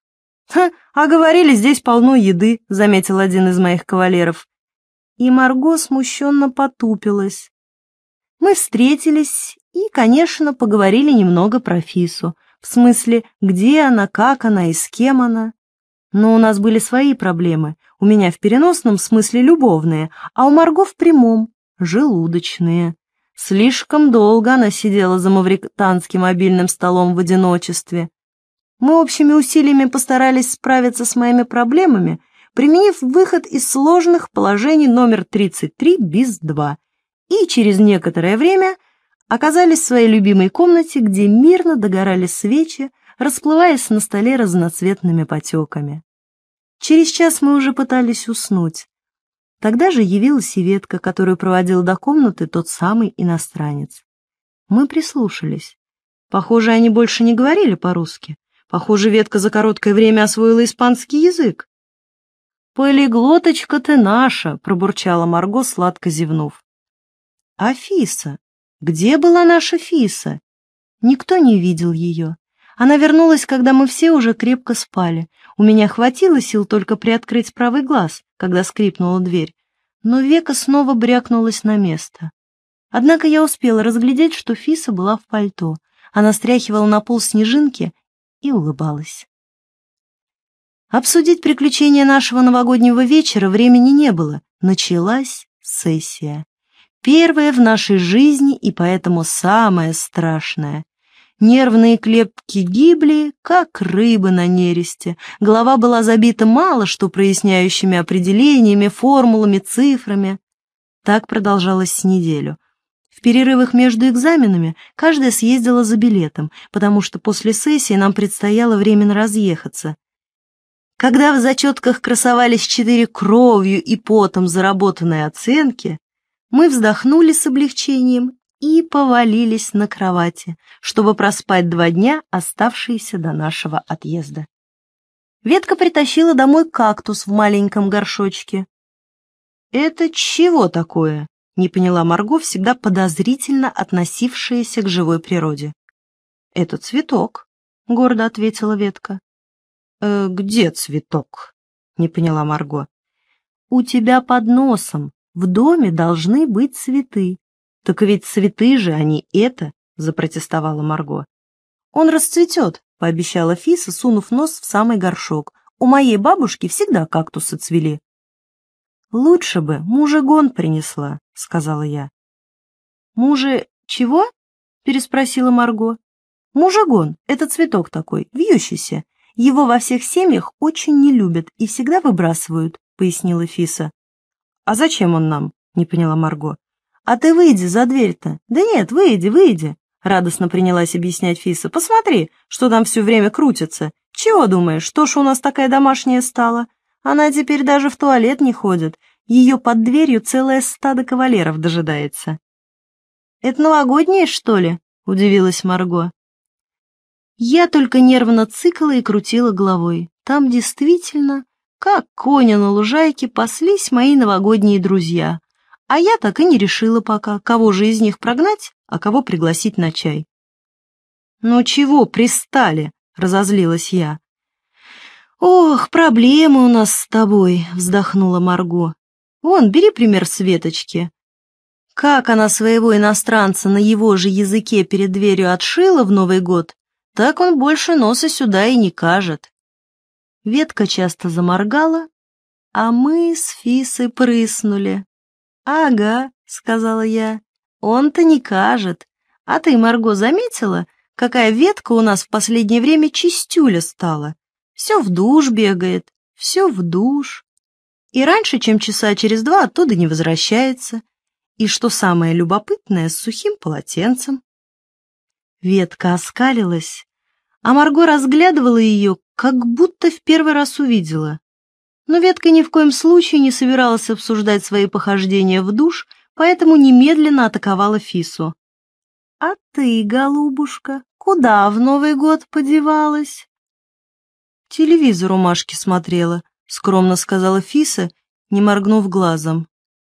«А говорили, здесь полно еды», — заметил один из моих кавалеров. И Марго смущенно потупилась. Мы встретились и, конечно, поговорили немного про Фису. В смысле, где она, как она и с кем она. Но у нас были свои проблемы. У меня в переносном смысле любовные, а у Марго в прямом — желудочные. Слишком долго она сидела за мавританским обильным столом в одиночестве. Мы общими усилиями постарались справиться с моими проблемами, применив выход из сложных положений номер 33 bis 2, и через некоторое время оказались в своей любимой комнате, где мирно догорали свечи, расплываясь на столе разноцветными потеками. Через час мы уже пытались уснуть. Тогда же явилась и ветка, которую проводил до комнаты тот самый иностранец. Мы прислушались. Похоже, они больше не говорили по-русски. Похоже, ветка за короткое время освоила испанский язык. «Полиглоточка ты наша!» — пробурчала Марго, сладко зевнув. «А Фиса? Где была наша Фиса?» Никто не видел ее. Она вернулась, когда мы все уже крепко спали. У меня хватило сил только приоткрыть правый глаз, когда скрипнула дверь, но века снова брякнулась на место. Однако я успела разглядеть, что Фиса была в пальто. Она стряхивала на пол снежинки и улыбалась. Обсудить приключения нашего новогоднего вечера времени не было. Началась сессия. Первая в нашей жизни и поэтому самая страшная. Нервные клетки гибли, как рыбы на нересте. Голова была забита мало что проясняющими определениями, формулами, цифрами. Так продолжалось с неделю. В перерывах между экзаменами каждая съездила за билетом, потому что после сессии нам предстояло временно разъехаться. Когда в зачетках красовались 4 кровью и потом заработанные оценки, мы вздохнули с облегчением и повалились на кровати, чтобы проспать 2 дня, оставшиеся до нашего отъезда. Ветка притащила домой кактус в маленьком горшочке. «Это чего такое?» — не поняла Марго, всегда подозрительно относившаяся к живой природе. «Это цветок», — гордо ответила ветка. «Где цветок?» — не поняла Марго. «У тебя под носом. В доме должны быть цветы». «Так ведь цветы же, они это!» — запротестовала Марго. «Он расцветет», — пообещала Фиса, сунув нос в самый горшок. «У моей бабушки всегда кактусы цвели». «Лучше бы мужегон принесла», — сказала я. Чего?» — переспросила Марго. «Мужегон — это цветок такой, вьющийся. Его во всех семьях очень не любят и всегда выбрасывают», — пояснила Фиса. «А зачем он нам?» — не поняла Марго. «А ты выйди за дверь-то». «Да нет, выйди», — радостно принялась объяснять Фиса. «Посмотри, что там все время крутится. Чего думаешь, что ж у нас такая домашняя стала? Она теперь даже в туалет не ходит. Ее под дверью целое стадо кавалеров дожидается». «Это новогоднее, что ли?» — удивилась Марго. Я только нервно цыкала и крутила головой. Там действительно, как кони на лужайке, паслись мои новогодние друзья. А я так и не решила пока, кого же из них прогнать, а кого пригласить на чай. «Ну чего пристали?» — разозлилась я. «Ох, проблемы у нас с тобой», — вздохнула Марго. «Вон, бери пример с Веточки. Как она своего иностранца на его же языке перед дверью отшила в Новый год, так он больше носа сюда и не кажет». Ветка часто заморгала, А мы с Фисой прыснули. «Ага», — сказала я, — «он-то не кажет. А ты, Марго, заметила, какая ветка у нас в последнее время чистюля стала? Все в душ бегает, все в душ. И раньше, чем часа через 2, оттуда не возвращается. И что самое любопытное, с сухим полотенцем». Ветка оскалилась, а Марго разглядывала ее, как будто в первый раз увидела. Но ветка ни в коем случае не собиралась обсуждать свои похождения в душ, поэтому немедленно атаковала Фису. «А ты, голубушка, куда в Новый год подевалась?» «Телевизор у Машки смотрела», — скромно сказала Фиса, не моргнув глазом.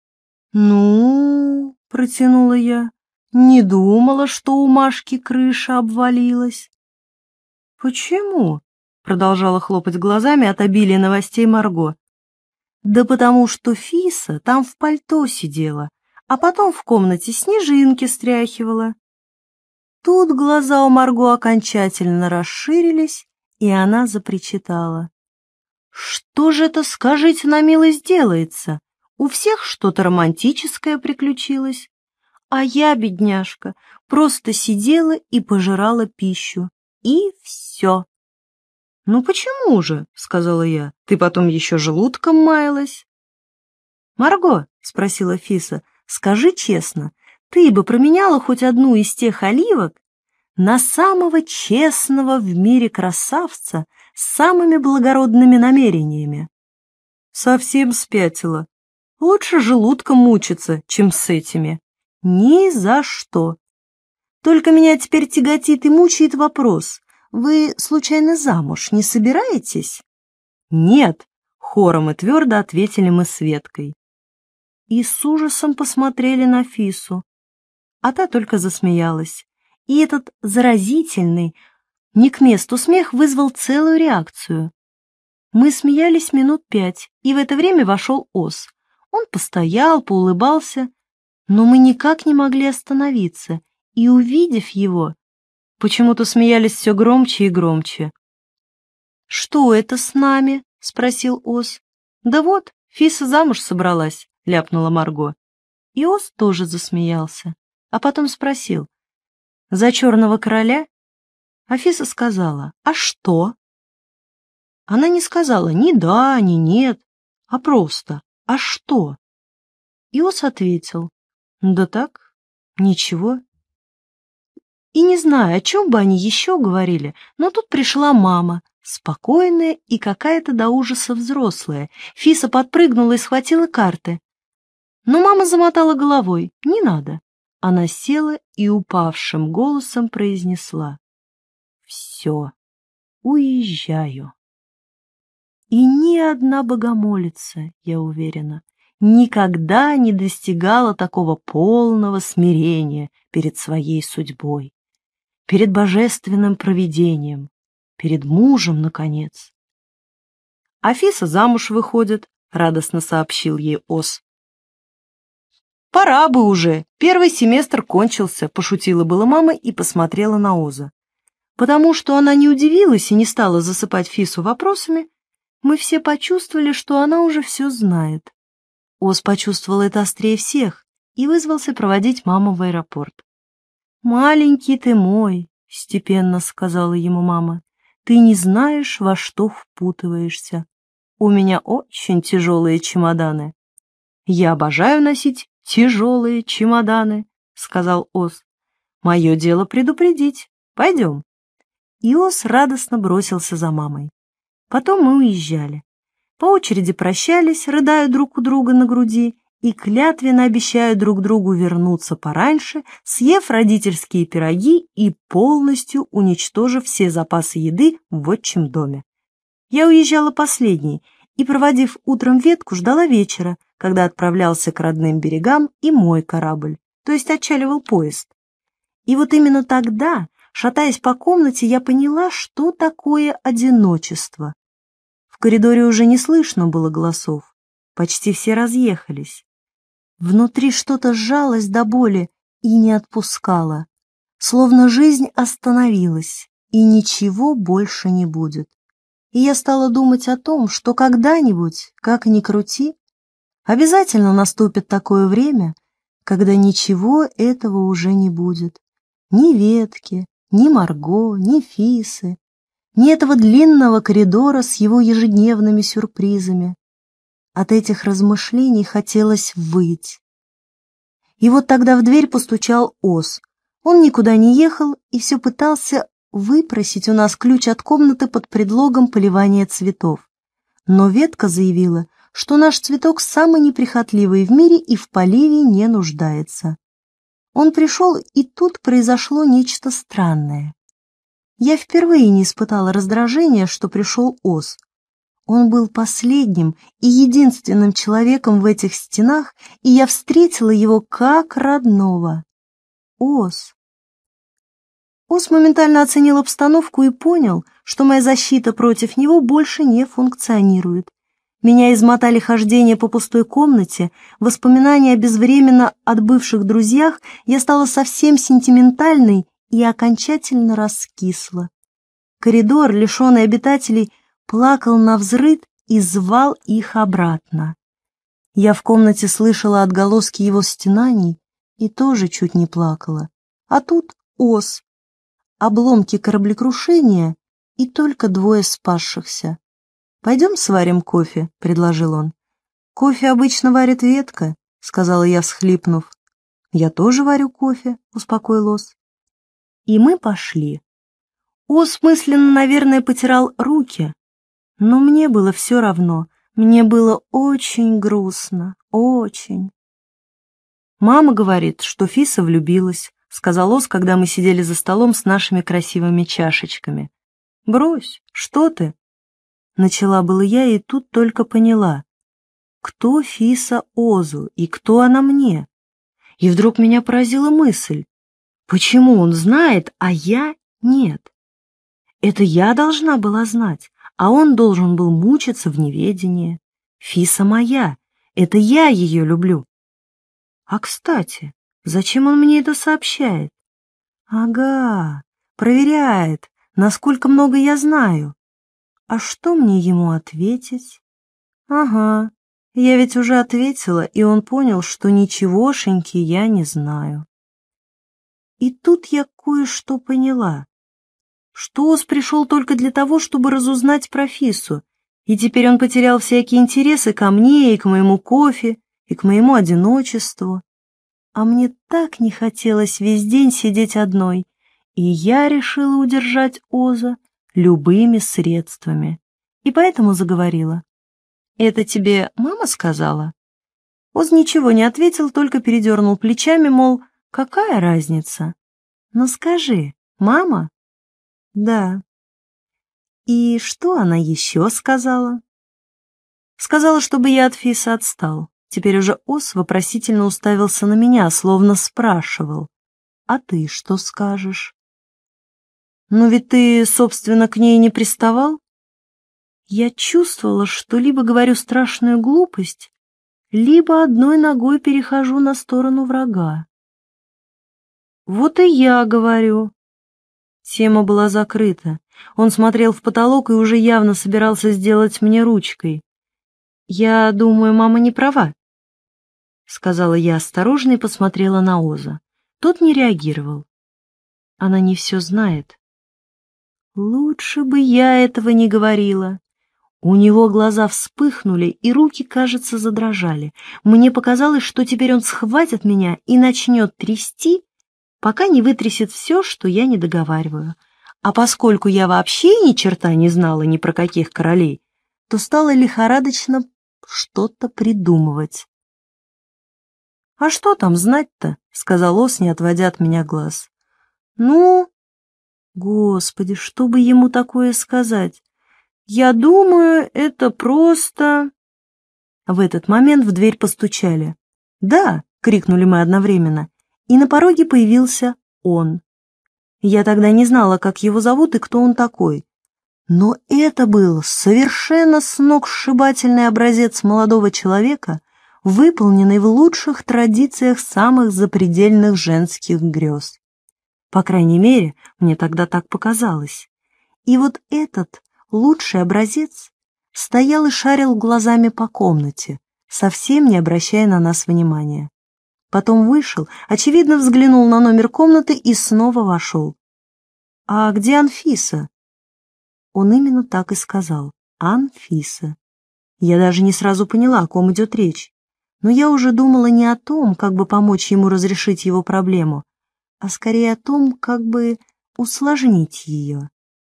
«Ну, — протянула я, — не думала, что у Машки крыша обвалилась». «Почему?» — продолжала хлопать глазами от обилия новостей Марго. «Да потому что Фиса там в пальто сидела, а потом в комнате снежинки стряхивала». Тут глаза у Марго окончательно расширились, и она запричитала. «Что же это, скажите на милость, делается? У всех что-то романтическое приключилось. А я, бедняжка, просто сидела и пожирала пищу. И все». «Ну почему же?» — сказала я. «Ты потом еще желудком маялась». «Марго», — спросила Фиса, — «скажи честно, ты бы променяла хоть одну из тех оливок на самого честного в мире красавца с самыми благородными намерениями?» «Совсем спятила. Лучше желудком мучиться, чем с этими». «Ни за что. Только меня теперь тяготит и мучает вопрос. Вы, случайно, замуж не собираетесь?» «Нет», — хором и твердо ответили мы с Веткой. И с ужасом посмотрели на Фису. А та только засмеялась. И этот заразительный, не к месту смех вызвал целую реакцию. Мы смеялись минут 5, и в это время вошел Ос. Он постоял, поулыбался, но мы никак не могли остановиться, и, увидев его, почему-то смеялись все громче и громче. «Что это с нами?» — спросил Ос. «Да вот, Фиса замуж собралась», — ляпнула Марго. И Ос тоже засмеялся, а потом спросил: «За черного короля?» А Фиса сказала: «А что?» Она не сказала ни да, ни нет, а просто: «А что?» И Ос ответил: «Да так, ничего». И не знаю, о чем бы они еще говорили, но тут пришла мама, спокойная и какая-то до ужаса взрослая. Фиса подпрыгнула и схватила карты. Но мама замотала головой: «Не надо». Она села и упавшим голосом произнесла: «Все, уезжаю». И ни одна богомолица, я уверена, никогда не достигала такого полного смирения перед своей судьбой, перед божественным провидением, перед мужем, наконец. «Афиса замуж выходит», — радостно сообщил ей Ос. «Пора бы уже, первый семестр кончился», — пошутила была мама и посмотрела на Оза. Потому что она не удивилась и не стала засыпать Фису вопросами, мы все почувствовали, что она уже все знает. Оз почувствовал это острее всех и вызвался проводить маму в аэропорт. «Маленький ты мой», — степенно сказала ему мама, — «ты не знаешь, во что впутываешься. У меня очень тяжелые чемоданы». «Я обожаю носить тяжелые чемоданы», — сказал Оз. «Мое дело предупредить. Пойдем». И Оз радостно бросился за мамой. Потом мы уезжали. По очереди прощались, рыдая друг у друга на груди, и клятвенно обещая друг другу вернуться пораньше, съев родительские пироги и полностью уничтожив все запасы еды в отчим доме. Я уезжала последней и, проводив утром Ветку, ждала вечера, когда отправлялся к родным берегам и мой корабль, то есть отчаливал поезд. И вот именно тогда, шатаясь по комнате, я поняла, что такое одиночество. В коридоре уже не слышно было голосов, почти все разъехались. Внутри что-то сжалось до боли и не отпускало, словно жизнь остановилась, и ничего больше не будет. и я стала думать о том, что когда-нибудь, как ни крути, обязательно наступит такое время, когда ничего этого уже не будет. Ни ветки, ни Марго, ни Фисы, ни этого длинного коридора с его ежедневными сюрпризами. От этих размышлений хотелось выть. И вот тогда в дверь постучал Оз. Он никуда не ехал и все пытался выпросить у нас ключ от комнаты под предлогом поливания цветов. Но ветка заявила, что наш цветок самый неприхотливый в мире и в поливе не нуждается. Он пришел, и тут произошло нечто странное. Я впервые не испытала раздражения, что пришел Оз. Он был последним и единственным человеком в этих стенах, и я встретила его как родного. Оз. Оз моментально оценил обстановку и понял, что моя защита против него больше не функционирует. Меня измотали хождения по пустой комнате, воспоминания о безвременно отбывших друзьях, я стала совсем сентиментальной и окончательно раскисла. Коридор, лишенный обитателей, плакал навзрыд и звал их обратно. Я в комнате слышала отголоски его стенаний и тоже чуть не плакала. А тут Оз, обломки кораблекрушения и только двое спасшихся. «Пойдем сварим кофе», — предложил он. «Кофе обычно варит ветка», — сказала я, всхлипнув. «Я тоже варю кофе», — успокоил Оз. И мы пошли. Оз мысленно, наверное, потирал руки, но мне было все равно. Мне было очень грустно, очень. «Мама говорит, что Фиса влюбилась», — сказал Оз, когда мы сидели за столом с нашими красивыми чашечками. «Брось, что ты?» Начала было я и тут только поняла, кто Фиса Озу и кто она мне. И вдруг меня поразила мысль, почему он знает, а я нет. Это я должна была знать, а он должен был мучиться в неведении. Фиса моя, это я ее люблю. А, кстати, зачем он мне это сообщает? Ага, проверяет, насколько много я знаю. А что мне ему ответить? Ага, я ведь уже ответила, и он понял, что ничегошеньки я не знаю. И тут я кое-что поняла, что Оз пришел только для того, чтобы разузнать про Фису, и теперь он потерял всякие интересы ко мне и к моему кофе, и к моему одиночеству. А мне так не хотелось весь день сидеть одной, и я решила удержать Оза любыми средствами. И поэтому заговорила. «Это тебе мама сказала?» Оз ничего не ответил, только передернул плечами, мол, какая разница? «Ну скажи, мама?» «Да». «И что она еще сказала?» «Сказала, чтобы я от Фиса отстал». Теперь уже Оз вопросительно уставился на меня, словно спрашивал. «А ты что скажешь?» «Ну ведь ты, собственно, к ней не приставал?» Я чувствовала, что либо говорю страшную глупость, либо одной ногой перехожу на сторону врага. «Вот и я говорю». Тема была закрыта. Он смотрел в потолок и уже явно собирался сделать мне ручкой. «Я думаю, мама не права», — сказала я осторожно и посмотрела на Оза. Тот не реагировал. «Она не все знает». Лучше бы я этого не говорила. У него глаза вспыхнули, и руки, кажется, задрожали. Мне показалось, что теперь он схватит меня и начнет трясти, пока не вытрясет все, что я не договариваю. А поскольку я вообще ни черта не знала ни про каких королей, то стала лихорадочно что-то придумывать. «А что там знать-то?» — сказал Оз, не отводя от меня глаз. «Ну, Господи, что бы ему такое сказать? Я думаю, это просто...» В этот момент в дверь постучали. «Да!» — крикнули мы одновременно, и на пороге появился он. Я тогда не знала, как его зовут и кто он такой. Но это был совершенно сногсшибательный образец молодого человека, выполненный в лучших традициях самых запредельных женских грез. По крайней мере, мне тогда так показалось. И вот этот лучший образец, стоял и шарил глазами по комнате, совсем не обращая на нас внимания. Потом вышел, очевидно, взглянул на номер комнаты и снова вошел. «А где Анфиса?» Он именно так и сказал. «Анфиса». Я даже не сразу поняла, о ком идет речь. Но я уже думала не о том, как бы помочь ему разрешить его проблему, а скорее о том, как бы усложнить ее.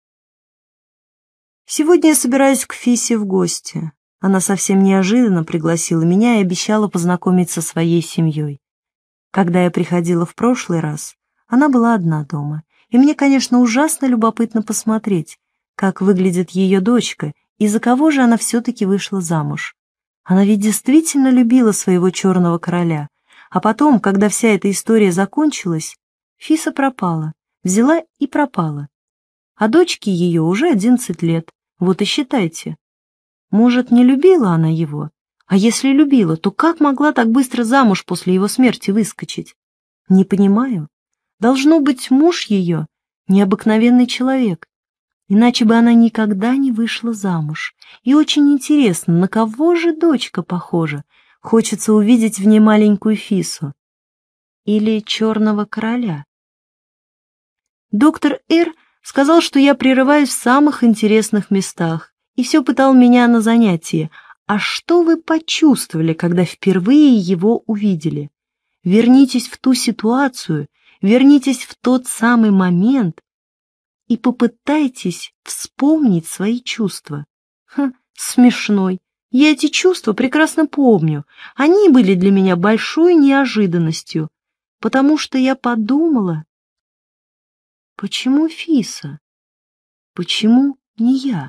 Сегодня я собираюсь к Фисе в гости. Она совсем неожиданно пригласила меня и обещала познакомить со своей семьей. Когда я приходила в прошлый раз, она была одна дома, и мне, конечно, ужасно любопытно посмотреть, как выглядит ее дочка и за кого же она все-таки вышла замуж. Она ведь действительно любила своего черного короля, а потом, когда вся эта история закончилась, Фиса пропала, взяла и пропала. А дочке ее уже 11 лет, вот и считайте. Может, не любила она его? А если любила, то как могла так быстро замуж после его смерти выскочить? Не понимаю. Должно быть, муж ее необыкновенный человек. Иначе бы она никогда не вышла замуж. И очень интересно, на кого же дочка похожа? Хочется увидеть в ней маленькую Фису. Или черного короля. Доктор Р. сказал, что я прерываюсь в самых интересных местах, и все пытал меня на занятии. А что вы почувствовали, когда впервые его увидели? Вернитесь в ту ситуацию, вернитесь в тот самый момент и попытайтесь вспомнить свои чувства. Смешной. Я эти чувства прекрасно помню. Они были для меня большой неожиданностью, потому что я подумала, почему Фиса? Почему не я?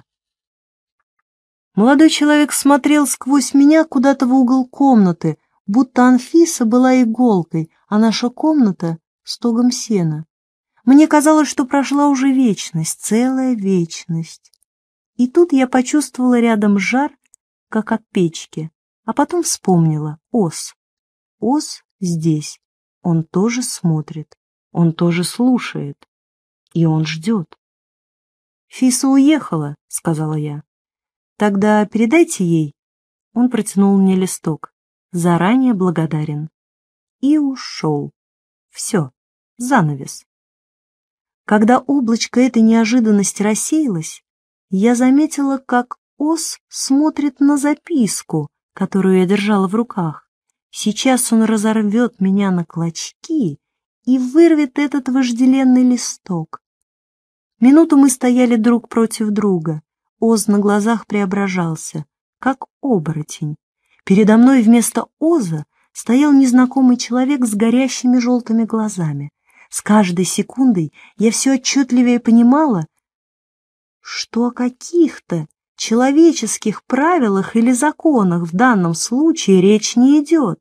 Молодой человек смотрел сквозь меня куда-то в угол комнаты, будто Анфиса была иголкой, а наша комната — стогом сена. Мне казалось, что прошла уже вечность, целая вечность. И тут я почувствовала рядом жар, как от печки, а потом вспомнила Оз. Оз здесь, он тоже смотрит, он тоже слушает, и он ждет. «Фиса уехала», — сказала я. «Тогда передайте ей». Он протянул мне листок. «Заранее благодарен». И ушел. Все, занавес. Когда облачко этой неожиданности рассеялось, я заметила, как Оз смотрит на записку, которую я держала в руках. Сейчас он разорвет меня на клочки и вырвет этот вожделенный листок. Минуту мы стояли друг против друга. Оз на глазах преображался, как оборотень. Передо мной вместо Оза стоял незнакомый человек с горящими желтыми глазами. С каждой секундой я все отчетливее понимала, что о каких-то человеческих правилах или законах в данном случае речь не идет.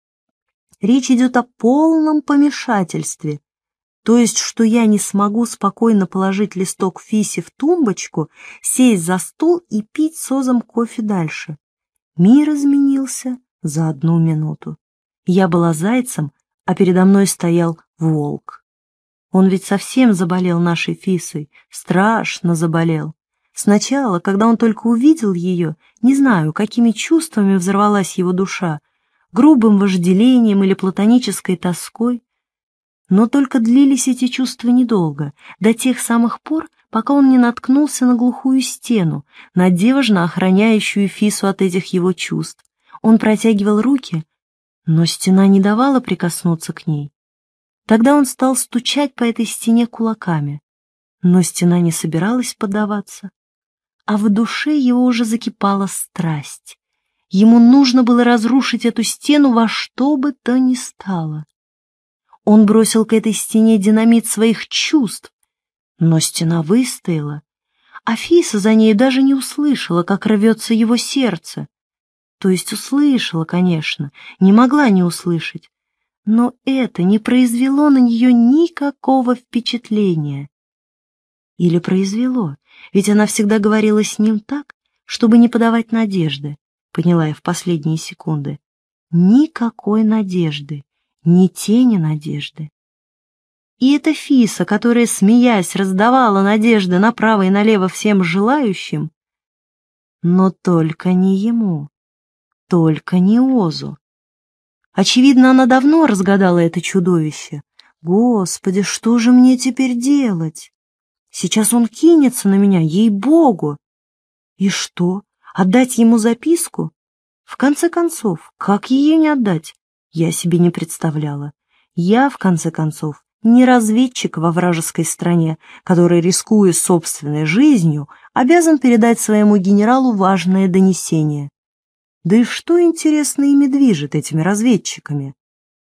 Речь идет о полном помешательстве. То есть, что я не смогу спокойно положить листок Фисе в тумбочку, сесть за стол и пить с Озом кофе дальше. Мир изменился за 1 минуту. Я была зайцем, а передо мной стоял волк. Он ведь совсем заболел нашей Фисой, страшно заболел. Сначала, когда он только увидел ее, не знаю, какими чувствами взорвалась его душа, грубым вожделением или платонической тоской. Но только длились эти чувства недолго, до тех самых пор, пока он не наткнулся на глухую стену, надежно охраняющую Фису от этих его чувств. Он протягивал руки, но стена не давала прикоснуться к ней. Тогда он стал стучать по этой стене кулаками, но стена не собиралась поддаваться, а в душе его уже закипала страсть. Ему нужно было разрушить эту стену во что бы то ни стало. Он бросил к этой стене динамит своих чувств, но стена выстояла, а Фиса за ней даже не услышала, как рвется его сердце. То есть услышала, конечно, не могла не услышать, но это не произвело на нее никакого впечатления. Или произвело, ведь она всегда говорила с ним так, чтобы не подавать надежды, поняла я в последние секунды. Никакой надежды. Ни тени надежды. И эта Фиса, которая, смеясь, раздавала надежды направо и налево всем желающим, но только не ему, только не Озу. Очевидно, она давно разгадала это чудовище. Господи, что же мне теперь делать? Сейчас он кинется на меня, ей-богу. И что, отдать ему записку? В конце концов, как ее не отдать? Я себе не представляла. Я, в конце концов, не разведчик во вражеской стране, который, рискуя собственной жизнью, обязан передать своему генералу важное донесение. Да и что, интересно, ими движет, этими разведчиками?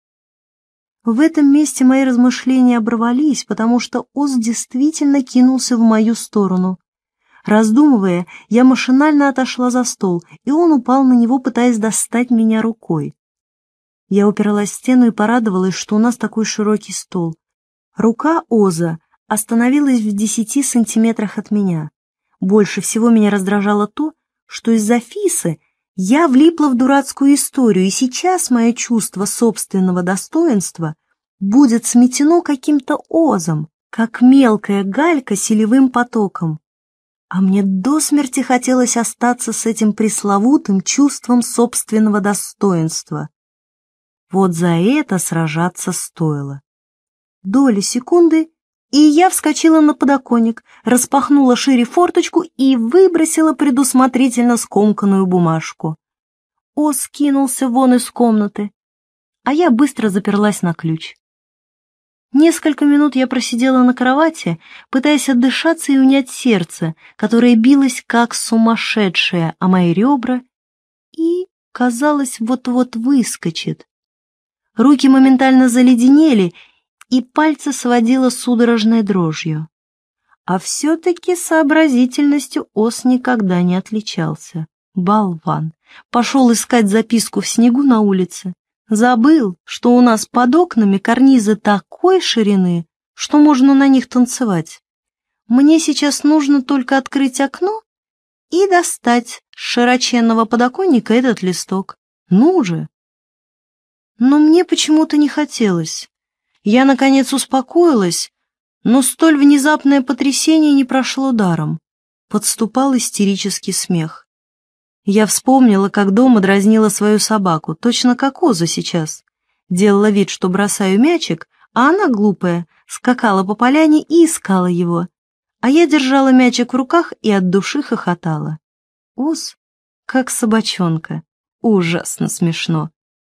В этом месте мои размышления оборвались, потому что Оз действительно кинулся в мою сторону. Раздумывая, я машинально отошла за стол, и он упал на него, пытаясь достать меня рукой. Я упиралась в стену и порадовалась, что у нас такой широкий стол. Рука Оза остановилась в 10 сантиметрах от меня. Больше всего меня раздражало то, что из-за Фисы я влипла в дурацкую историю, и сейчас мое чувство собственного достоинства будет сметено каким-то Озом, как мелкая галька селевым потоком. А мне до смерти хотелось остаться с этим пресловутым чувством собственного достоинства. Вот за это сражаться стоило. Доли секунды, и я вскочила на подоконник, распахнула шире форточку и выбросила предусмотрительно скомканную бумажку. Оз кинулся вон из комнаты, а я быстро заперлась на ключ. Несколько минут я просидела на кровати, пытаясь отдышаться и унять сердце, которое билось как сумасшедшее, а мои ребра, и, казалось, вот-вот выскочит. Руки моментально заледенели, и пальцы сводило судорожной дрожью. А все-таки сообразительностью Оз никогда не отличался. Болван. Пошел искать записку в снегу на улице. Забыл, что у нас под окнами карнизы такой ширины, что можно на них танцевать. Мне сейчас нужно только открыть окно и достать с широченного подоконника этот листок. Ну же! Но мне почему-то не хотелось. Я, наконец, успокоилась, но столь внезапное потрясение не прошло даром. Подступал истерический смех. Я вспомнила, как дома дразнила свою собаку, точно как Оза сейчас. Делала вид, что бросаю мячик, а она, глупая, скакала по поляне и искала его. А я держала мячик в руках и от души хохотала. Оз, как собачонка, ужасно смешно.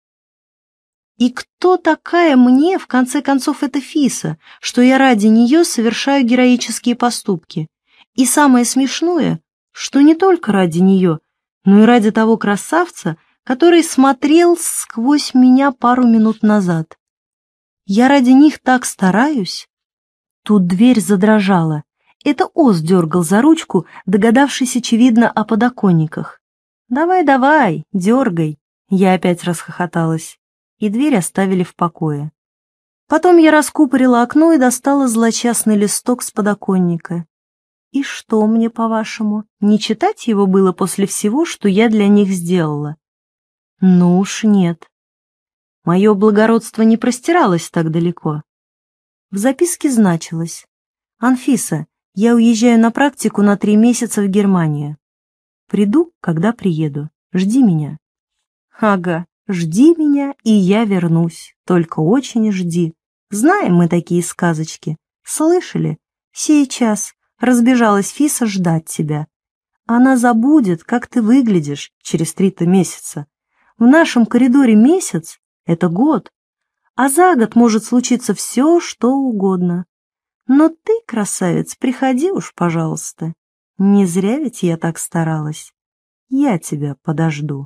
И кто такая мне, в конце концов, эта Фиса, что я ради нее совершаю героические поступки? И самое смешное, что не только ради нее, но и ради того красавца, который смотрел сквозь меня пару минут назад. Я ради них так стараюсь. Тут дверь задрожала. Это Оз дергал за ручку, догадавшись, очевидно, о подоконниках. «Давай, дергай!» Я опять расхохоталась, и дверь оставили в покое. Потом я раскупорила окно и достала злосчастный листок с подоконника. И что мне, по-вашему, не читать его было после всего, что я для них сделала? Ну уж нет. Мое благородство не простиралось так далеко. В записке значилось: «Анфиса, я уезжаю на практику на 3 месяца в Германию. Приду, когда приеду. Жди меня». Ага, жди меня, и я вернусь. Только очень жди. Знаем мы такие сказочки. Слышали? Сейчас разбежалась Фиса ждать тебя. Она забудет, как ты выглядишь через 3 месяца. В нашем коридоре месяц — это год, а за год может случиться все, что угодно. Но ты, красавец, приходи уж, пожалуйста. Не зря ведь я так старалась. Я тебя подожду.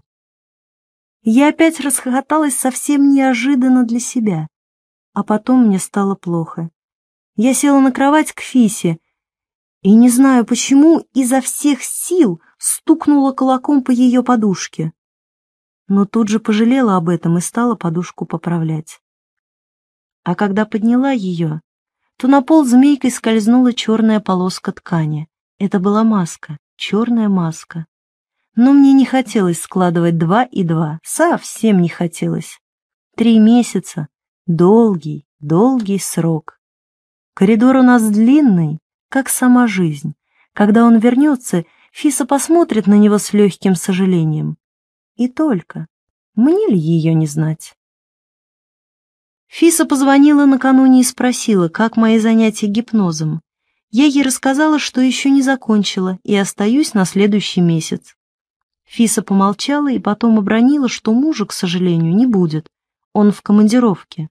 Я опять расхохоталась совсем неожиданно для себя, а потом мне стало плохо. Я села на кровать к Фисе и, не знаю почему, изо всех сил стукнула кулаком по ее подушке. Но тут же пожалела об этом и стала подушку поправлять. А когда подняла ее, то на пол змейкой скользнула черная полоска ткани. Это была маска, черная маска. Но мне не хотелось складывать 2 и 2, совсем не хотелось. 3 месяца — долгий, долгий срок. Коридор у нас длинный, как сама жизнь. Когда он вернется, Фиса посмотрит на него с легким сожалением. И только. Мне ли ее не знать? Фиса позвонила накануне и спросила, как мои занятия гипнозом. Я ей рассказала, что еще не закончила и остаюсь на следующий месяц. Фиса помолчала и потом обронила, что мужа, к сожалению, не будет. Он в командировке.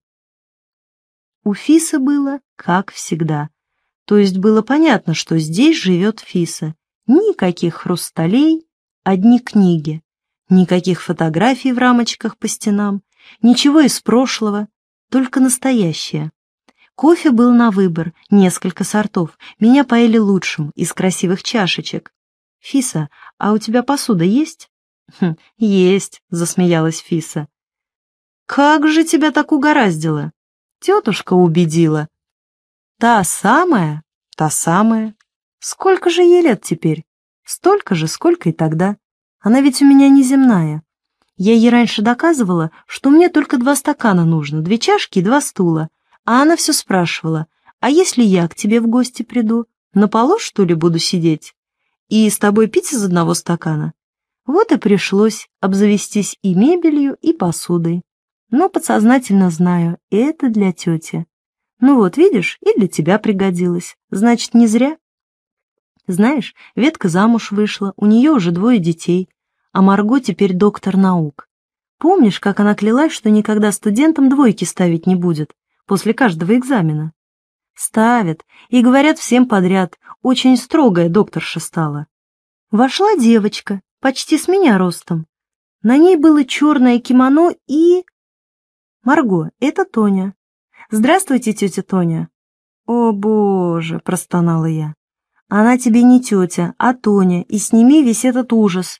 У Фисы было, как всегда. То есть было понятно, что здесь живет Фиса. Никаких хрусталей, одни книги. Никаких фотографий в рамочках по стенам. Ничего из прошлого, только настоящее. Кофе был на выбор, несколько сортов. Меня поили лучшим, из красивых чашечек. «Фиса, а у тебя посуда есть?» «Есть», — засмеялась Фиса. «Как же тебя так угораздило?» «Тетушка убедила». «Та самая?» «Та самая». «Сколько же ей лет теперь?» «Столько же, сколько и тогда. Она ведь у меня неземная. Я ей раньше доказывала, что мне только 2 стакана нужно, 2 чашки и 2 стула. А она все спрашивала, а если я к тебе в гости приду, на полу, что ли, буду сидеть? И с тобой пить из одного стакана?» Вот и пришлось обзавестись и мебелью, и посудой. Но подсознательно знаю, это для тети. Ну вот, видишь, и для тебя пригодилось. Значит, не зря. Знаешь, Ветка замуж вышла, у нее уже 2 детей, а Марго теперь доктор наук. Помнишь, как она клялась, что никогда студентам 2 ставить не будет, после каждого экзамена? Ставят, и говорят всем подряд, очень строгая докторша стала. Вошла девочка, почти с меня ростом. На ней было черное кимоно и... Марго, это Тоня. Здравствуйте, тетя Тоня. О, Боже, простонала я. Она тебе не тетя, а Тоня, и сними весь этот ужас.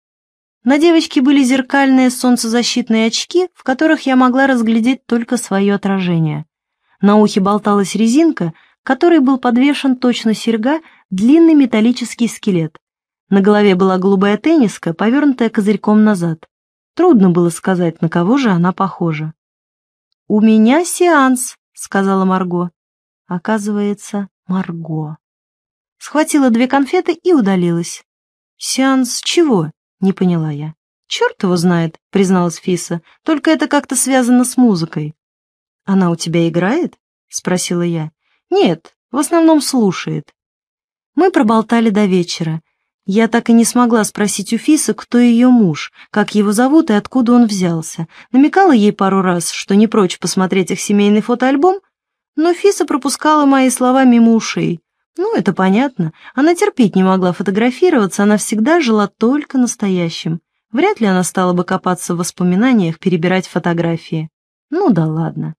На девочке были зеркальные солнцезащитные очки, в которых я могла разглядеть только свое отражение. На ухе болталась резинка, к которой был подвешен точно серьга длинный металлический скелет. На голове была голубая тенниска, повернутая козырьком назад. Трудно было сказать, на кого же она похожа. «У меня сеанс», — сказала Марго. Оказывается, Марго. Схватила 2 конфеты и удалилась. «Сеанс чего?» — не поняла я. «Черт его знает», — призналась Фиса, — «только это как-то связано с музыкой». «Она у тебя играет?» — спросила я. «Нет, в основном слушает». Мы проболтали до вечера. Я так и не смогла спросить у Фисы, кто ее муж, как его зовут и откуда он взялся. Намекала ей пару раз, что не прочь посмотреть их семейный фотоальбом, но Фиса пропускала мои слова мимо ушей. Ну, это понятно. Она терпеть не могла фотографироваться, она всегда жила только настоящим. Вряд ли она стала бы копаться в воспоминаниях, перебирать фотографии. Ну да ладно.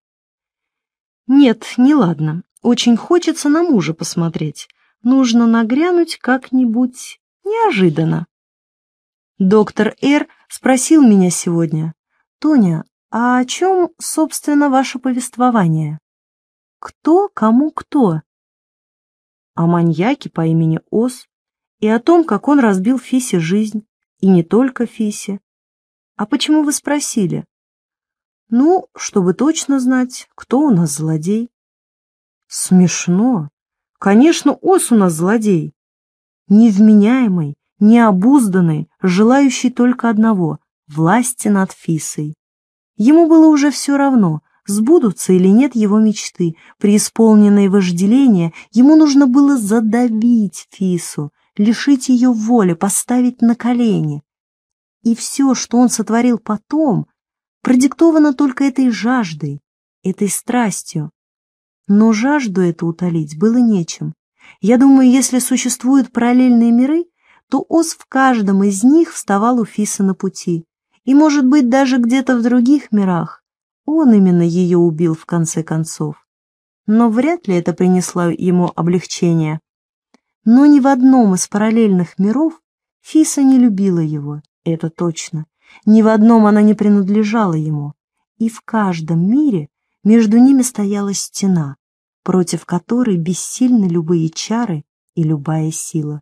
Нет, не ладно. Очень хочется на мужа посмотреть. Нужно нагрянуть как-нибудь неожиданно. Доктор Р. спросил меня сегодня: «Тоня, а о чем, собственно, ваше повествование?» «Кто кому кто?» «О маньяке по имени Ос и о том, как он разбил Фисе жизнь, и не только Фисе». «А почему вы спросили?» «Ну, чтобы точно знать, кто у нас злодей». «Смешно. Конечно, Ос у нас злодей. Невменяемый, необузданный, желающий только одного — власти над Фисой. Ему было уже все равно, сбудутся или нет его мечты. Преисполненное вожделение, ему нужно было задавить Фису, лишить ее воли, поставить на колени. И все, что он сотворил потом, продиктовано только этой жаждой, этой страстью. Но жажду эту утолить было нечем. Я думаю, если существуют параллельные миры, то Ос в каждом из них вставал у Фисы на пути. И, может быть, даже где-то в других мирах он именно ее убил в конце концов. Но вряд ли это принесло ему облегчение. Но ни в одном из параллельных миров Фиса не любила его, это точно. Ни в одном она не принадлежала ему. И в каждом мире между ними стояла стена, против которой бессильны любые чары и любая сила.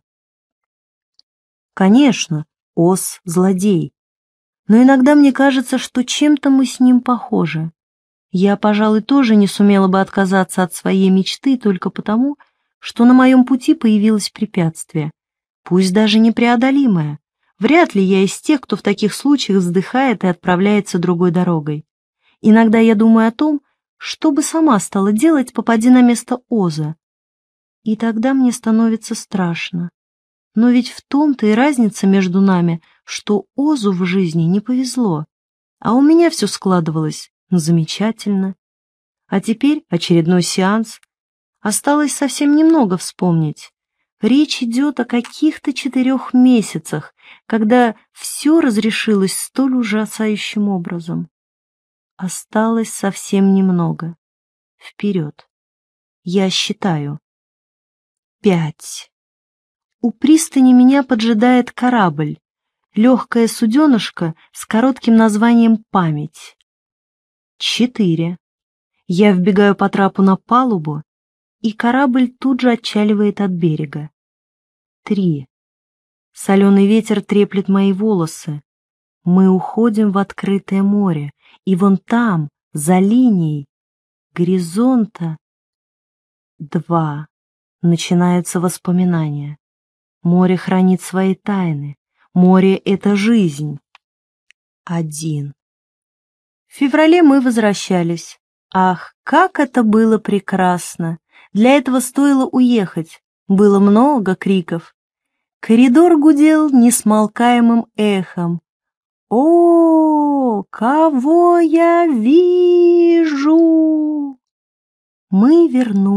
Конечно, Ос — злодей, но иногда мне кажется, что чем-то мы с ним похожи. Я, пожалуй, тоже не сумела бы отказаться от своей мечты только потому, что на моем пути появилось препятствие, пусть даже непреодолимое. Вряд ли я из тех, кто в таких случаях вздыхает и отправляется другой дорогой. Иногда я думаю о том, что бы сама стала делать, попади на место Оза. И тогда мне становится страшно. Но ведь в том-то и разница между нами, что Озу в жизни не повезло, а у меня все складывалось замечательно. А теперь очередной сеанс. Осталось совсем немного вспомнить. Речь идет о каких-то 4 месяцах, когда все разрешилось столь ужасающим образом. Осталось совсем немного. Вперед. Я считаю. 5. У пристани меня поджидает корабль, легкое суденышко с коротким названием «Память». 4. Я вбегаю по трапу на палубу, и корабль тут же отчаливает от берега. 3. Соленый ветер треплет мои волосы. Мы уходим в открытое море, и вон там, за линией горизонта. 2. Начинаются воспоминания. Море хранит свои тайны. Море — это жизнь. 1. В феврале мы возвращались. Ах, как это было прекрасно! Для этого стоило уехать. Было много криков. Коридор гудел несмолкаемым эхом. «О, кого я вижу!» Мы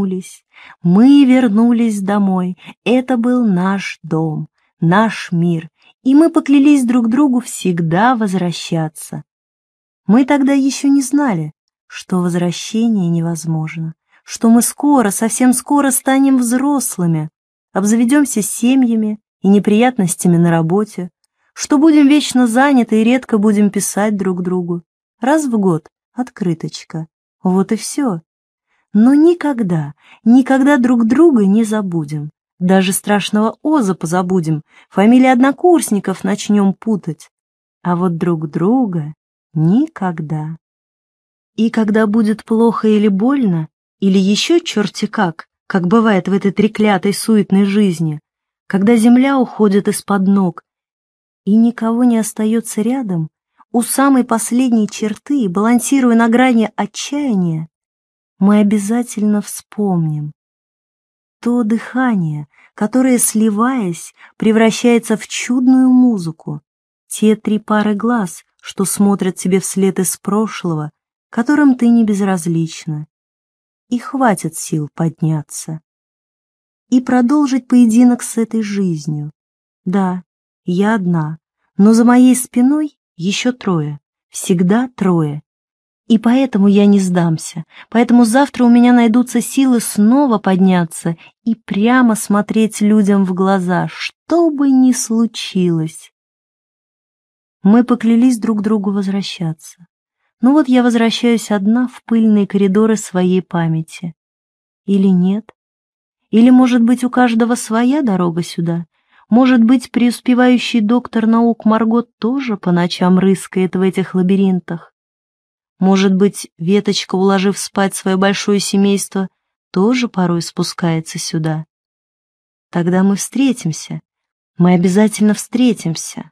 вернулись домой. Это был наш дом, наш мир, и мы поклялись друг другу всегда возвращаться. Мы тогда еще не знали, что возвращение невозможно, что мы скоро, совсем скоро станем взрослыми, обзаведемся семьями и неприятностями на работе, что будем вечно заняты и редко будем писать друг другу. Раз в год открыточка. Вот и все. Но никогда, никогда друг друга не забудем. Даже страшного Оза позабудем, фамилии однокурсников начнем путать. А вот друг друга никогда. И когда будет плохо или больно, или еще черти как бывает в этой треклятой суетной жизни, когда земля уходит из-под ног, и никого не остается рядом, у самой последней черты, балансируя на грани отчаяния, мы обязательно вспомним то дыхание, которое, сливаясь, превращается в чудную музыку, те 3 пары глаз, что смотрят тебе вслед из прошлого, которым ты не безразлична, и хватит сил подняться и продолжить поединок с этой жизнью. Да, я одна, но за моей спиной еще 3, всегда 3. И поэтому я не сдамся, поэтому завтра у меня найдутся силы снова подняться и прямо смотреть людям в глаза, что бы ни случилось. Мы поклялись друг другу возвращаться. Ну вот я возвращаюсь одна в пыльные коридоры своей памяти. Или нет? Или, может быть, у каждого своя дорога сюда? Может быть, преуспевающий доктор наук Марго тоже по ночам рыскает в этих лабиринтах? Может быть, Веточка, уложив спать свое большое семейство, тоже порой спускается сюда? Тогда мы встретимся. Мы обязательно встретимся.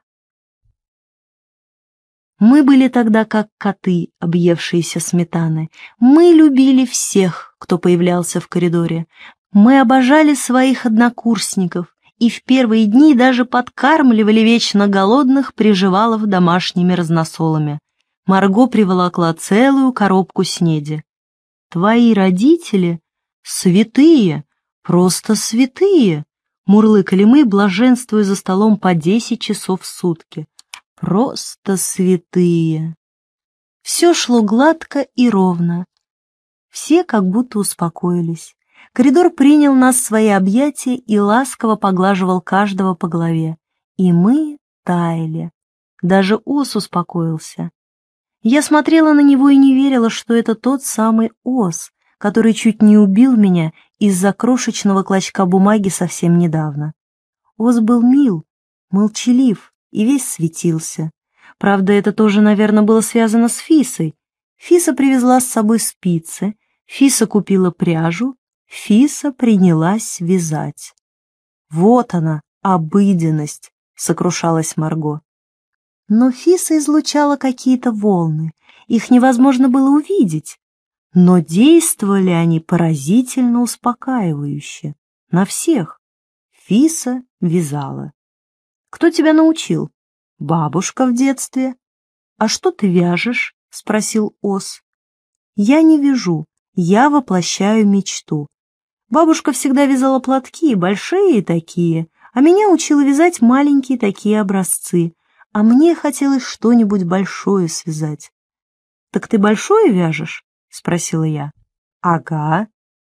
Мы были тогда как коты, объевшиеся сметаны. Мы любили всех, кто появлялся в коридоре. Мы обожали своих однокурсников и в первые дни даже подкармливали вечно голодных приживалов домашними разносолами. Марго приволокла целую коробку снеди. «Твои родители святые, просто святые!» Мурлыкали мы, блаженствуя за столом по 10 часов в сутки. Просто святые. Все шло гладко и ровно. Все как будто успокоились. Коридор принял нас в свои объятия и ласково поглаживал каждого по голове. И мы таяли. Даже Оз успокоился. Я смотрела на него и не верила, что это тот самый Оз, который чуть не убил меня из-за крошечного клочка бумаги совсем недавно. Оз был мил, молчалив и весь светился. Правда, это тоже, наверное, было связано с Фисой. Фиса привезла с собой спицы, Фиса купила пряжу, Фиса принялась вязать. «Вот она, обыденность», — сокрушалась Марго. Но Фиса излучала какие-то волны, их невозможно было увидеть, но действовали они поразительно успокаивающе. На всех. Фиса вязала. «Кто тебя научил?» «Бабушка в детстве». «А что ты вяжешь?» — спросил Ос. «Я не вяжу, я воплощаю мечту. Бабушка всегда вязала платки, большие такие, а меня учила вязать маленькие такие образцы, а мне хотелось что-нибудь большое связать». «Так ты большое вяжешь?» — спросила я. «Ага».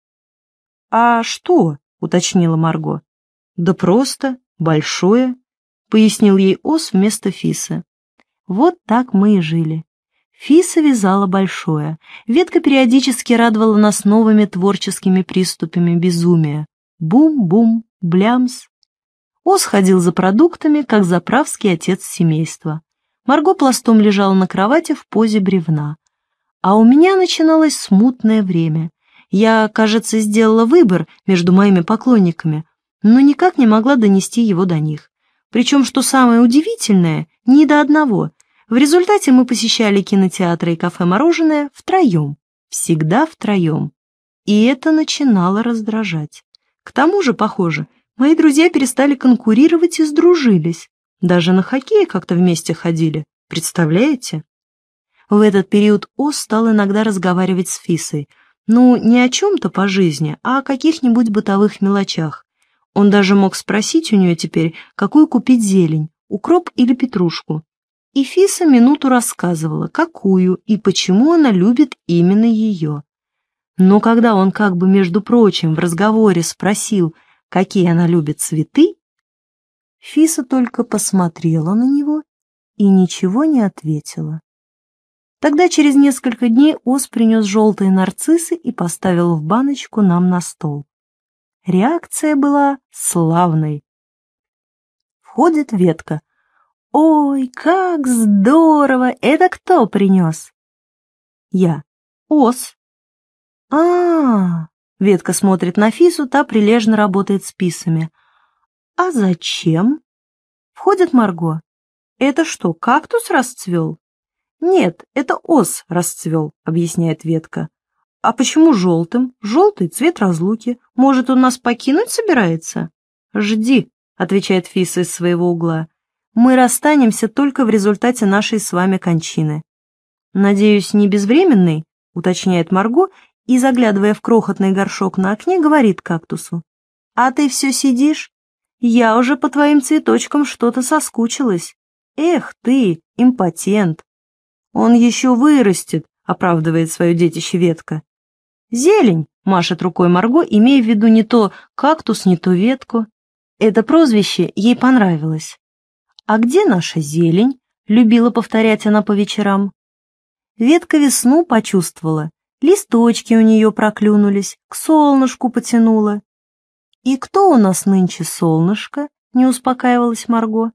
«А что?» — уточнила Марго. «Да просто, большое», — пояснил ей Ос вместо Фисы. Вот так мы и жили. Фиса вязала большое. Ветка периодически радовала нас новыми творческими приступами безумия. Бум-бум, блямс. Ос ходил за продуктами, как заправский отец семейства. Марго пластом лежала на кровати в позе бревна. А у меня начиналось смутное время. Я, кажется, сделала выбор между моими поклонниками, но никак не могла донести его до них. Причем, что самое удивительное, ни до одного. В результате мы посещали кинотеатры и кафе-мороженое втроем, всегда втроем. И это начинало раздражать. К тому же, похоже, мои друзья перестали конкурировать и сдружились. Даже на хоккей как-то вместе ходили, представляете? В этот период Ос стал иногда разговаривать с Фисой. Ну, не о чем-то по жизни, а о каких-нибудь бытовых мелочах. Он даже мог спросить у нее теперь, какую купить зелень, укроп или петрушку. И Фиса минуту рассказывала, какую и почему она любит именно ее. Но когда он как бы, между прочим, в разговоре спросил, какие она любит цветы, Фиса только посмотрела на него и ничего не ответила. Тогда через несколько дней Ос принес желтые нарциссы и поставил в баночку нам на стол. Реакция была славной. Входит Ветка. «Ой, как здорово! Это кто принес?» Я. «Ос». Ветка смотрит на Фису, та прилежно работает спицами. «А зачем?» Входит Марго. «Это что, кактус расцвел?» «Нет, это ос расцвел», — объясняет Ветка. «А почему желтым? Желтый — цвет разлуки. Может, он нас покинуть собирается?» «Жди», — отвечает Фиса из своего угла. «Мы расстанемся только в результате нашей с вами кончины». «Надеюсь, не безвременный?» — уточняет Марго и, заглядывая в крохотный горшок на окне, говорит кактусу. «А ты все сидишь? Я уже по твоим цветочкам что-то соскучилась. Эх ты, импотент!» «Он еще вырастет», — оправдывает свое детище Ветка. «Зелень», — машет рукой Марго, имея в виду не то кактус, не то ветку. Это прозвище ей понравилось. «А где наша зелень?» — любила повторять она по вечерам. Ветка весну почувствовала, листочки у нее проклюнулись, к солнышку потянула. «И кто у нас нынче солнышко?» — не успокаивалась Марго.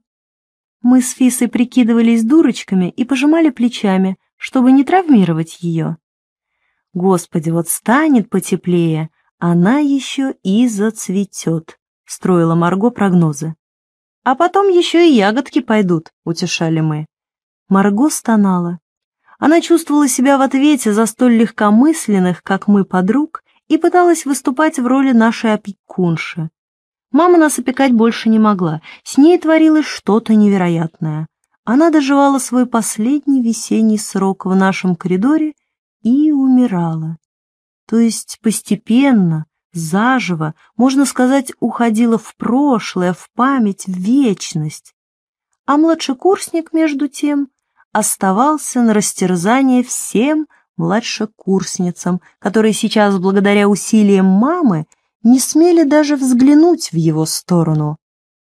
Мы с Фисой прикидывались дурочками и пожимали плечами, чтобы не травмировать ее. «Господи, вот станет потеплее, она еще и зацветет», — строила Марго прогнозы. «А потом еще и ягодки пойдут», — утешали мы. Марго стонала. Она чувствовала себя в ответе за столь легкомысленных, как мы, подруг, и пыталась выступать в роли нашей опекунши. Мама нас опекать больше не могла, с ней творилось что-то невероятное. Она доживала свой последний весенний срок в нашем коридоре и умирала. То есть постепенно, заживо, можно сказать, уходила в прошлое, в память, в вечность. А младшекурсник, между тем, оставался на растерзание всем младшекурсницам, которые сейчас, благодаря усилиям мамы, не смели даже взглянуть в его сторону.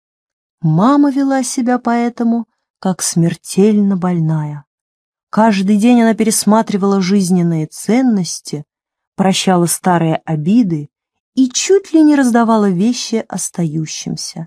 Мама вела себя поэтому, как смертельно больная. Каждый день она пересматривала жизненные ценности, прощала старые обиды и чуть ли не раздавала вещи остающимся.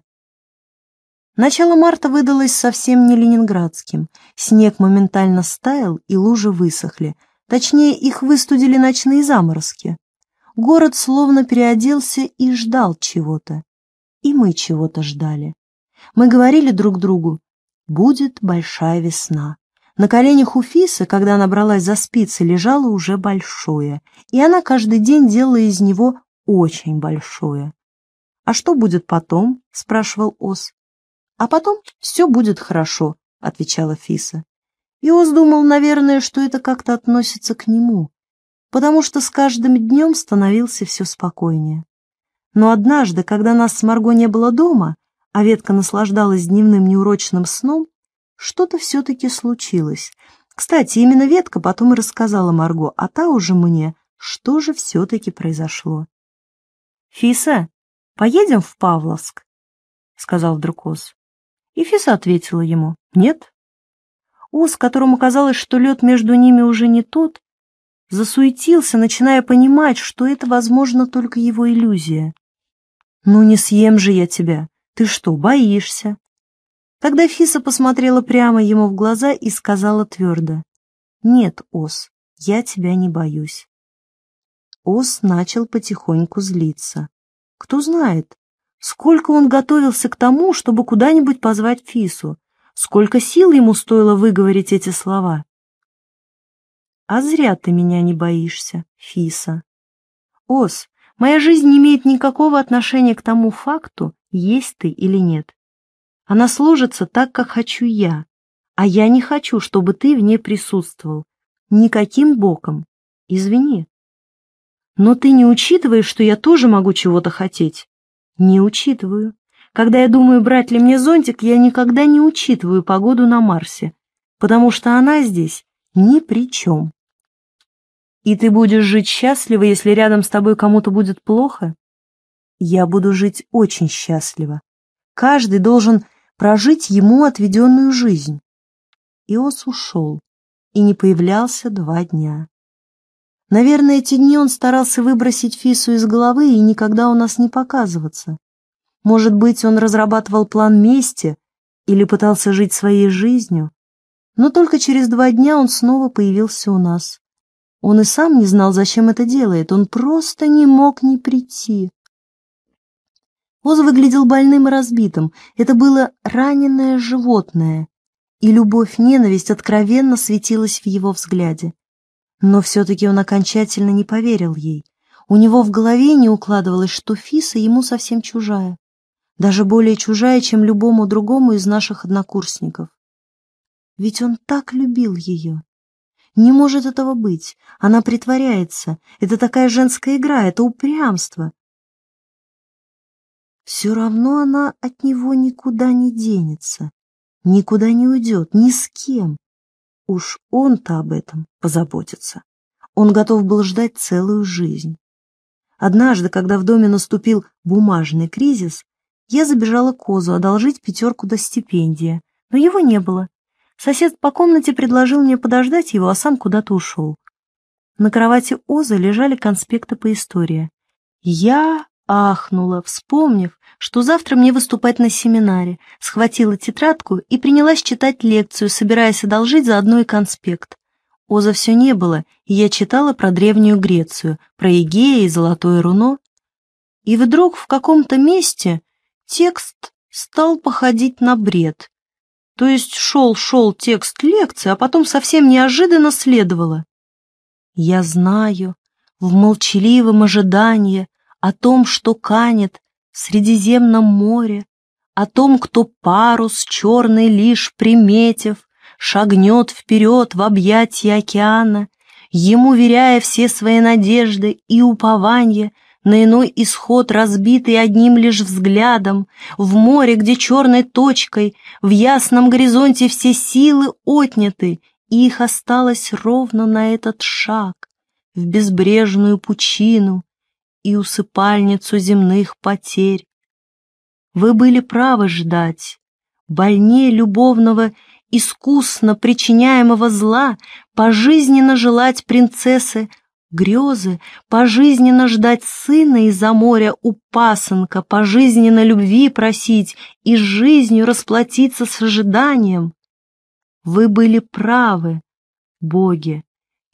Начало марта выдалось совсем не ленинградским. Снег моментально стаял, и лужи высохли. Точнее, их выстудили ночные заморозки. Город словно переоделся и ждал чего-то. И мы чего-то ждали. Мы говорили друг другу: будет большая весна. На коленях у Фисы, когда она бралась за спицы, лежало уже большое, и она каждый день делала из него очень большое. «А что будет потом?» — спрашивал Ос. «А потом все будет хорошо», — отвечала Фиса. И Ос думал, наверное, что это как-то относится к нему, потому что с каждым днем становился все спокойнее. Но однажды, когда нас с Марго не было дома, а Ветка наслаждалась дневным неурочным сном, что-то все-таки случилось. Кстати, именно Ветка потом и рассказала Марго, а та уже мне, что же все-таки произошло. «Фиса, поедем в Павловск?» — сказал вдруг Ос. И Фиса ответила ему: «Нет». Ос, которому казалось, что лед между ними уже не тот, засуетился, начиная понимать, что это, возможно, только его иллюзия. «Ну не съем же я тебя. Ты что, боишься?» Тогда Фиса посмотрела прямо ему в глаза и сказала твердо: «Нет, Ос, я тебя не боюсь». Ос начал потихоньку злиться. Кто знает, сколько он готовился к тому, чтобы куда-нибудь позвать Фису, сколько сил ему стоило выговорить эти слова. «А зря ты меня не боишься, Фиса. Ос, моя жизнь не имеет никакого отношения к тому факту, есть ты или нет. Она сложится так, как хочу я, а я не хочу, чтобы ты в ней присутствовал. Никаким боком. Извини. Но ты не учитываешь, что я тоже могу чего-то хотеть?» «Не учитываю. Когда я думаю, брать ли мне зонтик, я никогда не учитываю погоду на Марсе, потому что она здесь ни при чем». «И ты будешь жить счастливо, если рядом с тобой кому-то будет плохо?» «Я буду жить очень счастливо. Каждый должен прожить ему отведенную жизнь». И Ос ушел, и не появлялся 2 дня. Наверное, эти дни он старался выбросить Фису из головы и никогда у нас не показываться. Может быть, он разрабатывал план мести или пытался жить своей жизнью, но только через 2 дня он снова появился у нас. Он и сам не знал, зачем это делает, он просто не мог не прийти. Оз выглядел больным и разбитым, это было раненое животное, и любовь-ненависть откровенно светилась в его взгляде. Но все-таки он окончательно не поверил ей. У него в голове не укладывалось, что Фиса ему совсем чужая, даже более чужая, чем любому другому из наших однокурсников. Ведь он так любил ее. Не может этого быть, она притворяется, это такая женская игра, это упрямство. Все равно она от него никуда не денется, никуда не уйдет, ни с кем. Уж он-то об этом позаботится. Он готов был ждать целую жизнь. Однажды, когда в доме наступил бумажный кризис, я забежала к Озу одолжить 5 до стипендии, но его не было. Сосед по комнате предложил мне подождать его, а сам куда-то ушел. На кровати Оза лежали конспекты по истории. Я ахнула, вспомнив, что завтра мне выступать на семинаре, схватила тетрадку и принялась читать лекцию, собираясь одолжить заодно и конспект. Оза все не было, и я читала про Древнюю Грецию, про Эгея и Золотое руно. И вдруг в каком-то месте текст стал походить на бред. То есть шел текст лекции, а потом совсем неожиданно следовало: «Я знаю, в молчаливом ожидании о том, что канет в Средиземном море, о том, кто парус черный лишь приметив, шагнет вперед в объятия океана, ему веряя все свои надежды и упования на иной исход, разбитый одним лишь взглядом, в море, где черной точкой, в ясном горизонте все силы отняты, и их осталось ровно на этот шаг, в безбрежную пучину и усыпальницу земных потерь. Вы были правы ждать, больнее любовного, искусно причиняемого зла, пожизненно желать принцессы грезы, пожизненно ждать сына из-за моря у пасынка, пожизненно любви просить и с жизнью расплатиться с ожиданием. Вы были правы, боги,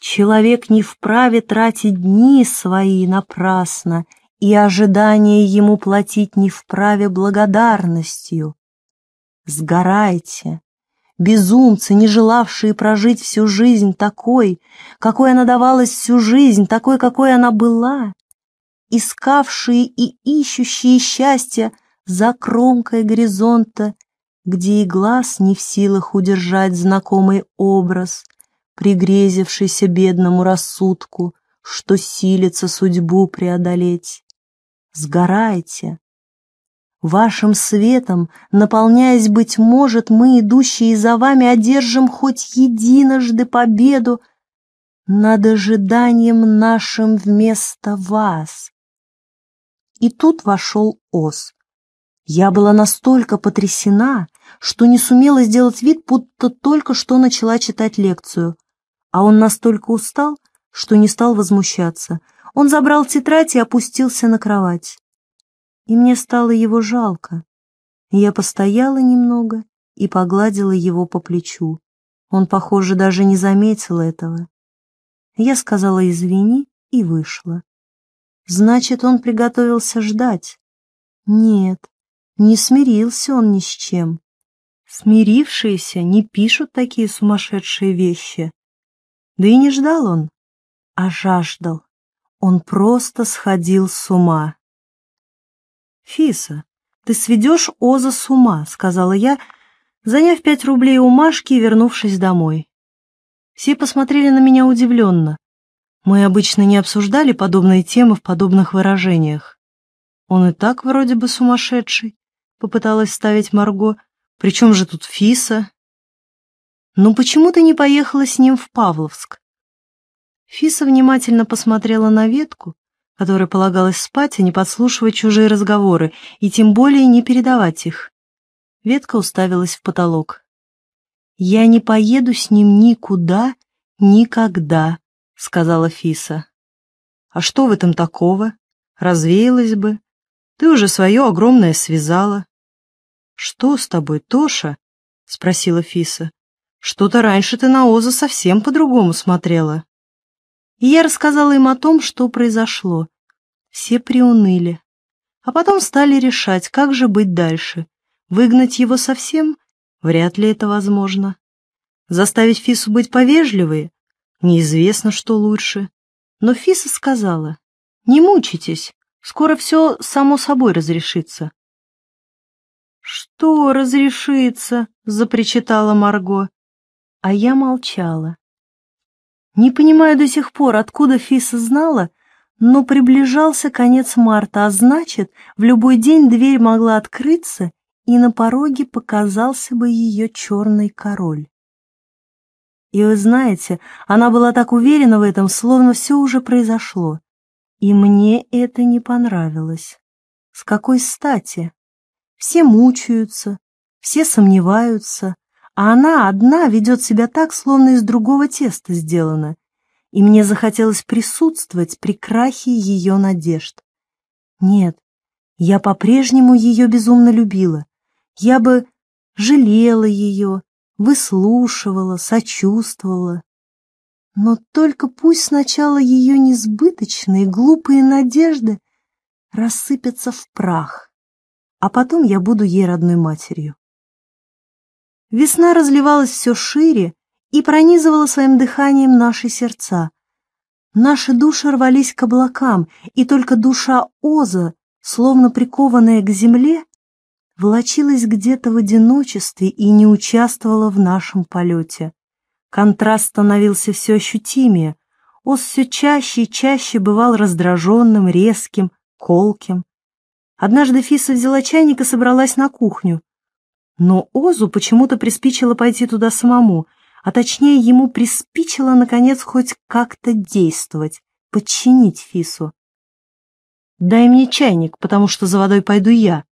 Человек не вправе тратить дни свои напрасно, и ожидание ему платить не вправе благодарностью. Сгорайте, безумцы, не желавшие прожить всю жизнь такой, какой она давалась всю жизнь, такой, какой она была, искавшие и ищущие счастья за кромкой горизонта, где и глаз не в силах удержать знакомый образ, пригрезившийся бедному рассудку, что силится судьбу преодолеть. Сгорайте. Вашим светом, наполняясь, быть может, мы, идущие за вами, одержим хоть единожды победу над ожиданием нашим вместо вас. И тут вошел Оз. Я была настолько потрясена, что не сумела сделать вид, будто только что начала читать лекцию, а он настолько устал, что не стал возмущаться. Он забрал тетрадь и опустился на кровать. И мне стало его жалко. Я постояла немного и погладила его по плечу. Он, похоже, даже не заметил этого. Я сказала «извини» и вышла. Значит, он приготовился ждать. Нет, не смирился он ни с чем. Смирившиеся не пишут такие сумасшедшие вещи. Да и не ждал он, а жаждал. Он просто сходил с ума. «Фиса, ты сведешь Оза с ума», — сказала я, заняв 5 рублей у Машки и вернувшись домой. Все посмотрели на меня удивленно. Мы обычно не обсуждали подобные темы в подобных выражениях. «Он и так вроде бы сумасшедший», — попыталась вставить Марго. «При чем же тут Фиса?» «Ну почему ты не поехала с ним в Павловск?» Фиса внимательно посмотрела на ветку, которой полагалось спать, а не подслушивать чужие разговоры, и тем более не передавать их. Ветка уставилась в потолок. «Я не поеду с ним никуда, никогда», — сказала Фиса. «А что в этом такого? Развеялась бы. Ты уже свое огромное связала». «Что с тобой, Тоша?» — спросила Фиса. «Что-то раньше ты на Оза совсем по-другому смотрела». И я рассказала им о том, что произошло. Все приуныли. А потом стали решать, как же быть дальше. Выгнать его совсем? Вряд ли это возможно. Заставить Фису быть повежливой? Неизвестно, что лучше. Но Фиса сказала: «Не мучайтесь, скоро все само собой разрешится». «Что разрешится?» — запричитала Марго. А я молчала. Не понимаю до сих пор, откуда Фиса знала, но приближался конец марта, а значит, в любой день дверь могла открыться, и на пороге показался бы ее черный король. И вы знаете, она была так уверена в этом, словно все уже произошло. И мне это не понравилось. С какой стати? Все мучаются, все сомневаются, а она одна ведет себя так, словно из другого теста сделана. И мне захотелось присутствовать при крахе ее надежд. Нет, я по-прежнему ее безумно любила. Я бы жалела ее, выслушивала, сочувствовала. Но только пусть сначала ее несбыточные, глупые надежды рассыпятся в прах, а потом я буду ей родной матерью. Весна разливалась все шире и пронизывала своим дыханием наши сердца. Наши души рвались к облакам, и только душа Оза, словно прикованная к земле, волочилась где-то в одиночестве и не участвовала в нашем полете. Контраст становился все ощутимее. Оз все чаще и чаще бывал раздраженным, резким, колким. Однажды Фиса взяла чайник и собралась на кухню. Но Озу почему-то приспичило пойти туда самому, а точнее ему приспичило, наконец, хоть как-то действовать, подчинить Фису. «Дай мне чайник, потому что за водой пойду я».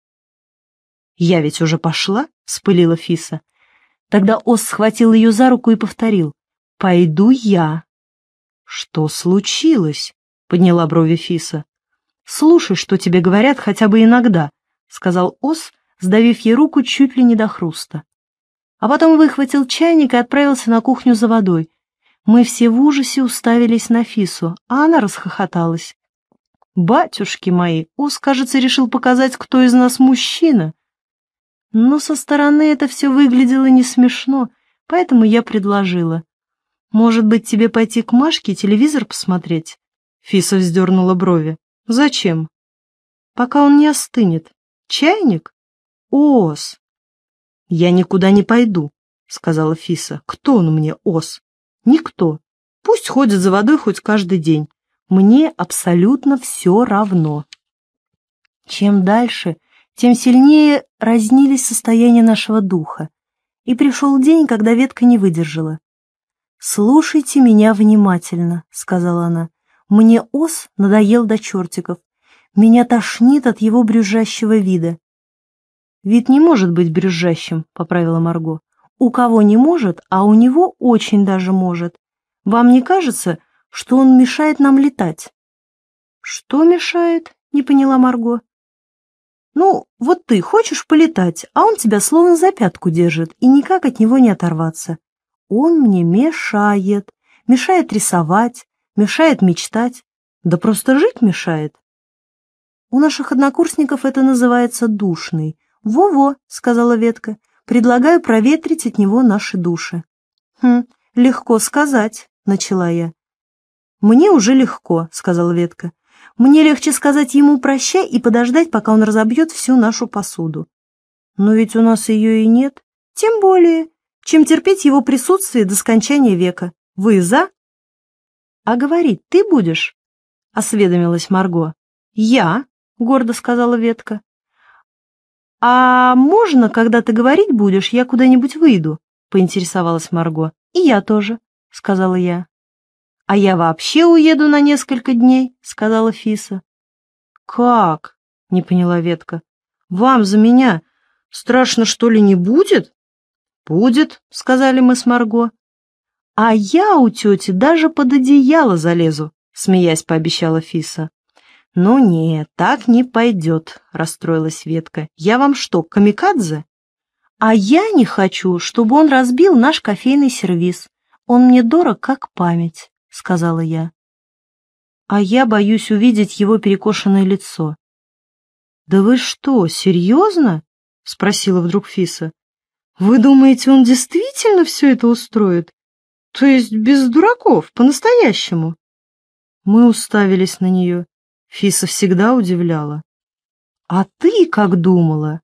«Я ведь уже пошла», — вспылила Фиса. Тогда Оз схватил ее за руку и повторил: «Пойду я». «Что случилось?» — подняла брови Фиса. «Слушай, что тебе говорят хотя бы иногда», — сказал Оз, сдавив ей руку чуть ли не до хруста. А потом выхватил чайник и отправился на кухню за водой. Мы все в ужасе уставились на Фису, а она расхохоталась. «Батюшки мои, Ос, кажется, решил показать, кто из нас мужчина». Но со стороны это все выглядело не смешно, поэтому я предложила. «Может быть, тебе пойти к Машке и телевизор посмотреть?» Фиса вздернула брови. «Зачем?» «Пока он не остынет. Чайник? Ос!» «Я никуда не пойду», — сказала Фиса. «Кто он мне, Ос?» «Никто. Пусть ходит за водой хоть каждый день. Мне абсолютно все равно». Чем дальше, тем сильнее разнились состояния нашего духа. И пришел день, когда ветка не выдержала. «Слушайте меня внимательно», — сказала она. «Мне Ос надоел до чертиков. Меня тошнит от его брюзжащего вида». «Вид не может быть брюзжащим», — поправила Марго. «У кого не может, а у него очень даже может. Вам не кажется, что он мешает нам летать?» «Что мешает?» — не поняла Марго. «Ну, вот ты хочешь полетать, а он тебя словно за пятку держит, и никак от него не оторваться. Он мне мешает, мешает рисовать, мешает мечтать, да просто жить мешает». «У наших однокурсников это называется душный». «Во-во», — сказала ветка, — «предлагаю проветрить от него наши души». «Легко сказать», — начала я. «Мне уже легко», — сказала ветка. «Мне легче сказать ему прощай и подождать, пока он разобьет всю нашу посуду». «Но ведь у нас ее и нет. Тем более, чем терпеть его присутствие до скончания века. Вы за?» «А говорить ты будешь?» — осведомилась Марго. «Я», — гордо сказала ветка. «А можно, когда ты говорить будешь, я куда-нибудь выйду?» — поинтересовалась Марго. «И я тоже», — сказала я. «А я вообще уеду на несколько дней», — сказала Фиса. «Как?» — не поняла ветка. «Вам за меня страшно, что ли, не будет?» «Будет», — сказали мы с Марго. «А я у тети даже под одеяло залезу», — смеясь пообещала Фиса. «Ну нет, так не пойдет», — расстроилась ветка. «Я вам что, камикадзе?» «А я не хочу, чтобы он разбил наш кофейный сервиз. Он мне дорог, как память», — сказала я. «А я боюсь увидеть его перекошенное лицо». «Да вы что, серьезно?» — спросила вдруг Фиса. «Вы думаете, он действительно все это устроит? То есть без дураков, по-настоящему?» Мы уставились на нее. Фиса всегда удивляла. «А ты как думала?»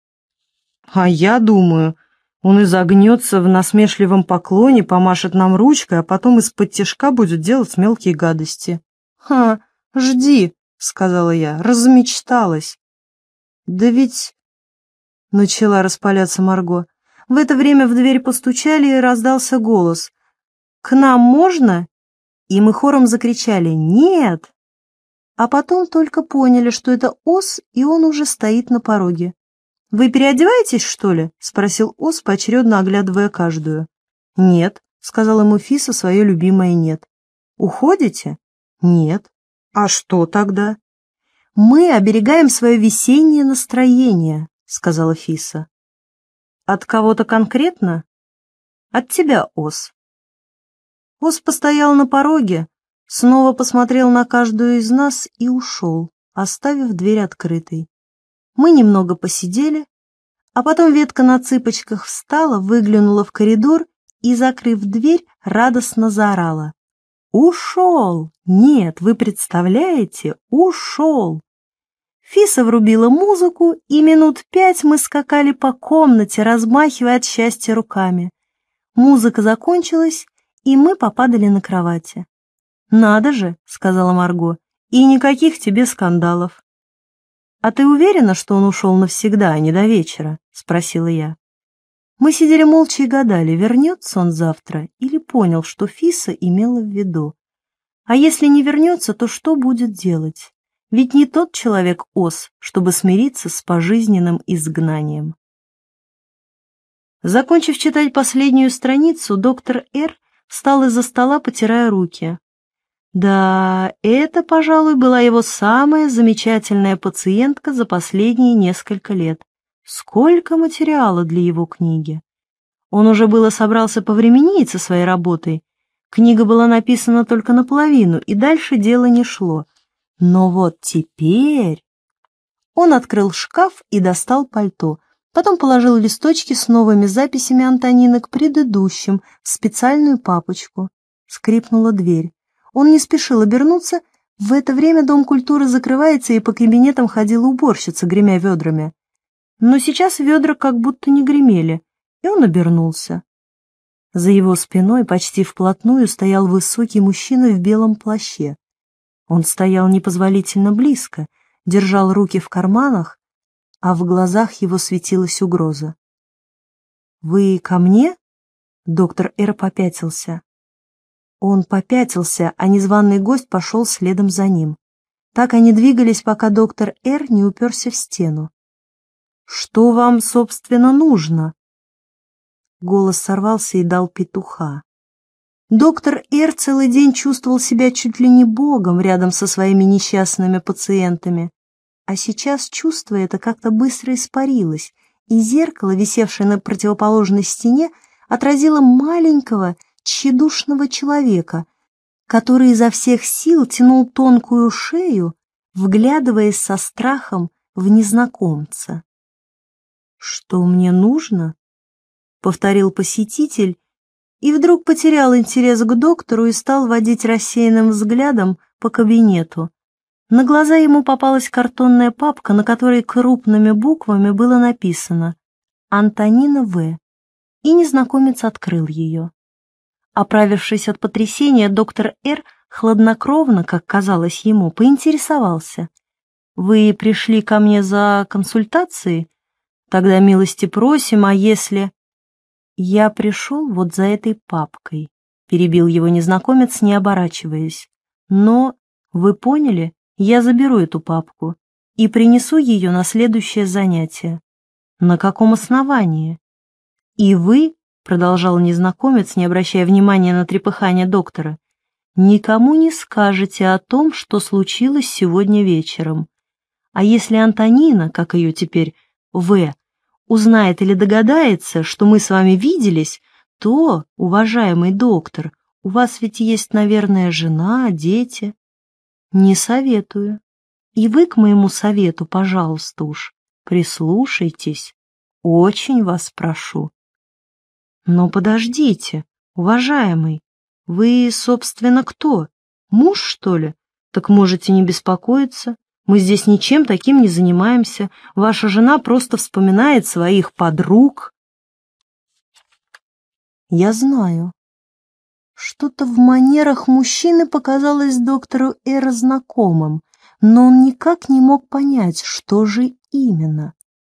«А я думаю, он изогнется в насмешливом поклоне, помашет нам ручкой, а потом из-под тишка будет делать мелкие гадости». «Ха, жди», — сказала я, — размечталась. «Да ведь...» — начала распаляться Марго. В это время в дверь постучали, и раздался голос. «К нам можно?» И мы хором закричали «Нет!». А потом только поняли, что это Ос, и он уже стоит на пороге. «Вы переодеваетесь, что ли?» — спросил Ос, поочередно оглядывая каждую. «Нет», — сказала ему Фиса свое любимое «нет». «Уходите?» «Нет». «А что тогда?» «Мы оберегаем свое весеннее настроение», — сказала Фиса. «От кого-то конкретно?» «От тебя, Ос». Ос постоял на пороге, снова посмотрел на каждую из нас и ушел, оставив дверь открытой. Мы немного посидели, а потом ветка на цыпочках встала, выглянула в коридор и, закрыв дверь, радостно заорала. «Ушел! Нет, вы представляете, ушел!» Фиса врубила музыку, и минут 5 мы скакали по комнате, размахивая от счастья руками. Музыка закончилась, и мы попадали на кровати. «Надо же», — сказала Марго, — «и никаких тебе скандалов». «А ты уверена, что он ушел навсегда, а не до вечера?» — спросила я. Мы сидели молча и гадали, вернется он завтра или понял, что Фиса имела в виду. А если не вернется, то что будет делать? Ведь не тот человек Ос, чтобы смириться с пожизненным изгнанием. Закончив читать последнюю страницу, доктор Р. встал из-за стола, потирая руки. Да, это, пожалуй, была его самая замечательная пациентка за последние несколько лет. Сколько материала для его книги! Он уже было собрался повременить со своей работой, Книга была написана только наполовину, и дальше дело не шло. Но вот теперь... Он открыл шкаф и достал пальто, потом положил листочки с новыми записями Антонины к предыдущим в специальную папочку. Скрипнула дверь. Он не спешил обернуться. В это время Дом культуры закрывается, и по кабинетам ходила уборщица, гремя ведрами. Но сейчас ведра как будто не гремели, и он обернулся. За его спиной почти вплотную стоял высокий мужчина в белом плаще. Он стоял непозволительно близко, держал руки в карманах, а в глазах его светилась угроза. «Вы ко мне?» Доктор Р. попятился. Он попятился, а незваный гость пошел следом за ним. Так они двигались, пока доктор Р. не уперся в стену. «Что вам, собственно, нужно?» Голос сорвался и дал петуха. Доктор Р. целый день чувствовал себя чуть ли не богом рядом со своими несчастными пациентами. А сейчас чувство это как-то быстро испарилось, и зеркало, висевшее на противоположной стене, отразило маленького, тщедушного человека, который изо всех сил тянул тонкую шею, вглядываясь со страхом в незнакомца. «Что мне нужно?» — повторил посетитель, и вдруг потерял интерес к доктору и стал водить рассеянным взглядом по кабинету. На глаза ему попалась картонная папка, на которой крупными буквами было написано «Антонина В», и незнакомец открыл ее. Оправившись от потрясения, доктор Р. хладнокровно, как казалось ему, поинтересовался: «Вы пришли ко мне за консультацией? Тогда милости просим, а если...» «Я пришел вот за этой папкой», — перебил его незнакомец, не оборачиваясь. «Но, вы поняли, я заберу эту папку и принесу ее на следующее занятие». «На каком основании?» «И вы», — продолжал незнакомец, не обращая внимания на трепыхание доктора, «никому не скажете о том, что случилось сегодня вечером. А если Антонина, как ее теперь В, узнает или догадается, что мы с вами виделись, то, уважаемый доктор, у вас ведь есть, наверное, жена, дети. Не советую. И вы к моему совету, пожалуйста уж, прислушайтесь. Очень вас прошу». «Но подождите, уважаемый, вы, собственно, кто? Муж, что ли? Так можете не беспокоиться. Мы здесь ничем таким не занимаемся. Ваша жена просто вспоминает своих подруг». «Я знаю». Что-то в манерах мужчины показалось доктору Р. знакомым, но он никак не мог понять, что же именно.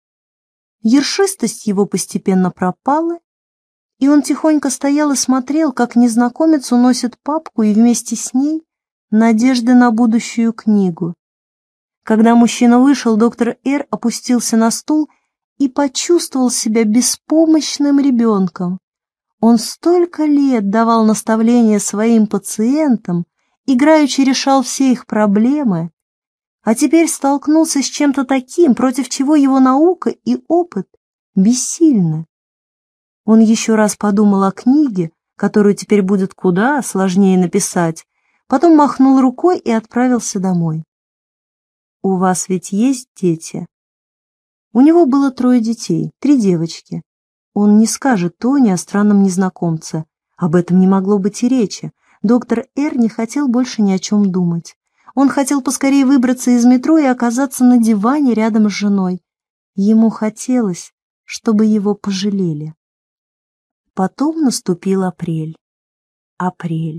Ершистость его постепенно пропала, и он тихонько стоял и смотрел, как незнакомец уносит папку и вместе с ней надежды на будущую книгу. Когда мужчина вышел, доктор Р. опустился на стул и почувствовал себя беспомощным ребенком. Он столько лет давал наставления своим пациентам, играючи решал все их проблемы, а теперь столкнулся с чем-то таким, против чего его наука и опыт бессильны. Он еще раз подумал о книге, которую теперь будет куда сложнее написать, потом махнул рукой и отправился домой. «У вас ведь есть дети?» У него было 3 детей, 3 девочки. Он не скажет Тоне о странном незнакомце. Об этом не могло быть и речи. Доктор Р. не хотел больше ни о чем думать. Он хотел поскорее выбраться из метро и оказаться на диване рядом с женой. Ему хотелось, чтобы его пожалели. Потом наступил апрель. Апрель.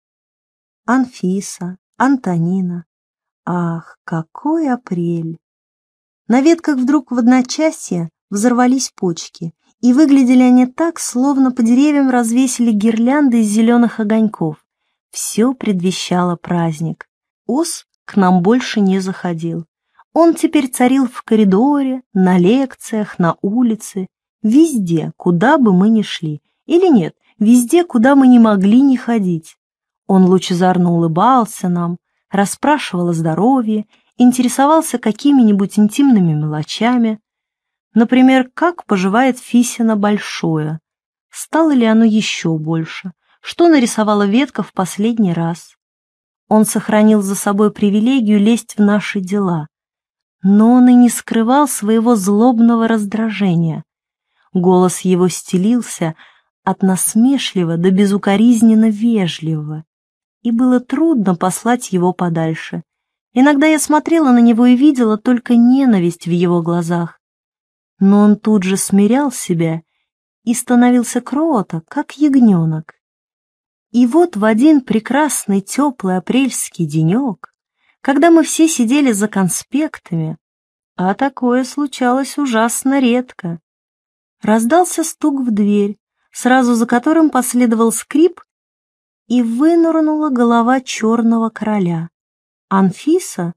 Анфиса, Антонина. Ах, какой апрель! На ветках вдруг в одночасье взорвались почки, и выглядели они так, словно по деревьям развесили гирлянды из зеленых огоньков. Все предвещало праздник. Ос к нам больше не заходил. Он теперь царил в коридоре, на лекциях, на улице, везде, куда бы мы ни шли. Или нет, везде, куда мы не могли не ходить. Он лучезарно улыбался нам, расспрашивал о здоровье, интересовался какими-нибудь интимными мелочами. Например, как поживает Фисина Большое? Стало ли оно еще больше? что нарисовала ветка в последний раз. Он сохранил за собой привилегию лезть в наши дела, но он и не скрывал своего злобного раздражения. Голос его стелился от насмешливо до безукоризненно вежливого, и было трудно послать его подальше. Иногда я смотрела на него и видела только ненависть в его глазах. Но он тут же смирял себя и становился кроток, как ягненок. И вот в один прекрасный теплый апрельский денек, когда мы все сидели за конспектами, а такое случалось ужасно редко, раздался стук в дверь, сразу за которым последовал скрип, и вынырнула голова черного короля. Анфиса?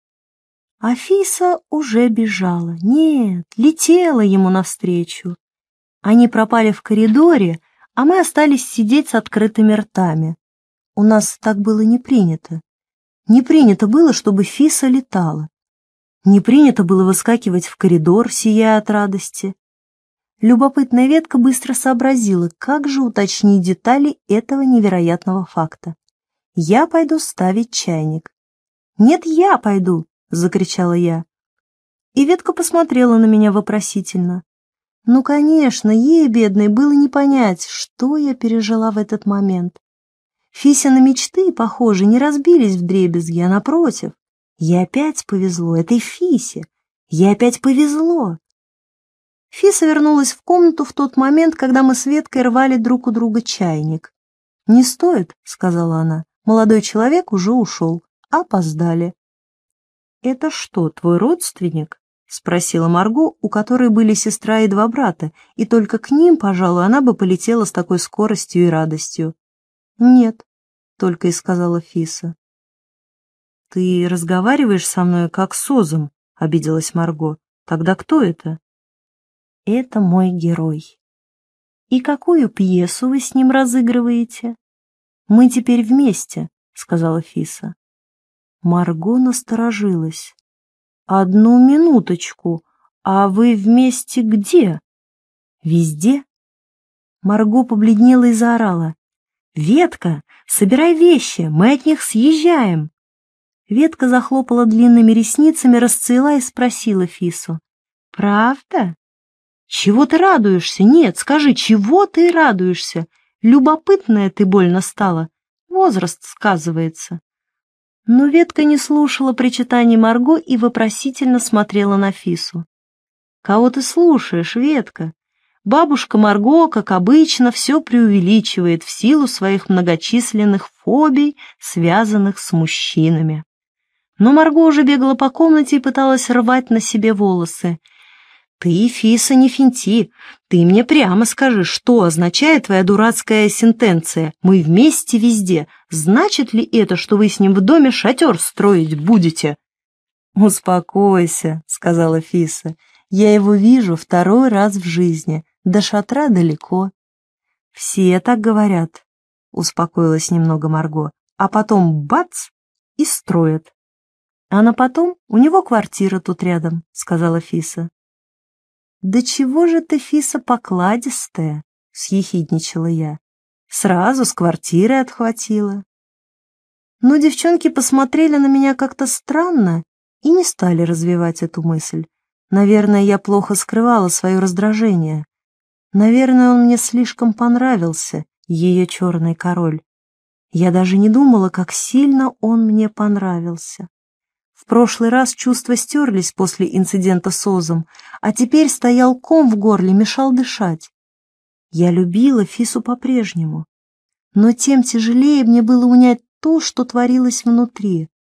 Афиса уже бежала. Нет, летела ему навстречу. Они пропали в коридоре, а мы остались сидеть с открытыми ртами. У нас так было не принято. Не принято было, чтобы Фиса летала. Не принято было выскакивать в коридор, сияя от радости. Любопытная ветка быстро сообразила, как же уточнить детали этого невероятного факта. «Я пойду ставить чайник». «Нет, я пойду!» — закричала я. И ветка посмотрела на меня вопросительно. Ну, конечно, ей, бедной, было не понять, что я пережила в этот момент. Фисины мечты, похоже, не разбились вдребезги, а напротив. Ей опять повезло, этой Фисе. Ей опять повезло. Фиса вернулась в комнату в тот момент, когда мы с Веткой рвали друг у друга чайник. «Не стоит», — сказала она, — «молодой человек уже ушел. Опоздали». «Это что, твой родственник?» — спросила Марго, у которой были сестра и два брата, и только к ним, пожалуй, она бы полетела с такой скоростью и радостью. «Нет», — только и сказала Фиса. «Ты разговариваешь со мной как с Озом», — обиделась Марго. «Тогда кто это?» «Это мой герой». «И какую пьесу вы с ним разыгрываете?» «Мы теперь вместе», — сказала Фиса. Марго насторожилась. «Одну минуточку, а вы вместе где?» «Везде». Марго побледнела и заорала. «Ветка, собирай вещи, мы от них съезжаем!» Ветка захлопала длинными ресницами, расцвела и спросила Фису. «Правда? Чего ты радуешься? Нет, скажи, чего ты радуешься? Любопытная ты больно стала. Возраст сказывается». Но Ветка не слушала причитаний Марго и вопросительно смотрела на Фису. «Кого ты слушаешь, Ветка? Бабушка Марго, как обычно, все преувеличивает в силу своих многочисленных фобий, связанных с мужчинами». Но Марго уже бегала по комнате и пыталась рвать на себе волосы. «Ты, Фиса, не финти. Ты мне прямо скажи, что означает твоя дурацкая сентенция «мы вместе везде». Значит ли это, что вы с ним в доме шатер строить будете?» «Успокойся», — сказала Фиса. «Я его вижу второй раз в жизни. До шатра далеко». «Все так говорят», — успокоилась немного Марго. «А потом бац — и строят». «А на потом у него квартира тут рядом», — сказала Фиса. «Да чего же ты, Фиса, покладистая?» — съехидничала я. «Сразу с квартиры отхватила». Но девчонки посмотрели на меня как-то странно и не стали развивать эту мысль. Наверное, я плохо скрывала свое раздражение. Наверное, он мне слишком понравился, ее черный король. Я даже не думала, как сильно он мне понравился. В прошлый раз чувства стерлись после инцидента с Озом, а теперь стоял ком в горле, мешал дышать. Я любила Фису по-прежнему, но тем тяжелее мне было унять то, что творилось внутри.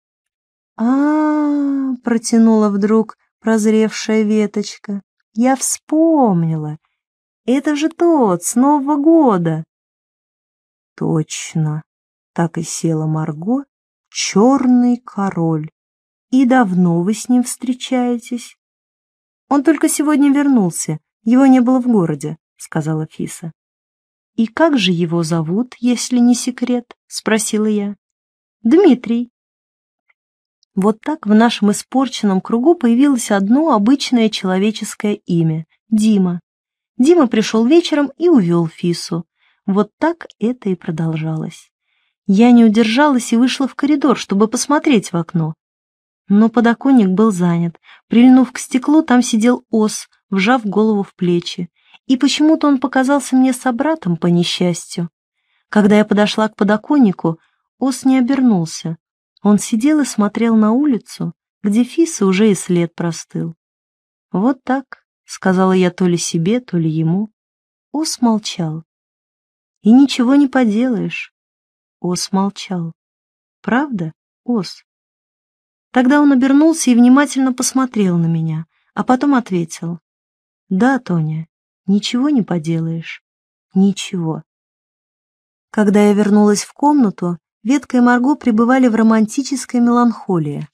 Протянула вдруг прозревшая веточка. «Я вспомнила. Это же тот, с Нового года». «Точно», — так и села Марго, — «черный король. И давно вы с ним встречаетесь?» «Он только сегодня вернулся, его не было в городе», — сказала Фиса. «И как же его зовут, если не секрет?» — спросила я. «Дмитрий». Вот так в нашем испорченном кругу появилось одно обычное человеческое имя — Дима. Дима пришел вечером и увел Фису. Вот так это и продолжалось. Я не удержалась и вышла в коридор, чтобы посмотреть в окно. Но подоконник был занят. Прильнув к стеклу, там сидел ос, вжав голову в плечи. И почему-то он показался мне собратом по несчастью. Когда я подошла к подоконнику, ос не обернулся. Он сидел и смотрел на улицу, где Фиса уже и след простыл. «Вот так», — сказала я то ли себе, то ли ему. Ос молчал. «И ничего не поделаешь». Ос молчал. «Правда, Ос?» Тогда он обернулся и внимательно посмотрел на меня, а потом ответил: «Да, Тоня, ничего не поделаешь. Ничего». Когда я вернулась в комнату, Ветка и Марго пребывали в романтической меланхолии.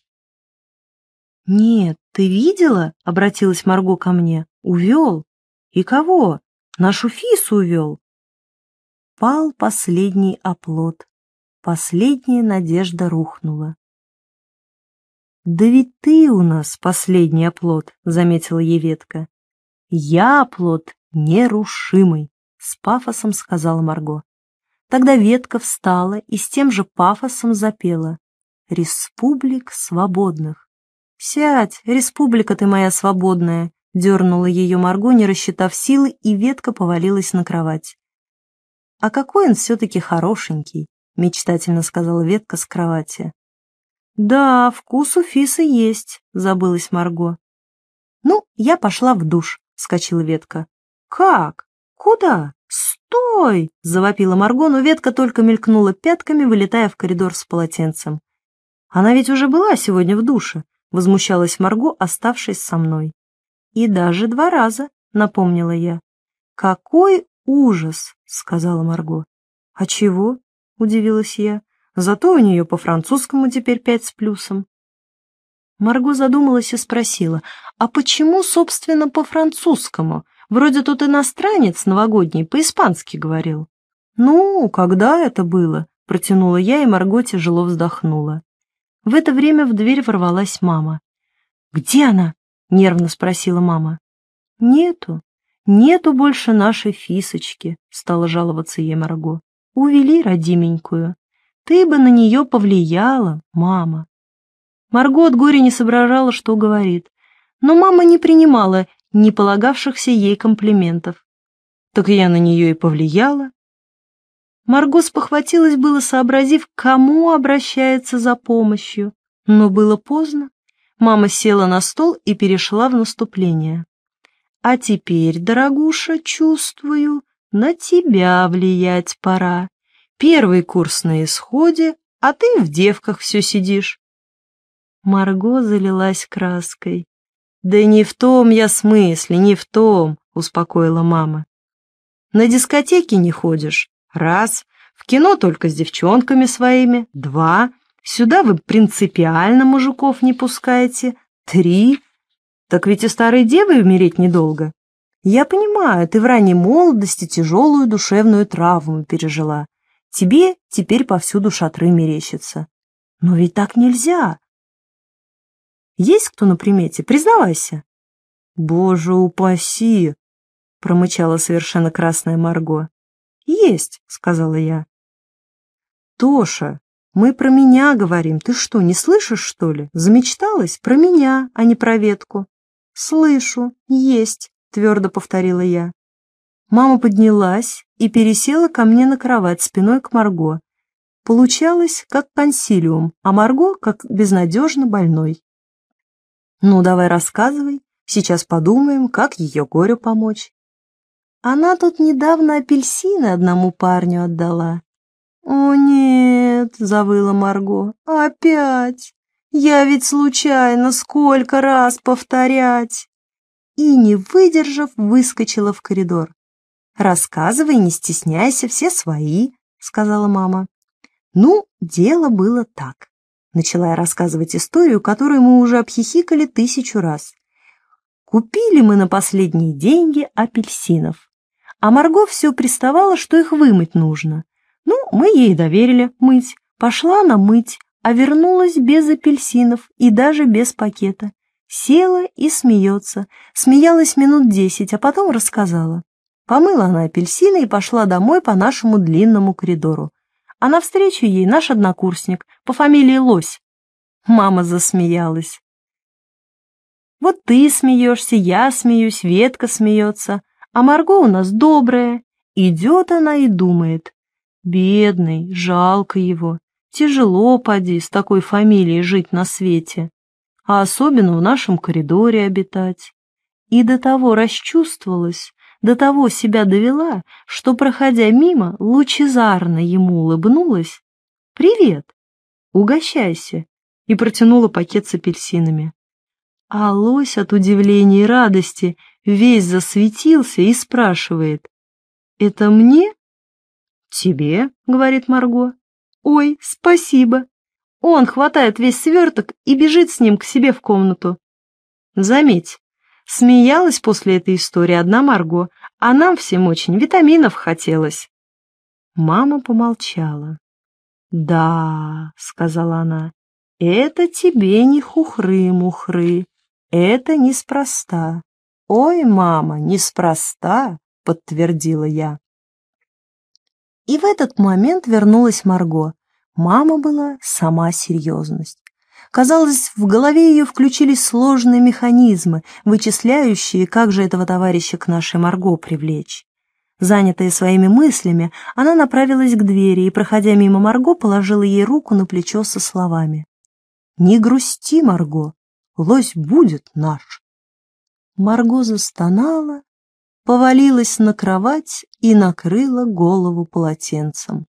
«Нет, ты видела?» — обратилась Марго ко мне. «Увел? И кого? Нашу Фису увел». Пал последний оплот. Последняя надежда рухнула. «Да ведь ты у нас последний оплот», — заметила ей Ветка. «Я оплот нерушимый», — с пафосом сказала Марго. Тогда Ветка встала и с тем же пафосом запела: «Республик свободных». «Сядь, республика ты моя свободная», — дернула ее Марго, не рассчитав силы, и Ветка повалилась на кровать. «А какой он все-таки хорошенький», — мечтательно сказала Ветка с кровати. «Да, вкус у Фисы есть», — забылась Марго. «Ну, я пошла в душ», — вскочила Ветка. «Как? Куда? Стой!» — завопила Марго, но Ветка только мелькнула пятками, вылетая в коридор с полотенцем. «Она ведь уже была сегодня в душе», — возмущалась Марго, оставшись со мной. «И даже 2 раза», — напомнила я. «Какой ужас!» — сказала Марго. «А чего?» — удивилась я. «Зато у нее по-французскому теперь 5 с плюсом». Марго задумалась и спросила: «А почему, собственно, по-французскому? Вроде тут иностранец новогодний по-испански говорил». «Ну, когда это было?» — протянула я, и Марго тяжело вздохнула. В это время в дверь ворвалась мама. «Где она?» — нервно спросила мама. «Нету больше нашей Фисочки», — стала жаловаться ей Марго. «Увели родименькую. Ты бы на нее повлияла, мама». Марго от горя не соображала, что говорит, но мама не принимала не полагавшихся ей комплиментов. Так я на нее и повлияла. Марго спохватилась было, сообразив, к кому обращается за помощью, но было поздно. Мама села на стол и перешла в наступление. «А теперь, дорогуша, чувствую, на тебя влиять пора. Первый курс на исходе, а ты в девках все сидишь». Марго залилась краской. «Да не в том я смысле, не в том», — успокоила мама. «На дискотеки не ходишь? Раз. В кино только с девчонками своими? 2. Сюда вы принципиально мужиков не пускаете? 3. Так ведь и старой девой умереть недолго. Я понимаю, ты в ранней молодости тяжелую душевную травму пережила. Тебе теперь повсюду шатры мерещатся. Но ведь так нельзя. Есть кто на примете? Признавайся». «Боже упаси!» — промычала совершенно красная Марго. «Есть», — сказала я. «Тоша, мы про меня говорим. Ты что, не слышишь, что ли? Замечталась? Про меня, а не про Ветку». «Слышу, есть», — твердо повторила я. Мама поднялась и пересела ко мне на кровать спиной к Марго. Получалось, как консилиум, а Марго как безнадежно больной. «Ну, давай рассказывай, сейчас подумаем, как ее горю помочь». «Она тут недавно апельсины одному парню отдала». «О, нет», — завыла Марго, — «опять! Я ведь случайно, сколько раз повторять!» И, не выдержав, выскочила в коридор. «Рассказывай, не стесняйся, все свои», — сказала мама. «Ну, дело было так». Начала я рассказывать историю, которую мы уже обхихикали 1000 раз. Купили мы на последние деньги апельсинов, а Марго все приставала, что их вымыть нужно. Ну, мы ей доверили мыть. Пошла она мыть, а вернулась без апельсинов и даже без пакета. Села и смеется. Смеялась минут 10, а потом рассказала. Помыла она апельсины и пошла домой по нашему длинному коридору. А навстречу ей наш однокурсник по фамилии Лось. Мама засмеялась. Вот ты смеешься, я смеюсь, Ветка смеется, а Марго у нас добрая. Идет она и думает: бедный, жалко его, тяжело поди с такой фамилией жить на свете, а особенно в нашем коридоре обитать. И до того расчувствовалась, до того себя довела, что, проходя мимо, лучезарно ему улыбнулась: «Привет, угощайся», и протянула пакет с апельсинами. А лось от удивления и радости весь засветился и спрашивает: «Это мне?» «Тебе», — говорит Марго. «Ой, спасибо». Он хватает весь сверток и бежит с ним к себе в комнату. Заметь, смеялась после этой истории одна Марго, а нам всем очень витаминов хотелось. Мама помолчала. «Да», — сказала она, — «это тебе не хухры-мухры, это неспроста». «Ой, мама, неспроста», — подтвердила я. И в этот момент вернулась Марго. Мама была сама серьезность. Казалось, в голове ее включились сложные механизмы, вычисляющие, как же этого товарища к нашей Марго привлечь. Занятая своими мыслями, она направилась к двери и, проходя мимо Марго, положила ей руку на плечо со словами: «Не грусти, Марго, лось будет наш». Марго застонала, повалилась на кровать и накрыла голову полотенцем.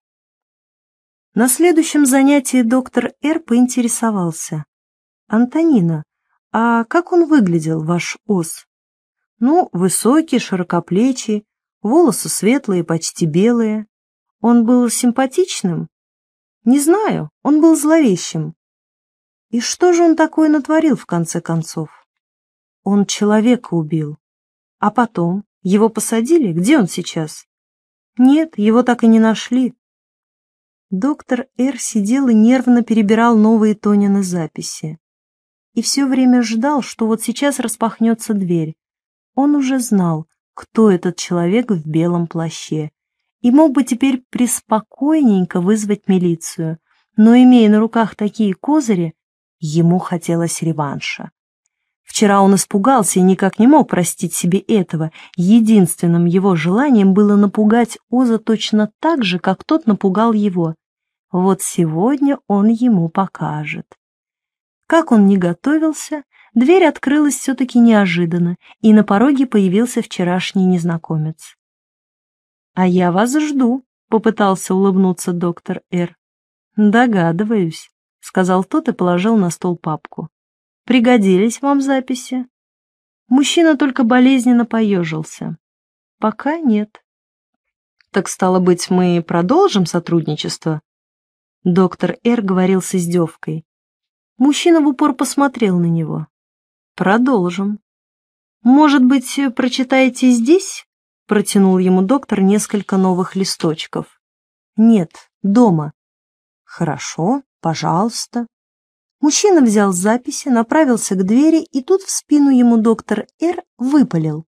На следующем занятии доктор Р. поинтересовался: «Антонина, а как он выглядел, ваш ос?» «Ну, высокий, широкоплечий, волосы светлые, почти белые. Он был симпатичным?» «Не знаю, он был зловещим». «И что же он такое натворил, в конце концов?» «Он человека убил. А потом? Его посадили? Где он сейчас?» «Нет, его так и не нашли». Доктор Р. сидел и нервно перебирал новые Тонины записи. И все время ждал, что вот сейчас распахнется дверь. Он уже знал, кто этот человек в белом плаще, и мог бы теперь преспокойненько вызвать милицию, но, имея на руках такие козыри, ему хотелось реванша. Вчера он испугался и никак не мог простить себе этого. Единственным его желанием было напугать Оза точно так же, как тот напугал его. Вот сегодня он ему покажет. Как он ни готовился, дверь открылась все-таки неожиданно, и на пороге появился вчерашний незнакомец. «А я вас жду», — попытался улыбнуться доктор Р. «Догадываюсь», — сказал тот и положил на стол папку. «Пригодились вам записи?» Мужчина только болезненно поежился. «Пока нет». «Так, стало быть, мы продолжим сотрудничество?» Доктор Р. говорил с издевкой. Мужчина в упор посмотрел на него. «Продолжим». «Может быть, прочитаете здесь?» Протянул ему доктор несколько новых листочков. «Нет, дома». «Хорошо, пожалуйста». Мужчина взял записи, направился к двери, и тут в спину ему доктор Р. выпалил: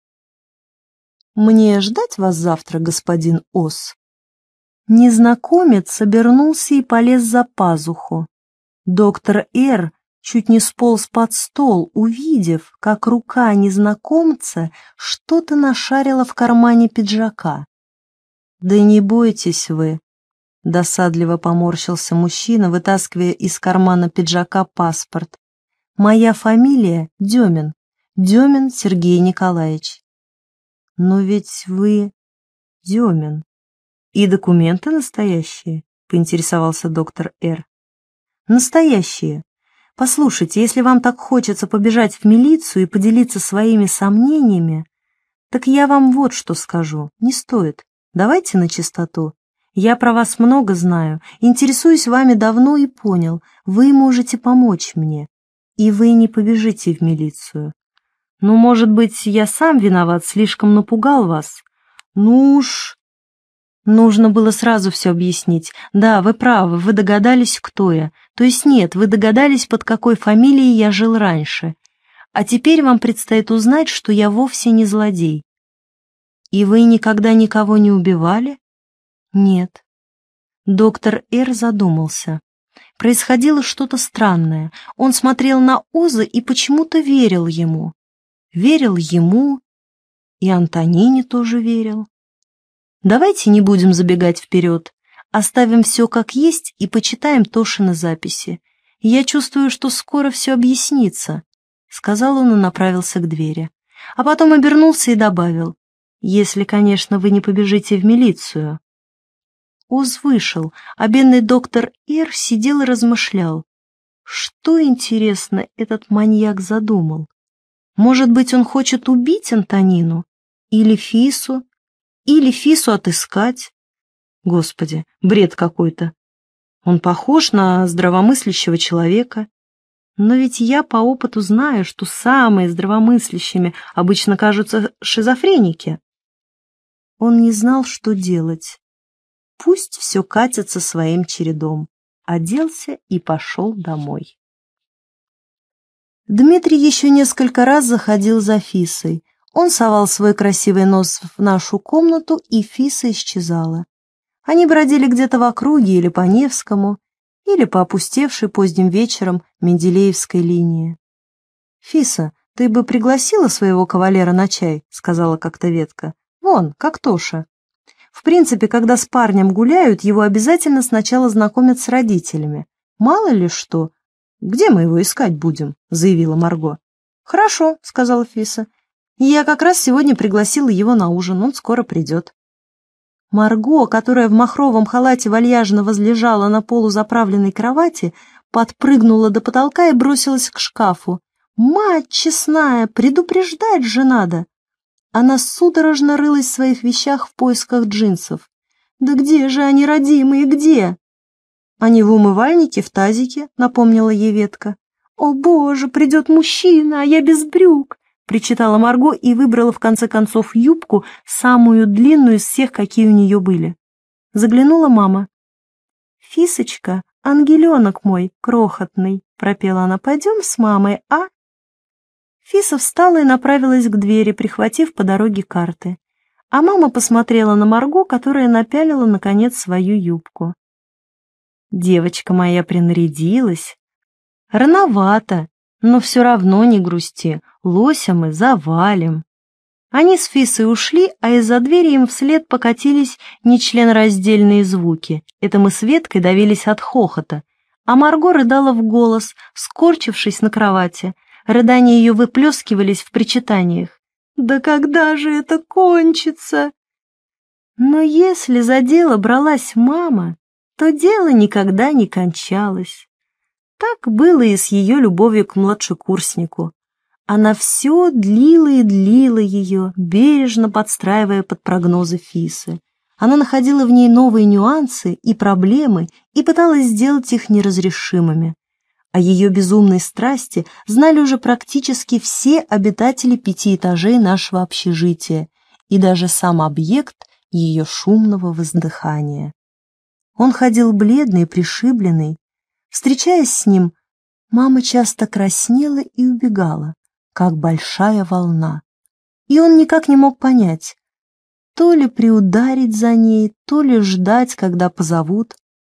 «Мне ждать вас завтра, господин Ос?» Незнакомец обернулся и полез за пазуху. Доктор Р. чуть не сполз под стол, увидев, как рука незнакомца что-то нашарила в кармане пиджака. «Да не бойтесь вы», — досадливо поморщился мужчина, вытаскивая из кармана пиджака паспорт. «Моя фамилия Демин, Демин Сергей Николаевич». «Но ведь вы Демин. И документы настоящие?» — поинтересовался доктор Р. «Настоящие. Послушайте, если вам так хочется побежать в милицию и поделиться своими сомнениями, так я вам вот что скажу. Не стоит. Давайте на чистоту. Я про вас много знаю, интересуюсь вами давно и понял, вы можете помочь мне, и вы не побежите в милицию. Ну, может быть, я сам виноват, слишком напугал вас? Ну уж...» Нужно было сразу все объяснить. Да, вы правы, вы догадались, кто я. То есть нет, вы догадались, под какой фамилией я жил раньше. А теперь вам предстоит узнать, что я вовсе не злодей. И вы никогда никого не убивали? Нет. Доктор Р. задумался. Происходило что-то странное. Он смотрел на Оза и почему-то верил ему. Верил ему, и Антонине тоже верил. Давайте не будем забегать вперед. Оставим все как есть и почитаем Тошины записи. Я чувствую, что скоро все объяснится, — сказал он и направился к двери. А потом обернулся и добавил: если, конечно, вы не побежите в милицию. Оз вышел, а бедный доктор Р. сидел и размышлял. Что, интересно, этот маньяк задумал? Может быть, он хочет убить Антонину? Или Фису отыскать? Господи, бред какой-то. Он похож на здравомыслящего человека. Но ведь я по опыту знаю, что самые здравомыслящими обычно кажутся шизофреники. Он не знал, что делать. Пусть все катится своим чередом. Оделся и пошел домой. Дмитрий еще несколько раз заходил за Фисой. Он совал свой красивый нос в нашу комнату, и Фиса исчезала. Они бродили где-то в округе или по Невскому, или по опустевшей поздним вечером Менделеевской линии. «Фиса, ты бы пригласила своего кавалера на чай?» — сказала как-то Ветка. «Вон, как Тоша. В принципе, когда с парнем гуляют, его обязательно сначала знакомят с родителями. Мало ли что. Где мы его искать будем?» — заявила Марго. «Хорошо», — сказала Фиса. «Я как раз сегодня пригласила его на ужин, он скоро придет». Марго, которая в махровом халате вальяжно возлежала на полузаправленной кровати, подпрыгнула до потолка и бросилась к шкафу. «Мать честная, предупреждать же надо!» Она судорожно рылась в своих вещах в поисках джинсов. «Да где же они, родимые, где?» «Они в умывальнике, в тазике», — напомнила ей Ветка. «О, боже, придет мужчина, а я без брюк!» — причитала Марго и выбрала в конце концов юбку, самую длинную из всех, какие у нее были. Заглянула мама. «Фисочка, ангеленок мой, крохотный», — пропела она, — «пойдем с мамой, а?» Фиса встала и направилась к двери, прихватив по дороге карты. А мама посмотрела на Марго, которая напялила, наконец, свою юбку. «Девочка моя принарядилась. Рановато, но все равно не грусти, лося мы завалим». Они с Фисой ушли, а из-за двери им вслед покатились нечленораздельные звуки. Это мы с Веткой давились от хохота, а Марго рыдала в голос, скорчившись на кровати. Рыдания ее выплескивались в причитаниях. «Да когда же это кончится?» Но если за дело бралась мама, то дело никогда не кончалось. Так было и с ее любовью к младшекурснику. Она все длила и длила ее, бережно подстраивая под прогнозы Фисы. Она находила в ней новые нюансы и проблемы и пыталась сделать их неразрешимыми. О ее безумной страсти знали уже практически все обитатели 5 этажей нашего общежития и даже сам объект ее шумного воздыхания. Он ходил бледный, пришибленный. Встречаясь с ним, мама часто краснела и убегала, как большая волна. И он никак не мог понять, то ли приударить за ней, то ли ждать, когда позовут.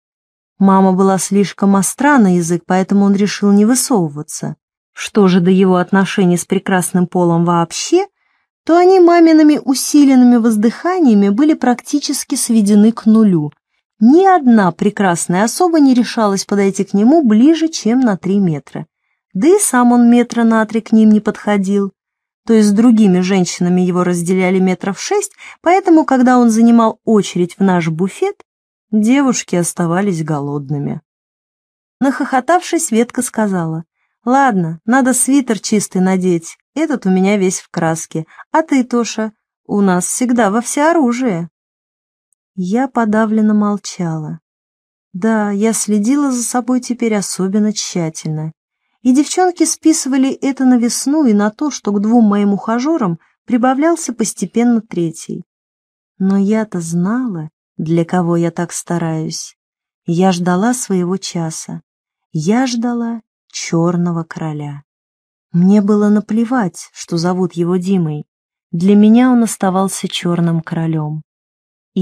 Мама была слишком остра на язык, поэтому он решил не высовываться. Что же до его отношений с прекрасным полом вообще, то они мамиными усиленными воздыханиями были практически сведены к нулю. Ни одна прекрасная особа не решалась подойти к нему ближе, чем на 3 метра. Да и сам он метра на 3 к ним не подходил. То есть с другими женщинами его разделяли 6 метров, поэтому, когда он занимал очередь в наш буфет, девушки оставались голодными. Нахохотавшись, Ветка сказала: «Ладно, надо свитер чистый надеть, этот у меня весь в краске, а ты, Тоша, у нас всегда во всеоружие». Я подавленно молчала. Да, я следила за собой теперь особенно тщательно. И девчонки списывали это на весну и на то, что к 2 моим ухажерам прибавлялся постепенно 3-й. Но я-то знала, для кого я так стараюсь. Я ждала своего часа. Я ждала черного короля. Мне было наплевать, что зовут его Димой. Для меня он оставался черным королем. И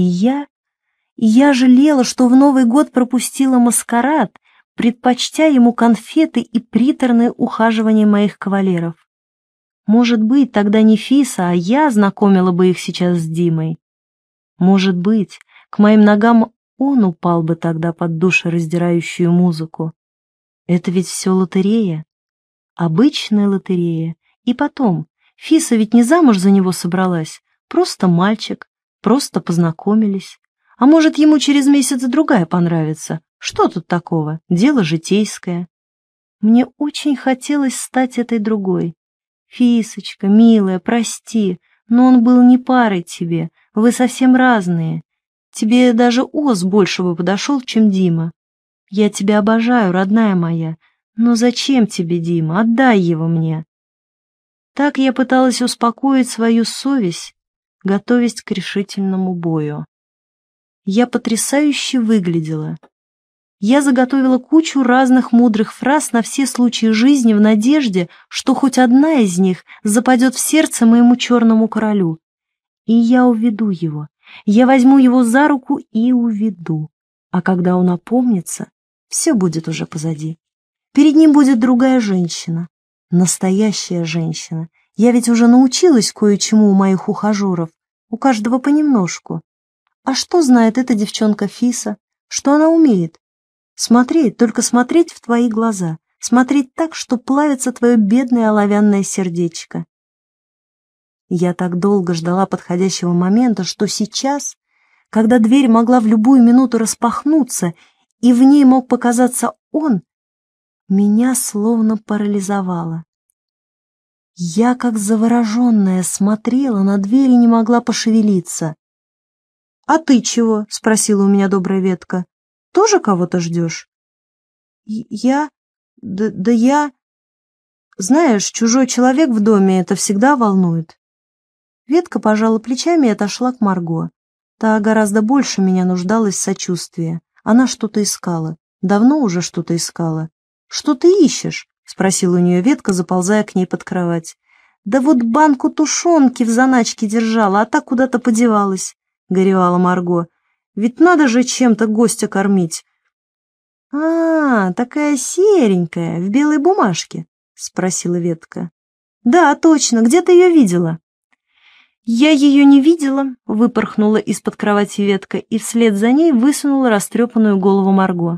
я жалела, что в Новый год пропустила маскарад, предпочтя ему конфеты и приторные ухаживания моих кавалеров. Может быть, тогда не Фиса, а я знакомила бы их сейчас с Димой. Может быть, к моим ногам он упал бы тогда под душераздирающую музыку. Это ведь все лотерея, обычная лотерея. И потом, Фиса ведь не замуж за него собралась, просто мальчик, просто познакомились. А может, ему через месяц другая понравится? Что тут такого? Дело житейское. Мне очень хотелось стать этой другой. Фисочка, милая, прости, но он был не парой тебе, вы совсем разные. Тебе даже Оз больше бы подошел, чем Дима. Я тебя обожаю, родная моя, но зачем тебе Дима? Отдай его мне. Так я пыталась успокоить свою совесть, готовясь к решительному бою. Я потрясающе выглядела. Я заготовила кучу разных мудрых фраз на все случаи жизни в надежде, что хоть одна из них западет в сердце моему черному королю. И я уведу его. Я возьму его за руку и уведу. А когда он опомнится, все будет уже позади. Перед ним будет другая женщина. Настоящая женщина. Я ведь уже научилась кое-чему у моих ухажеров. У каждого понемножку. А что знает эта девчонка Фиса? Что она умеет? Смотреть, только смотреть в твои глаза, смотреть так, что плавится твое бедное оловянное сердечко. Я так долго ждала подходящего момента, что сейчас, когда дверь могла в любую минуту распахнуться, и в ней мог показаться он, меня словно парализовало. Я, как завороженная, смотрела на дверь и не могла пошевелиться. «А ты чего?» — спросила у меня добрая ветка. «Тоже кого-то ждешь?» «Я? Да я...» «Знаешь, чужой человек в доме это всегда волнует». Ветка пожала плечами и отошла к Марго. Та гораздо больше меня нуждалась в сочувствии. Она что-то искала. Давно уже что-то искала. «Что ты ищешь?» — спросила у нее Ветка, заползая к ней под кровать. «Да вот банку тушенки в заначке держала, а та куда-то подевалась», — горевала Марго. «Ведь надо же чем-то гостя кормить». «А, такая серенькая, в белой бумажке?» — спросила Ветка. «Да, точно, где ты ее видела?» «Я ее не видела», — выпорхнула из-под кровати Ветка, и вслед за ней высунула растрепанную голову Марго.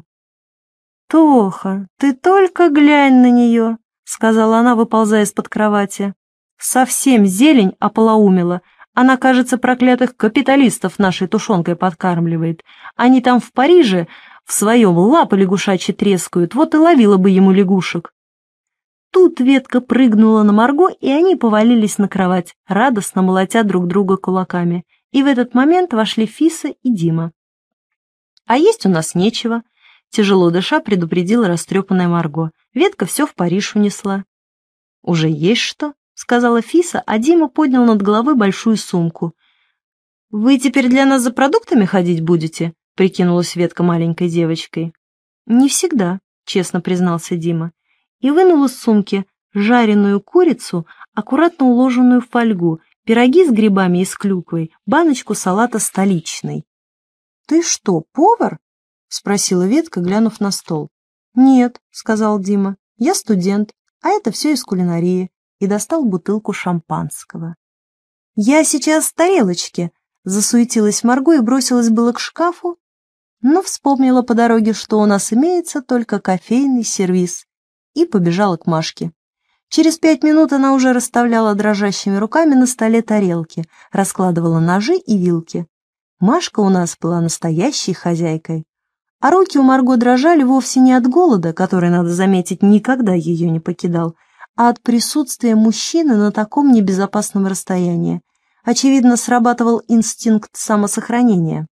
«Тоха, ты только глянь на нее», — сказала она, выползая из-под кровати. «Совсем зелень ополоумела. Она, кажется, проклятых капиталистов нашей тушенкой подкармливает. Они там в Париже в своем лапы лягушачьи трескают, вот и ловила бы ему лягушек». Тут Ветка прыгнула на Марго, и они повалились на кровать, радостно молотя друг друга кулаками. И в этот момент вошли Фиса и Дима. «А есть у нас нечего», — тяжело дыша предупредила растрепанная Марго. «Ветка все в Париж унесла». «Уже есть что?» — сказала Фиса, а Дима поднял над головой большую сумку. «Вы теперь для нас за продуктами ходить будете?» — прикинулась Ветка маленькой девочкой. «Не всегда», — честно признался Дима, и вынул из сумки жареную курицу, аккуратно уложенную в фольгу, пироги с грибами и с клюквой, баночку салата столичный. «Ты что, повар?» — спросила Ветка, глянув на стол. «Нет», — сказал Дима, — «я студент, а это все из кулинарии», и достал бутылку шампанского. «Я сейчас в тарелочке», — засуетилась Марго и бросилась было к шкафу, но вспомнила по дороге, что у нас имеется только кофейный сервиз, и побежала к Машке. Через 5 минут она уже расставляла дрожащими руками на столе тарелки, раскладывала ножи и вилки. Машка у нас была настоящей хозяйкой. А руки у Марго дрожали вовсе не от голода, который, надо заметить, никогда ее не покидал, а от присутствия мужчины на таком небезопасном расстоянии. Очевидно, срабатывал инстинкт самосохранения.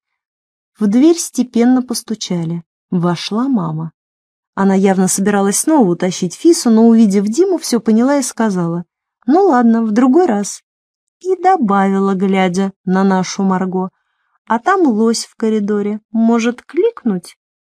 В дверь степенно постучали. Вошла мама. Она явно собиралась снова утащить Фису, но, увидев Диму, все поняла и сказала: «Ну ладно, в другой раз». И добавила, глядя на нашу Марго: «А там лось в коридоре, может кликнуть?»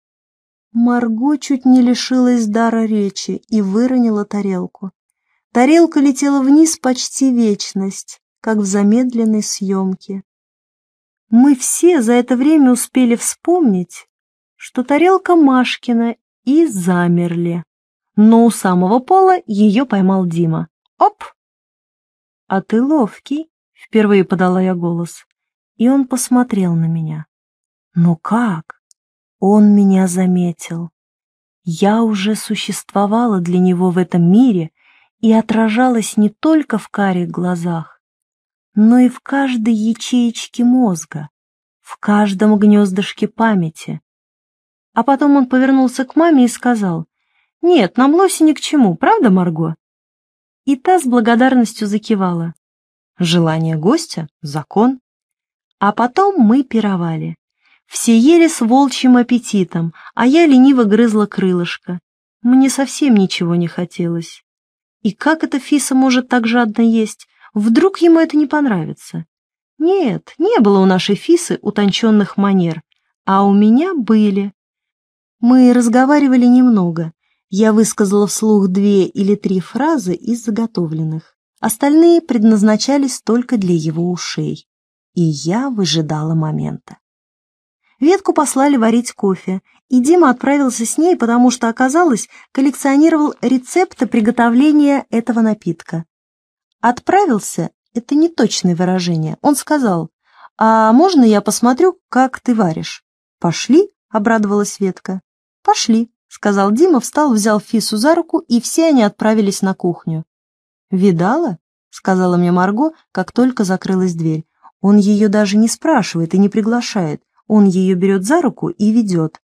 Марго чуть не лишилась дара речи и выронила тарелку. Тарелка летела вниз почти вечность. как в замедленной съемке. Мы все за это время успели вспомнить, что тарелка Машкина, и замерли. Но у самого пола ее поймал Дима. Оп! «А ты ловкий», — впервые подала я голос. И он посмотрел на меня. Ну как? Он меня заметил. Я уже существовала для него в этом мире и отражалась не только в карих глазах, но и в каждой ячеечке мозга, в каждом гнездышке памяти. А потом он повернулся к маме и сказал: «Нет, нам лоси ни к чему, правда, Марго?» И та с благодарностью закивала. Желание гостя — закон. А потом мы пировали. Все ели с волчьим аппетитом, а я лениво грызла крылышко. Мне совсем ничего не хотелось. И как эта Фиса может так жадно есть? Вдруг ему это не понравится? Нет, не было у нашей Фисы утонченных манер, а у меня были. Мы разговаривали немного. Я высказала вслух 2 или 3 фразы из заготовленных. Остальные предназначались только для его ушей. И я выжидала момента. Ветку послали варить кофе, и Дима отправился с ней, потому что, оказалось, коллекционировал рецепты приготовления этого напитка. Отправился — это неточное выражение. Он сказал: «А можно я посмотрю, как ты варишь?» «Пошли», — обрадовалась Ветка. «Пошли», — сказал Дима, встал, взял Фису за руку, и все они отправились на кухню. «Видала?» — сказала мне Марго, как только закрылась дверь. «Он ее даже не спрашивает и не приглашает. Он ее берет за руку и ведет».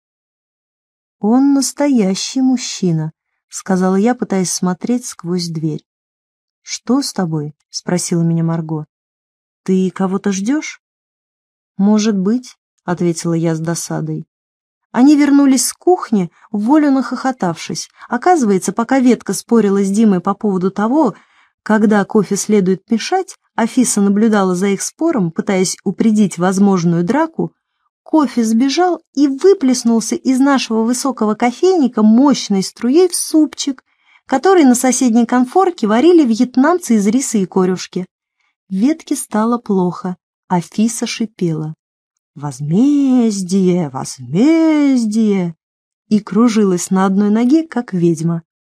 «Он настоящий мужчина», — сказала я, пытаясь смотреть сквозь дверь. «Что с тобой?» — спросила меня Марго. «Ты кого-то ждешь?» «Может быть», — ответила я с досадой. Они вернулись с кухни, вволю нахохотавшись. Оказывается, пока Ветка спорила с Димой по поводу того, когда кофе следует мешать, а Фиса наблюдала за их спором, пытаясь упредить возможную драку, кофе сбежал и выплеснулся из нашего высокого кофейника мощной струей в супчик, который на соседней конфорке варили вьетнамцы из риса и корюшки. Ветке стало плохо, а Фиса шипела: «Возмездие! Возмездие!» и кружилась на одной ноге, как ведьма.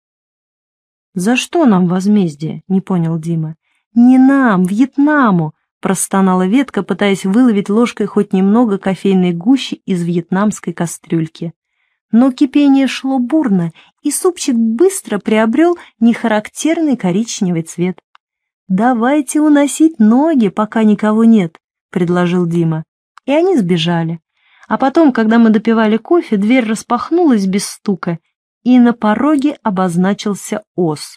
«За что нам возмездие?» — не понял Дима. «Не нам, Вьетнаму!» — простонала Ветка, пытаясь выловить ложкой хоть немного кофейной гущи из вьетнамской кастрюльки. Но кипение шло бурно, и супчик быстро приобрел нехарактерный коричневый цвет. «Давайте уносить ноги, пока никого нет», — предложил Дима. И они сбежали. А потом, когда мы допивали кофе, дверь распахнулась без стука, и на пороге обозначился Ос.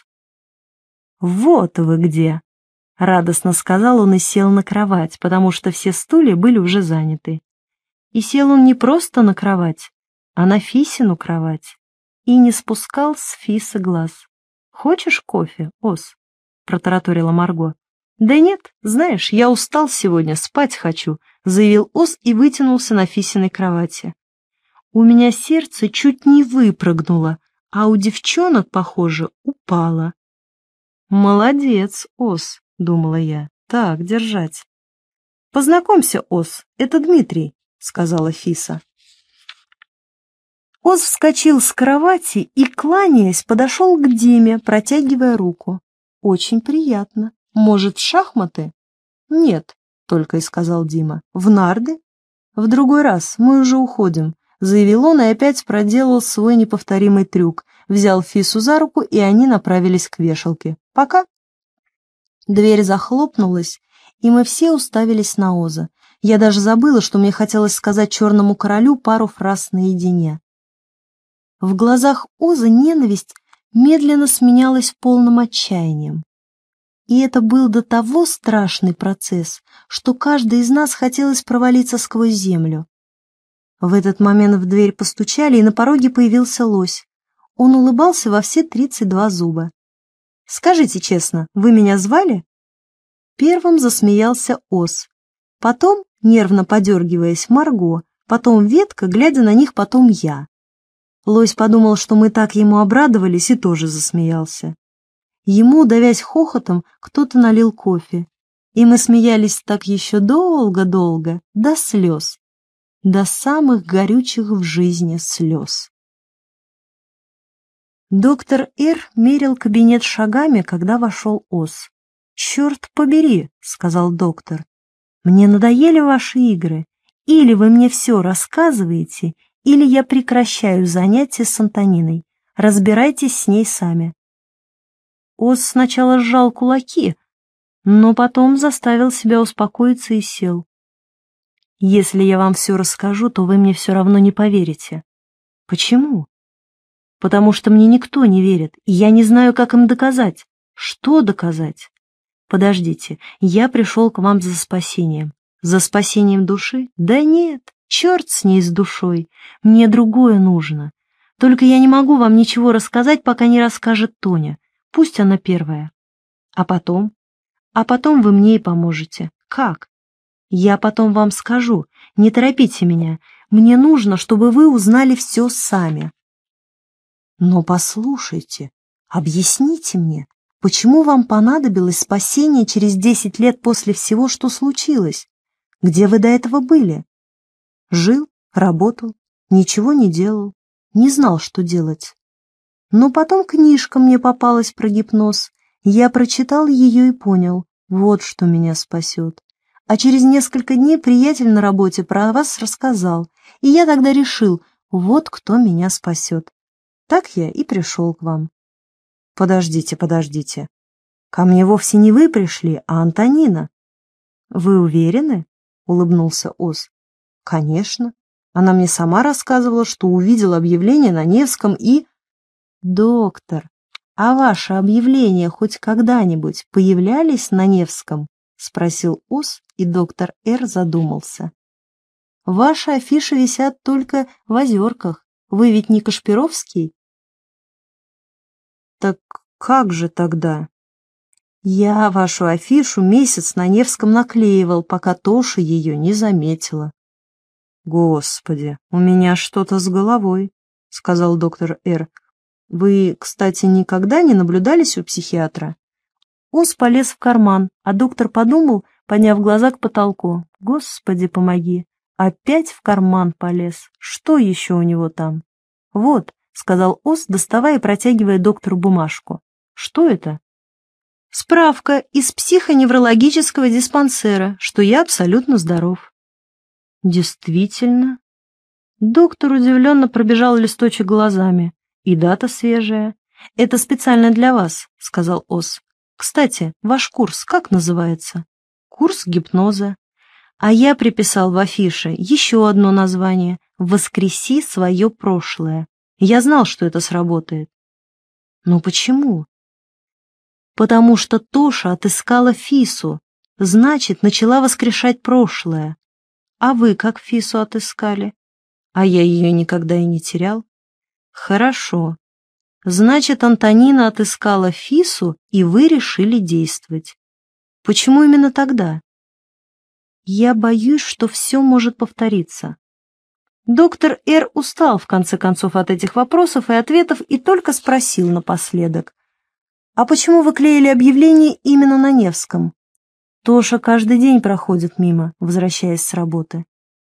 «Вот вы где!» — радостно сказал он и сел на кровать, потому что все стулья были уже заняты. И сел он не просто на кровать, а на Фисину кровать, и не спускал с Фисы глаз. «Хочешь кофе, Ос?» — протараторила Марго. «Да нет, знаешь, я устал сегодня, спать хочу», — заявил Ос и вытянулся на Фисиной кровати. У меня сердце чуть не выпрыгнуло, а у девчонок, похоже, упало. «Молодец, Ос», — думала я, — «так держать». «Познакомься, Ос, это Дмитрий», — сказала Фиса. Ос вскочил с кровати и, кланяясь, подошел к Диме, протягивая руку. «Очень приятно. Может, в шахматы?» «Нет», — только и сказал Дима. «В нарды?» «В другой раз, мы уже уходим», — заявил он и опять проделал свой неповторимый трюк. Взял Фису за руку, и они направились к вешалке. «Пока». Дверь захлопнулась, и мы все уставились на Оза. Я даже забыла, что мне хотелось сказать черному королю пару фраз наедине. В глазах Оза ненависть медленно сменялась полным отчаянием. И это был до того страшный процесс, что каждый из нас хотелось провалиться сквозь землю. В этот момент в дверь постучали, и на пороге появился лось. Он улыбался во все 32 зуба. «Скажите честно, вы меня звали?» Первым засмеялся Ос. Потом, нервно подергиваясь, Марго. Потом Ветка, глядя на них, потом я. Лось подумал, что мы так ему обрадовались, и тоже засмеялся. Ему, давясь хохотом, кто-то налил кофе. И мы смеялись так еще долго-долго, до слез, до самых горючих в жизни слез. Доктор Р. мерил кабинет шагами, когда вошел Оз. «Черт побери», — сказал доктор, — «мне надоели ваши игры. Или вы мне все рассказываете, или я прекращаю занятия с Антониной. Разбирайтесь с ней сами». Оз сначала сжал кулаки, но потом заставил себя успокоиться и сел. «Если я вам все расскажу, то вы мне все равно не поверите». «Почему?» «Потому что мне никто не верит, и я не знаю, как им доказать». «Что доказать?» «Подождите, я пришел к вам за спасением». «За спасением души?» «Да нет, черт с ней с душой, мне другое нужно. Только я не могу вам ничего рассказать, пока не расскажет Тоня. Пусть она первая. А потом? А потом вы мне и поможете. Как? Я потом вам скажу. Не торопите меня. Мне нужно, чтобы вы узнали все сами». «Но послушайте, объясните мне, почему вам понадобилось спасение через 10 лет после всего, что случилось? Где вы до этого были?» «Жил, работал, ничего не делал, не знал, что делать. Но потом книжка мне попалась про гипноз. Я прочитал ее и понял, вот что меня спасет. А через несколько дней приятель на работе про вас рассказал, и я тогда решил, вот кто меня спасет. Так я и пришел к вам». «Подождите, подождите. Ко мне вовсе не вы пришли, а Антонина». «Вы уверены?» — улыбнулся Оз. «Конечно. Она мне сама рассказывала, что увидела объявление на Невском и...» «Доктор, а ваши объявления хоть когда-нибудь появлялись на Невском?» — спросил Оз, и доктор Р. задумался. «Ваши афиши висят только в Озерках. Вы ведь не Кашпировский?» «Так как же тогда?» «Я вашу афишу месяц на Невском наклеивал, пока Тоша ее не заметила». «Господи, у меня что-то с головой», — сказал доктор Р. «Вы, кстати, никогда не наблюдались у психиатра?» Оз полез в карман, а доктор подумал, подняв глаза к потолку. «Господи, помоги! Опять в карман полез! Что еще у него там?» «Вот», — сказал Оз, доставая и протягивая доктору бумажку. «Что это?» «Справка из психоневрологического диспансера, что я абсолютно здоров». «Действительно?» Доктор удивленно пробежал листочек глазами. «И дата свежая. Это специально для вас», — сказал Оз. «Кстати, ваш курс как называется?» «Курс гипноза». А я приписал в афише еще одно название «Воскреси свое прошлое». Я знал, что это сработает. Но почему? Потому что Тоша отыскала Фису, значит, начала воскрешать прошлое. А вы как Фису отыскали? А я ее никогда и не терял. Хорошо. Значит, Антонина отыскала Фису, и вы решили действовать. Почему именно тогда? Я боюсь, что все может повториться. Доктор Р. устал, в конце концов, от этих вопросов и ответов и только спросил напоследок. «А почему вы клеили объявление именно на Невском?» «Тоша каждый день проходит мимо, возвращаясь с работы».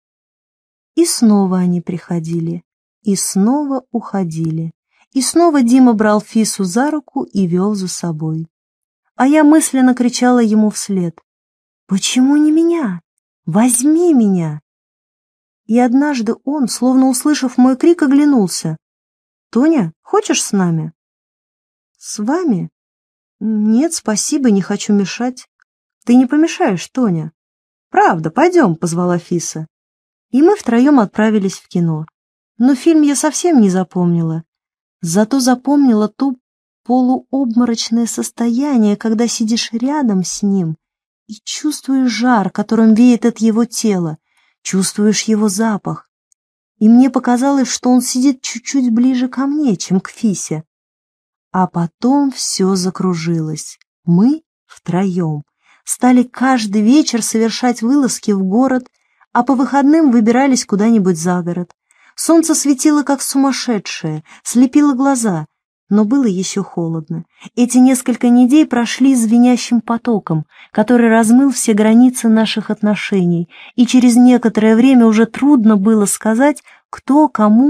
И снова они приходили, и снова уходили, и снова Дима брал Фису за руку и вел за собой. А я мысленно кричала ему вслед: «Почему не меня? Возьми меня!» И однажды он, словно услышав мой крик, оглянулся. «Тоня, хочешь с нами?» «С вами? Нет, спасибо, не хочу мешать». «Ты не помешаешь, Тоня». «Правда, пойдем», — позвала Фиса. И мы втроем отправились в кино. Но фильм я совсем не запомнила. Зато запомнила то полуобморочное состояние, когда сидишь рядом с ним и чувствуешь жар, которым веет от его тела, чувствуешь его запах. И мне показалось, что он сидит чуть-чуть ближе ко мне, чем к Фисе. А потом все закружилось. Мы втроем стали каждый вечер совершать вылазки в город, а по выходным выбирались куда-нибудь за город. Солнце светило как сумасшедшее, слепило глаза. но было еще холодно. Эти несколько недель прошли звенящим потоком, который размыл все границы наших отношений, и через некоторое время уже трудно было сказать, кто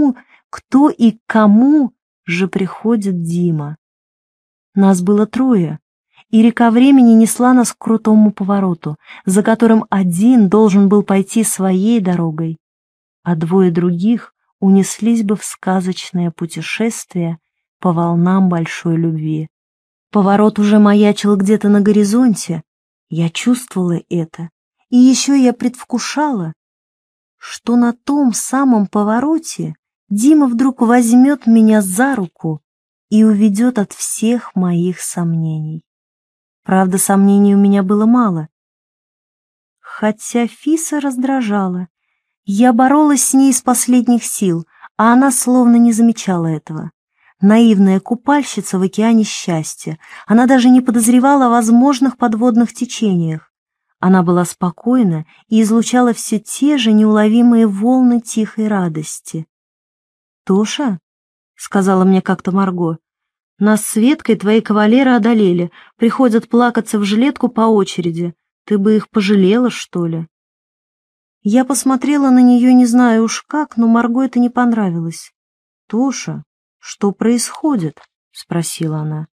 и к кому же приходит Дима. Нас было трое, и река времени несла нас к крутому повороту, за которым один должен был пойти своей дорогой, а двое других унеслись бы в сказочное путешествие по волнам большой любви. Поворот уже маячил где-то на горизонте, я чувствовала это, и еще я предвкушала, что на том самом повороте Дима вдруг возьмет меня за руку и уведет от всех моих сомнений. Правда, сомнений у меня было мало. Хотя Фиса раздражала. Я боролась с ней из последних сил, а она словно не замечала этого. Наивная купальщица в океане счастья. Она даже не подозревала о возможных подводных течениях. Она была спокойна и излучала все те же неуловимые волны тихой радости. «Тоша», — сказала мне как-то Марго, — «нас с Светкой твои кавалеры одолели, приходят плакаться в жилетку по очереди. Ты бы их пожалела, что ли?» Я посмотрела на нее, не знаю уж как, но Марго это не понравилось. «Тоша, что происходит?» — спросила она.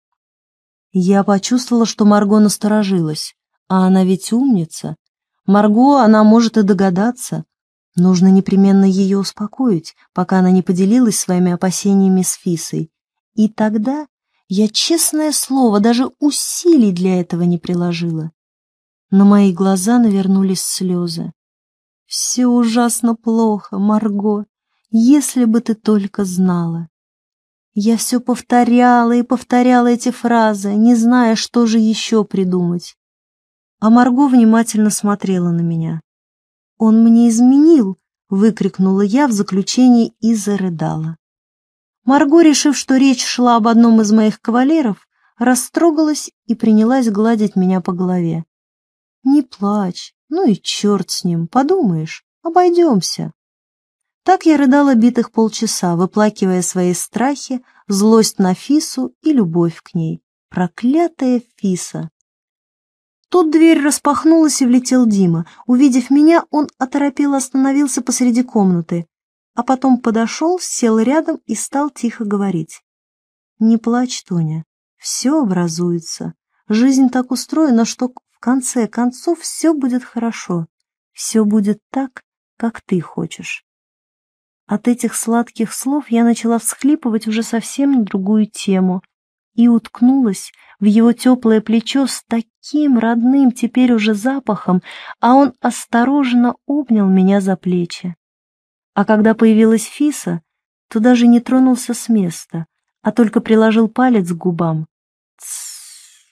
Я почувствовала, что Марго насторожилась, а она ведь умница. Марго, она может и догадаться. Нужно непременно ее успокоить, пока она не поделилась своими опасениями с Фисой. И тогда я, честное слово, даже усилий для этого не приложила. На мои глаза навернулись слезы. «Все ужасно плохо, Марго, если бы ты только знала». Я все повторяла и повторяла эти фразы, не зная, что же еще придумать. А Марго внимательно смотрела на меня. «Он мне изменил!» — выкрикнула я в заключении и зарыдала. Марго, решив, что речь шла об одном из моих кавалеров, растрогалась и принялась гладить меня по голове. «Не плачь, ну и черт с ним, подумаешь, обойдемся». Так я рыдала битых полчаса, выплакивая свои страхи, злость на Фису и любовь к ней. Проклятая Фиса! Тут дверь распахнулась, и влетел Дима. Увидев меня, он оторопело остановился посреди комнаты, а потом подошел, сел рядом и стал тихо говорить. «Не плачь, Тоня, все образуется. Жизнь так устроена, что в конце концов все будет хорошо. Все будет так, как ты хочешь». От этих сладких слов я начала всхлипывать уже совсем на другую тему и уткнулась в его теплое плечо с таким родным теперь уже запахом, а он осторожно обнял меня за плечи. А когда появилась Фиса, то даже не тронулся с места, а только приложил палец к губам. Тссс.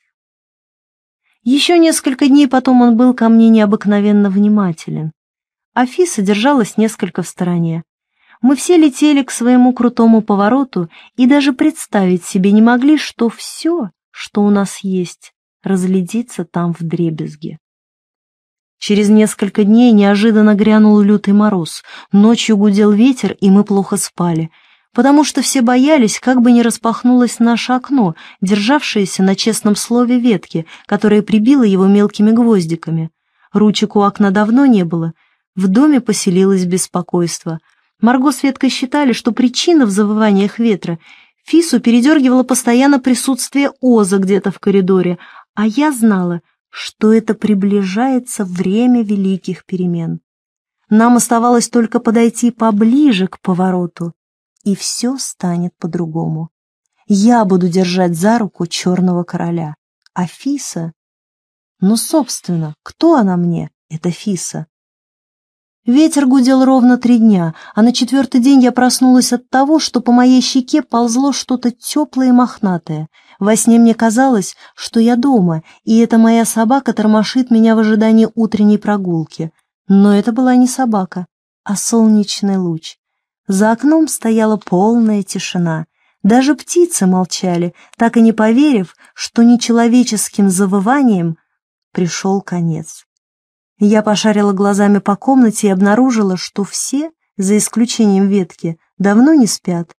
Еще несколько дней потом он был ко мне необыкновенно внимателен, а Фиса держалась несколько в стороне. Мы все летели к своему крутому повороту и даже представить себе не могли, что все, что у нас есть, разлетится там вдребезги. Через несколько дней неожиданно грянул лютый мороз, ночью гудел ветер, и мы плохо спали, потому что все боялись, как бы не распахнулось наше окно, державшееся на честном слове ветки, которое прибило его мелкими гвоздиками. Ручек у окна давно не было, в доме поселилось беспокойство. Марго с Веткой считали, что причина в завываниях ветра. Фису передергивало постоянно присутствие Оза где-то в коридоре, а я знала, что это приближается время великих перемен. Нам оставалось только подойти поближе к повороту, и все станет по-другому. Я буду держать за руку черного короля, а Фиса... Ну, собственно, кто она мне, эта Фиса? Ветер гудел ровно 3 дня, а на 4-й день я проснулась от того, что по моей щеке ползло что-то теплое и мохнатое. Во сне мне казалось, что я дома, и эта моя собака тормошит меня в ожидании утренней прогулки. Но это была не собака, а солнечный луч. За окном стояла полная тишина. Даже птицы молчали, так и не поверив, что нечеловеческим завыванием пришел конец. Я пошарила глазами по комнате и обнаружила, что все, за исключением Ветки, давно не спят.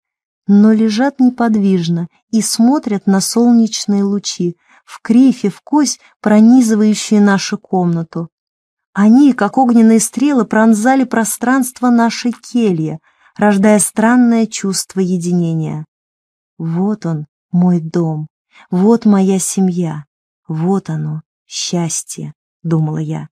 но лежат неподвижно и смотрят на солнечные лучи, в кривь и в кось, пронизывающие нашу комнату. Они, как огненные стрелы, пронзали пространство нашей кельи, рождая странное чувство единения. Вот он, мой дом, вот моя семья, вот оно, счастье, думала я.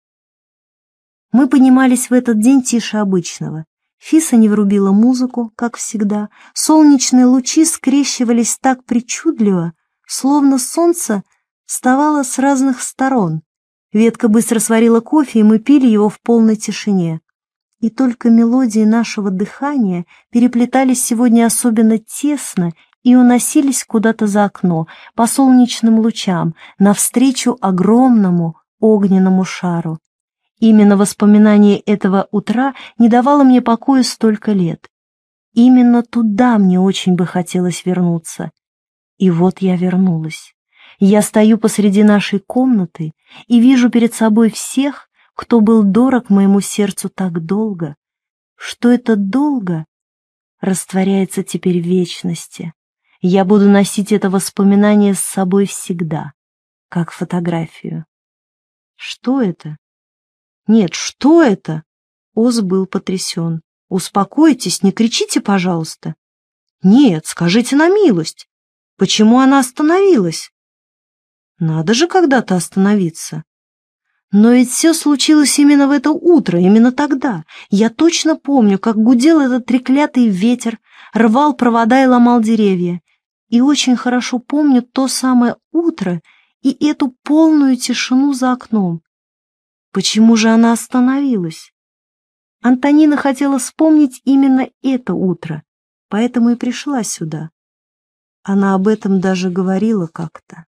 Мы поднимались в этот день тише обычного. Фиса не врубила музыку, как всегда. Солнечные лучи скрещивались так причудливо, словно солнце вставало с разных сторон. Ветка быстро сварила кофе, и мы пили его в полной тишине. И только мелодии нашего дыхания переплетались сегодня особенно тесно и уносились куда-то за окно, по солнечным лучам, навстречу огромному огненному шару. Именно воспоминание этого утра не давало мне покоя столько лет. Именно туда мне очень бы хотелось вернуться. И вот я вернулась. Я стою посреди нашей комнаты и вижу перед собой всех, кто был дорог моему сердцу так долго, что это долго растворяется теперь в вечности. Я буду носить это воспоминание с собой всегда, как фотографию. Что это? Нет, что это? Оз был потрясен. Успокойтесь, не кричите, пожалуйста. Нет, скажите на милость. Почему она остановилась? Надо же когда-то остановиться. Но ведь все случилось именно в это утро, именно тогда. Я точно помню, как гудел этот треклятый ветер, рвал провода и ломал деревья. И очень хорошо помню то самое утро и эту полную тишину за окном. Почему же она остановилась? Антонина хотела вспомнить именно это утро, поэтому и пришла сюда. Она об этом даже говорила как-то.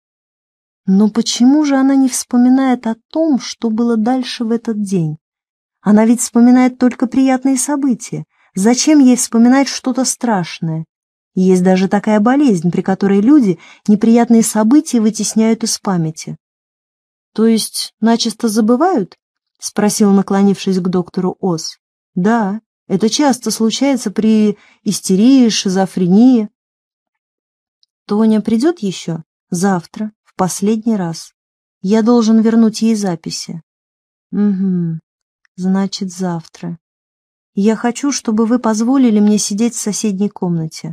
Но почему же она не вспоминает о том, что было дальше в этот день? Она ведь вспоминает только приятные события. Зачем ей вспоминать что-то страшное? Есть даже такая болезнь, при которой люди неприятные события вытесняют из памяти. То есть начисто забывают? — спросил, наклонившись к доктору Оз. Да, это часто случается при истерии, шизофрении. Тоня придет еще? Завтра. Последний раз. Я должен вернуть ей записи. Угу, значит, завтра. Я хочу, чтобы вы позволили мне сидеть в соседней комнате.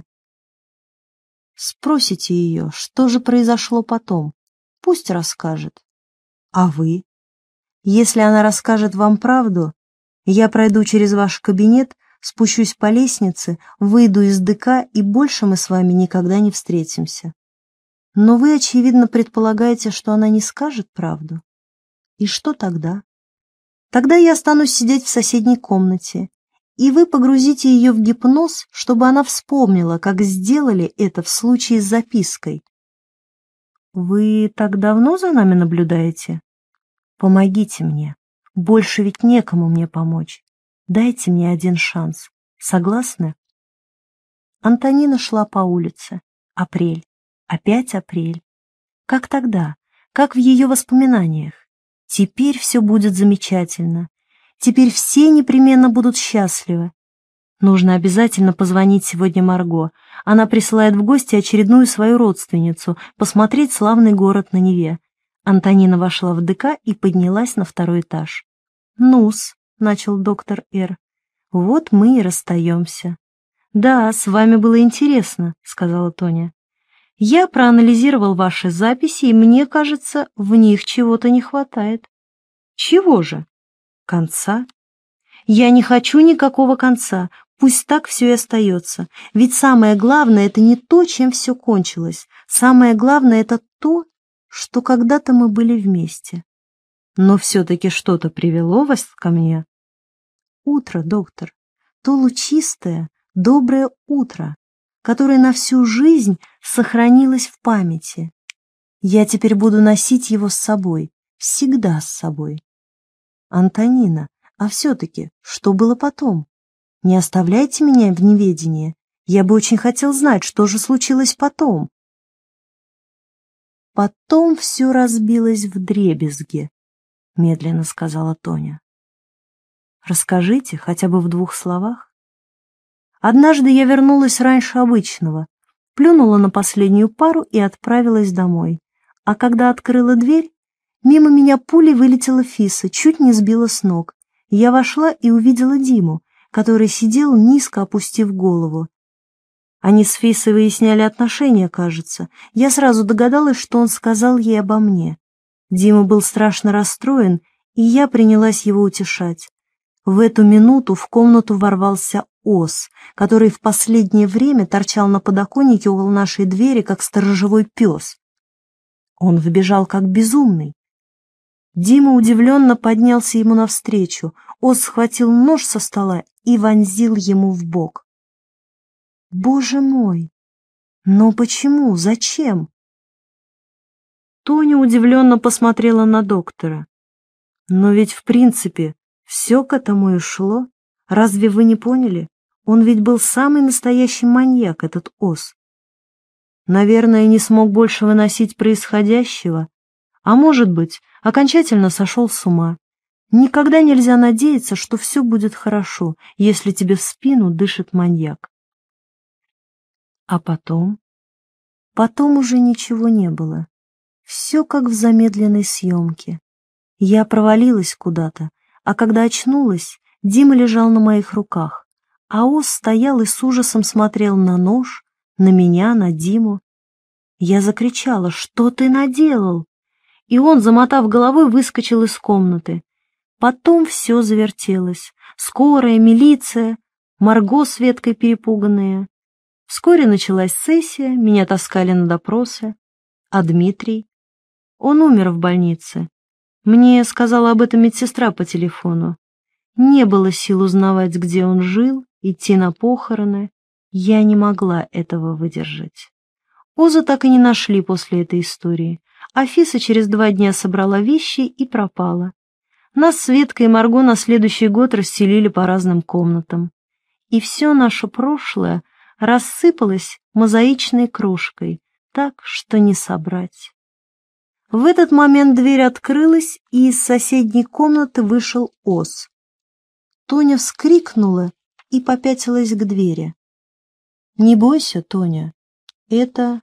Спросите ее, что же произошло потом. Пусть расскажет. А вы? Если она расскажет вам правду, я пройду через ваш кабинет, спущусь по лестнице, выйду из ДК, и больше мы с вами никогда не встретимся. Но вы, очевидно, предполагаете, что она не скажет правду. И что тогда? Тогда я останусь сидеть в соседней комнате, и вы погрузите ее в гипноз, чтобы она вспомнила, как сделали это в случае с запиской. Вы так давно за нами наблюдаете? Помогите мне. Больше ведь некому мне помочь. Дайте мне один шанс. Согласны? Антонина шла по улице. Апрель. Опять апрель. Как тогда, как в ее воспоминаниях. Теперь все будет замечательно. Теперь все непременно будут счастливы. Нужно обязательно позвонить сегодня Марго. Она присылает в гости очередную свою родственницу, посмотреть славный город на Неве. Антонина вошла в ДК и поднялась на второй этаж. «Ну-с», — начал доктор Р. — «вот мы и расстаемся». «Да, с вами было интересно», — сказала Тоня. «Я проанализировал ваши записи, и мне кажется, в них чего-то не хватает». «Чего же?» «Конца». «Я не хочу никакого конца, пусть так все и остается. Ведь самое главное — это не то, чем все кончилось. Самое главное — это то, что когда-то мы были вместе. Но все-таки что-то привело вас ко мне?» «Утро, доктор, то лучистое, доброе утро, которое на всю жизнь сохранилось в памяти. Я теперь буду носить его с собой, всегда с собой». «Антонина, а все-таки, что было потом? Не оставляйте меня в неведении. Я бы очень хотел знать, что же случилось потом». «Потом все разбилось вдребезги», — медленно сказала Тоня. «Расскажите хотя бы в 2 словах». Однажды я вернулась раньше обычного, плюнула на последнюю пару и отправилась домой. А когда открыла дверь, мимо меня пулей вылетела Фиса, чуть не сбила с ног. Я вошла и увидела Диму, который сидел, низко опустив голову. Они с Фисой выясняли отношения, кажется. Я сразу догадалась, что он сказал ей обо мне. Дима был страшно расстроен, и я принялась его утешать. В эту минуту в комнату ворвался Ос, который в последнее время торчал на подоконнике около нашей двери, как сторожевой пес. Он вбежал как безумный. Дима удивленно поднялся ему навстречу. Ос схватил нож со стола и вонзил ему в бок. «Боже мой! Но почему? Зачем?» Тоня удивленно посмотрела на доктора. «Но ведь, в принципе, все к этому и шло. Разве вы не поняли? Он ведь был самый настоящий маньяк, этот Ос. Наверное, не смог больше выносить происходящего, а может быть, окончательно сошел с ума. Никогда нельзя надеяться, что все будет хорошо, если тебе в спину дышит маньяк. А потом? Потом уже ничего не было. Все как в замедленной съемке. Я провалилась куда-то, а когда очнулась, Дима лежал на моих руках, а Ос стоял и с ужасом смотрел на нож, на меня, на Диму. Я закричала: «Что ты наделал?» И он, замотав головой, выскочил из комнаты. Потом все завертелось. Скорая, милиция, Марго с Веткой перепуганные. Вскоре началась сессия, меня таскали на допросы. А Дмитрий? Он умер в больнице. Мне сказала об этом медсестра по телефону. Не было сил узнавать, где он жил, идти на похороны. Я не могла этого выдержать. Оза так и не нашли после этой истории. Афиса через 2 дня собрала вещи и пропала. Нас с Веткой и Марго на следующий год расселили по разным комнатам. И все наше прошлое рассыпалось мозаичной крошкой, так что не собрать. В этот момент дверь открылась, и из соседней комнаты вышел Ос. Тоня вскрикнула и попятилась к двери. «Не бойся, Тоня, это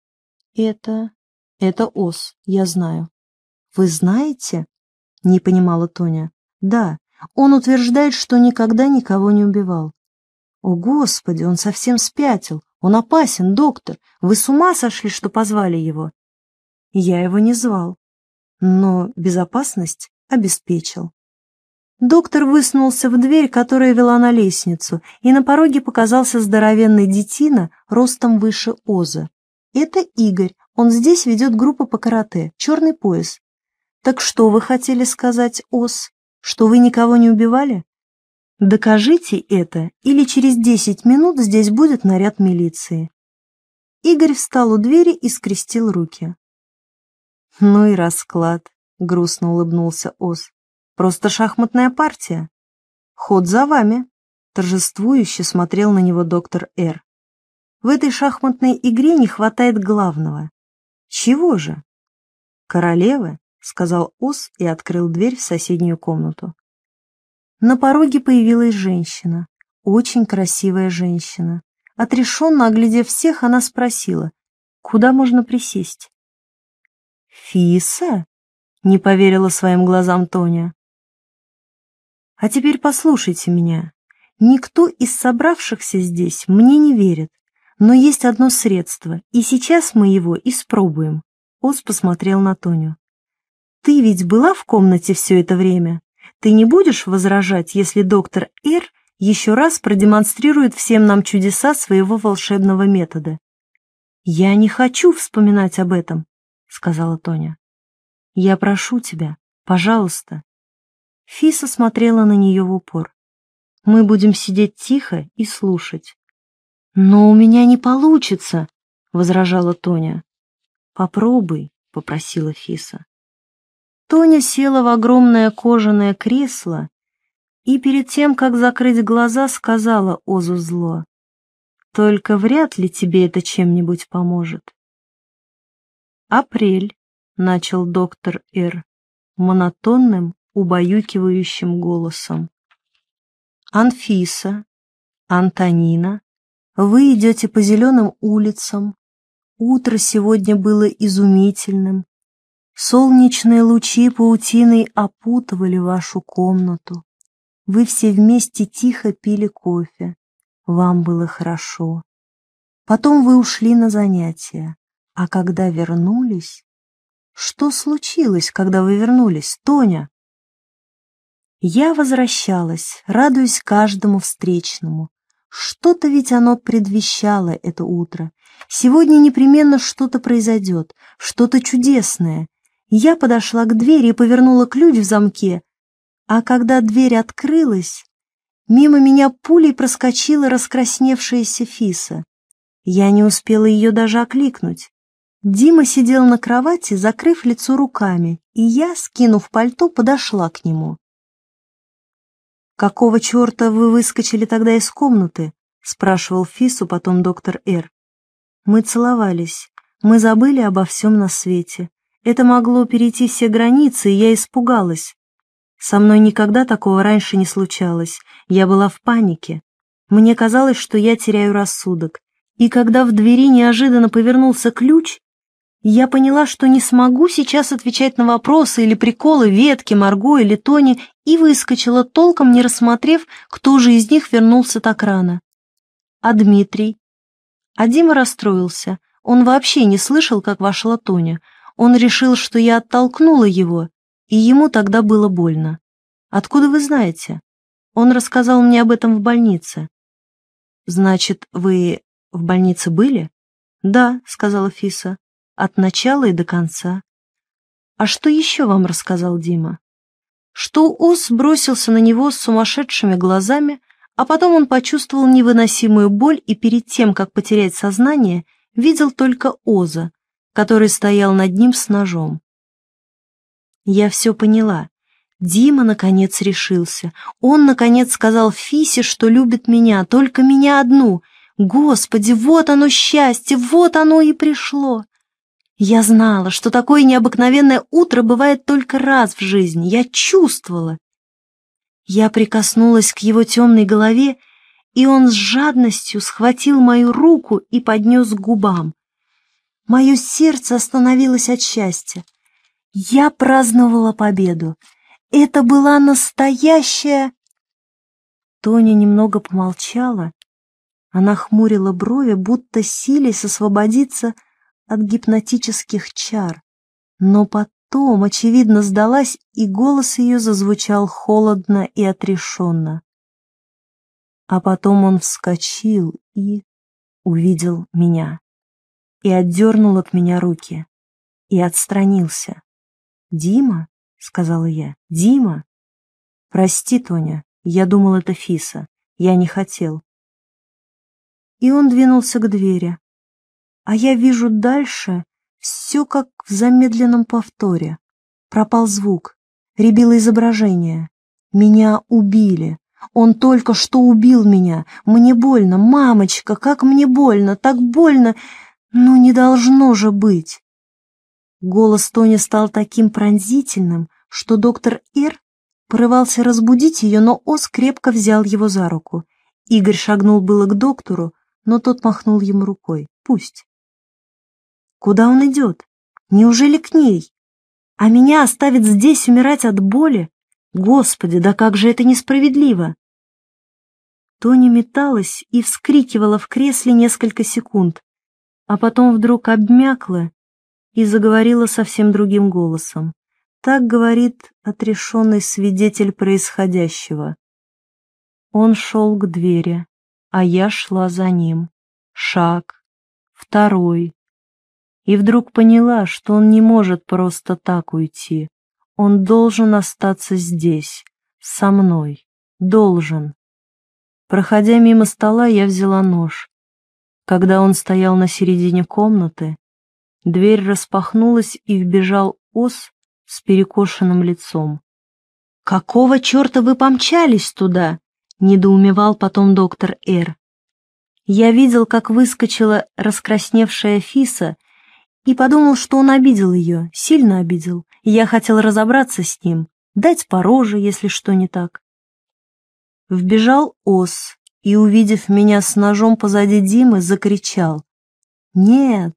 Ос, я знаю». «Вы знаете?» — не понимала Тоня. «Да, он утверждает, что никогда никого не убивал». «О, Господи, он совсем спятил! Он опасен, доктор! Вы с ума сошли, что позвали его?» Я его не звал, но безопасность обеспечил. Доктор высунулся в дверь, которая вела на лестницу, и на пороге показался здоровенный детина ростом выше Оза. «Это Игорь, он здесь ведет группу по карате, черный пояс». «Так что вы хотели сказать, Оз? Что вы никого не убивали?» «Докажите это, или через 10 минут здесь будет наряд милиции». Игорь встал у двери и скрестил руки. «Ну и расклад», — грустно улыбнулся Оз. «Просто шахматная партия. Ход за вами», — торжествующе смотрел на него доктор Р. «В этой шахматной игре не хватает главного». «Чего же?» «Королевы», — сказал Оз и открыл дверь в соседнюю комнату. На пороге появилась женщина, очень красивая женщина. Отрешенно оглядев всех, она спросила: «Куда можно присесть?» «Фиса?» — не поверила своим глазам Тоня. «А теперь послушайте меня. Никто из собравшихся здесь мне не верит, но есть одно средство, и сейчас мы его испробуем». Оз посмотрел на Тоню. «Ты ведь была в комнате все это время? Ты не будешь возражать, если доктор Р еще раз продемонстрирует всем нам чудеса своего волшебного метода?» «Я не хочу вспоминать об этом», — сказала Тоня. «Я прошу тебя, пожалуйста». Фиса смотрела на нее в упор. «Мы будем сидеть тихо и слушать». «Но у меня не получится», — возражала Тоня. «Попробуй», — попросила Фиса. Тоня села в огромное кожаное кресло и перед тем, как закрыть глаза, сказала Озу зло: «Только вряд ли тебе это чем-нибудь поможет». «Апрель», — начал доктор Р. монотонным, убаюкивающим голосом. «Анфиса, Антонина, вы идете по зеленым улицам. Утро сегодня было изумительным. Солнечные лучи паутиной опутывали вашу комнату. Вы все вместе тихо пили кофе. Вам было хорошо. Потом вы ушли на занятия. А когда вернулись... Что случилось, когда вы вернулись, Тоня? Я возвращалась, радуясь каждому встречному. Что-то ведь оно предвещало это утро. Сегодня непременно что-то произойдет, что-то чудесное. Я подошла к двери и повернула ключ в замке, а когда дверь открылась, мимо меня пулей проскочила раскрасневшаяся Фиса. Я не успела ее даже окликнуть. Дима сидел на кровати, закрыв лицо руками, и я, скинув пальто, подошла к нему. «Какого черта вы выскочили тогда из комнаты?» — спрашивал Фису потом доктор Р. «Мы целовались. Мы забыли обо всем на свете. Это могло перейти все границы, и я испугалась. Со мной никогда такого раньше не случалось. Я была в панике. Мне казалось, что я теряю рассудок. И когда в двери неожиданно повернулся ключ, я поняла, что не смогу сейчас отвечать на вопросы или приколы Ветки, Марго или Тони, и выскочила, толком не рассмотрев, кто же из них вернулся так рано. А Дмитрий? А Дима расстроился. Он вообще не слышал, как вошла Тоня. Он решил, что я оттолкнула его, и ему тогда было больно. Откуда вы знаете? Он рассказал мне об этом в больнице. Значит, вы в больнице были? Да, сказала Фиса. От начала и до конца. А что еще вам рассказал Дима? Что Оз бросился на него с сумасшедшими глазами, а потом он почувствовал невыносимую боль и перед тем, как потерять сознание, видел только Оза, который стоял над ним с ножом. Я все поняла. Дима, наконец, решился. Он, наконец, сказал Фисе, что любит меня, только меня одну. Господи, вот оно счастье, вот оно и пришло. Я знала, что такое необыкновенное утро бывает только раз в жизни. Я чувствовала. Я прикоснулась к его темной голове, и он с жадностью схватил мою руку и поднес к губам. Мое сердце остановилось от счастья. Я праздновала победу. Это была настоящая... Тоня немного помолчала. Она хмурила брови, будто силясь освободиться от гипнотических чар, но потом, очевидно, сдалась, и голос ее зазвучал холодно и отрешенно. А потом он вскочил и увидел меня, и отдернул от меня руки, и отстранился. «Дима?» — сказала я. «Дима?» «Прости, Тоня, я думал, это Фиса. Я не хотел». И он двинулся к двери. А я вижу дальше все как в замедленном повторе. Пропал звук, рябило изображение. Меня убили. Он только что убил меня. Мне больно, мамочка, как мне больно, так больно. Ну, не должно же быть. Голос Тони стал таким пронзительным, что доктор Р. порывался разбудить ее, но Оз крепко взял его за руку. Игорь шагнул было к доктору, но тот махнул ему рукой. Пусть. Куда он идет? Неужели к ней? А меня оставит здесь умирать от боли? Господи, да как же это несправедливо! Тоня металась и вскрикивала в кресле несколько секунд, а потом вдруг обмякла и заговорила совсем другим голосом. Так говорит отрешенный свидетель происходящего. Он шел к двери, а я шла за ним. Шаг, второй. И вдруг поняла, что он не может просто так уйти. Он должен остаться здесь, со мной. Должен. Проходя мимо стола, я взяла нож. Когда он стоял на середине комнаты, дверь распахнулась, и вбежал Оз с перекошенным лицом. «Какого черта вы помчались туда?» — недоумевал потом доктор Р. Я видел, как выскочила раскрасневшая Фиса, и подумал, что он обидел ее, сильно обидел, и я хотел разобраться с ним, дать по роже, если что не так. Вбежал Оз и, увидев меня с ножом позади Димы, закричал: «Нет!».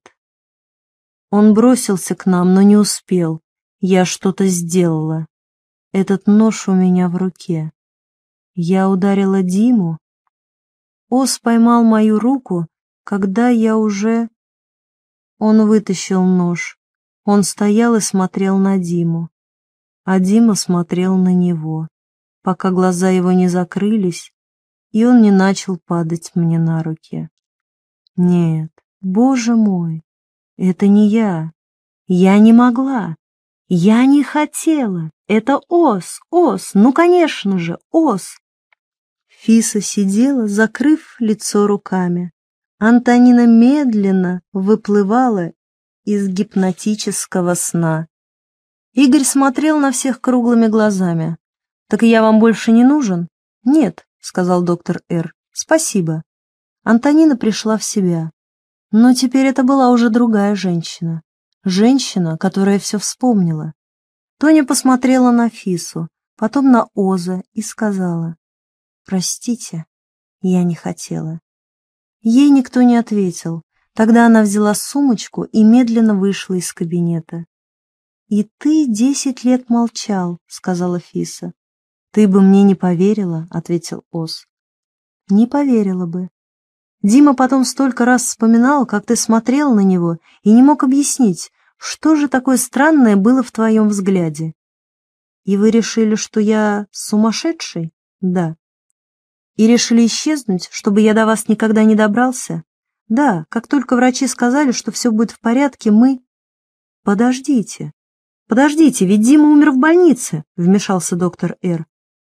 Он бросился к нам, но не успел. Я что-то сделала. Этот нож у меня в руке. Я ударила Диму. Ос поймал мою руку, когда я уже... Он вытащил нож. Он стоял и смотрел на Диму. А Дима смотрел на него, пока глаза его не закрылись, и он не начал падать мне на руки. Нет, Боже мой, это не я. Я не могла. Я не хотела. Это Ос, ну, конечно же, Ос. Фиса сидела, закрыв лицо руками. Антонина медленно выплывала из гипнотического сна. Игорь смотрел на всех круглыми глазами. «Так я вам больше не нужен?» «Нет», — сказал доктор Р. «Спасибо». Антонина пришла в себя. Но теперь это была уже другая женщина. Женщина, которая все вспомнила. Тоня посмотрела на Фису, потом на Оза и сказала: «Простите, я не хотела». Ей никто не ответил. Тогда она взяла сумочку и медленно вышла из кабинета. «И ты 10 лет молчал», — сказала Фиса. «Ты бы мне не поверила», — ответил Оз. «Не поверила бы. Дима потом столько раз вспоминал, как ты смотрел на него, и не мог объяснить, что же такое странное было в твоем взгляде. И вы решили, что я сумасшедший?» «Да». «И решили исчезнуть, чтобы я до вас никогда не добрался?» «Да, как только врачи сказали, что все будет в порядке, мы...» «Подождите, ведь Дима умер в больнице», — вмешался доктор Р.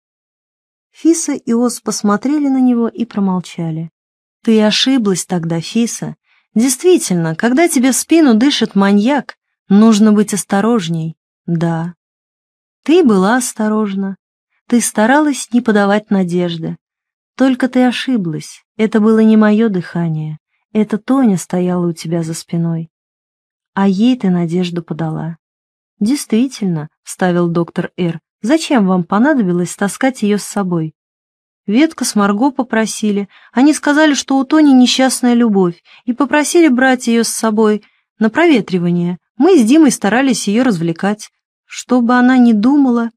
Фиса и Оз посмотрели на него и промолчали. «Ты ошиблась тогда, Фиса. Действительно, когда тебе в спину дышит маньяк, нужно быть осторожней». «Да». «Ты была осторожна. Ты старалась не подавать надежды. Только ты ошиблась. Это было не мое дыхание. Это Тоня стояла у тебя за спиной. А ей ты надежду подала». «Действительно», — вставил доктор Р. «Зачем вам понадобилось таскать ее с собой?» «Ветка с Марго попросили. Они сказали, что у Тони несчастная любовь, и попросили брать ее с собой на проветривание. Мы с Димой старались ее развлекать, чтобы она не думала».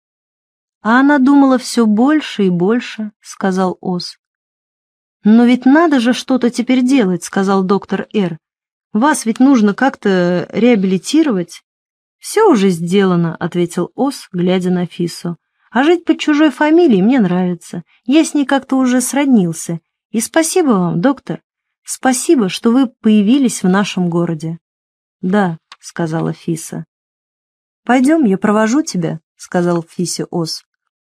«А она думала все больше и больше», — сказал Оз. «Но ведь надо же что-то теперь делать», — сказал доктор Р. «Вас ведь нужно как-то реабилитировать». «Все уже сделано», — ответил Оз, глядя на Фису. «А жить под чужой фамилией мне нравится. Я с ней как-то уже сроднился. И спасибо вам, доктор. Спасибо, что вы появились в нашем городе». «Да», — сказала Фиса. «Пойдем, я провожу тебя», — сказал Фисе Оз.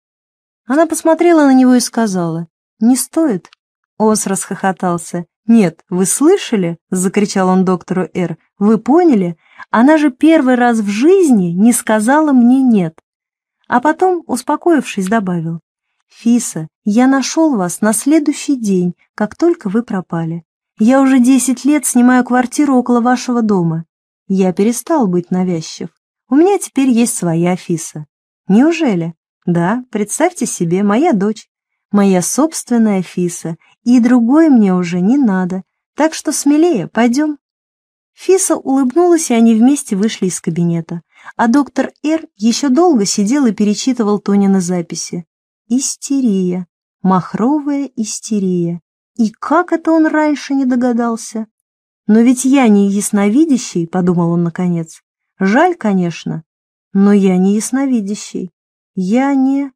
Она посмотрела на него и сказала: «Не стоит». Оз расхохотался. «Нет, вы слышали?» — закричал он доктору Р. «Вы поняли? Она же первый раз в жизни не сказала мне «нет». А потом, успокоившись, добавил: «Фиса, я нашел вас на следующий день, как только вы пропали. Я уже 10 лет снимаю квартиру около вашего дома. Я перестал быть навязчив. У меня теперь есть своя Фиса». «Неужели?» «Да, представьте себе, моя дочь. Моя собственная Фиса, и другой мне уже не надо, так что смелее, пойдем». Фиса улыбнулась, и они вместе вышли из кабинета, а доктор Р. еще долго сидел и перечитывал Тонины записи. Истерия, махровая истерия. И как это он раньше не догадался? «Но ведь я не ясновидящий», — подумал он наконец. «Жаль, конечно, но я не ясновидящий. Я не...»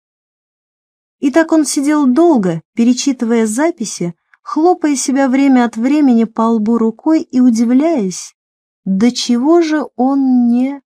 И так он сидел долго, перечитывая записи, хлопая себя время от времени по лбу рукой и удивляясь, до чего же он не...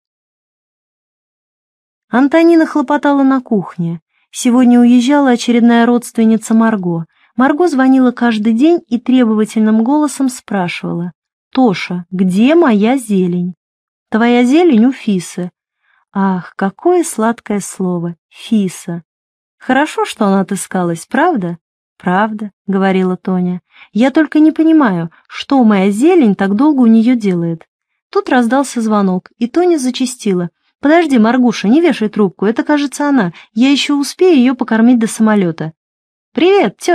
Антонина хлопотала на кухне. Сегодня уезжала очередная родственница Марго. Марго звонила каждый день и требовательным голосом спрашивала: «Тоша, где моя зелень?» «Твоя зелень у Фисы». Ах, какое сладкое слово «Фиса». Хорошо, что она отыскалась, правда? «Правда», — говорила Тоня. «Я только не понимаю, что моя зелень так долго у нее делает». Тут раздался звонок, и Тоня зачастила: «Подожди, Маргуша, не вешай трубку, это, кажется, она. Я еще успею ее покормить до самолета». «Привет, тетка»,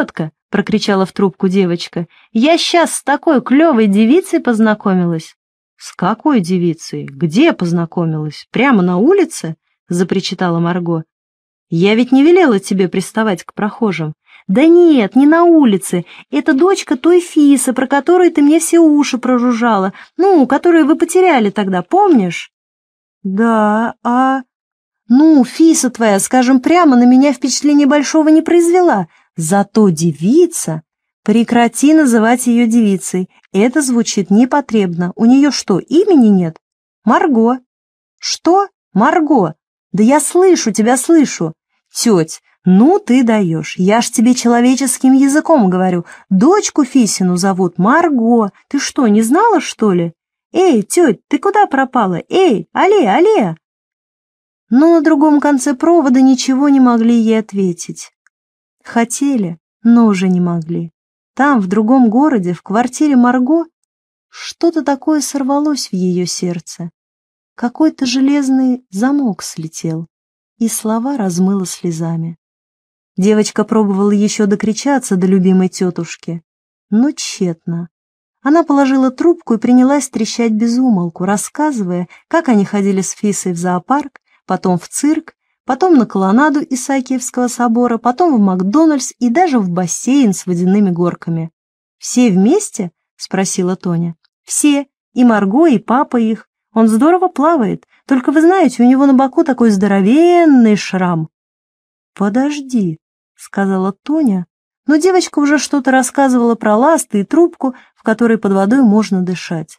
— прокричала в трубку девочка. «Я сейчас с такой клевой девицей познакомилась». «С какой девицей? Где познакомилась? Прямо на улице?» — запричитала Марго. «Я ведь не велела тебе приставать к прохожим». «Да нет, не на улице. Это дочка той Фисы, про которую ты мне все уши прожужжала. Ну, которую вы потеряли тогда, помнишь?» «Да, а...» «Ну, Фиса твоя, скажем прямо, на меня впечатления большого не произвела. Зато девица...» «Прекрати называть ее девицей. Это звучит непотребно. У нее что, имени нет?» «Марго». «Что? Марго? Да я слышу тебя, слышу. Теть, ну ты даешь. Я ж тебе человеческим языком говорю. Дочку Фисину зовут Марго. Ты что, не знала, что ли? Эй, теть, ты куда пропала? Эй, алле, алле!» Но на другом конце провода ничего не могли ей ответить. Хотели, но уже не могли. Там, в другом городе, в квартире Марго, что-то такое сорвалось в ее сердце. Какой-то железный замок слетел, и слова размыло слезами. Девочка пробовала еще докричаться до любимой тетушки, но тщетно. Она положила трубку и принялась трещать без умолку, рассказывая, как они ходили с Фисой в зоопарк, потом в цирк, потом на колоннаду Исаакиевского собора, потом в Макдональдс и даже в бассейн с водяными горками. «Все вместе?» — спросила Тоня. «Все, и Марго, и папа их. Он здорово плавает, только вы знаете, у него на боку такой здоровенный шрам». «Подожди», — сказала Тоня, но девочка уже что-то рассказывала про ласты и трубку, в которой под водой можно дышать.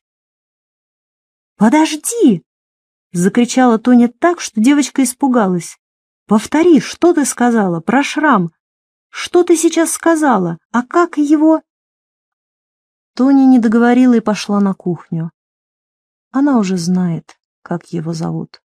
«Подожди!» — закричала Тоня так, что девочка испугалась. «Повтори, что ты сказала про шрам? Что ты сейчас сказала? А как его...» Тоня не договорила и пошла на кухню. Она уже знает, как его зовут.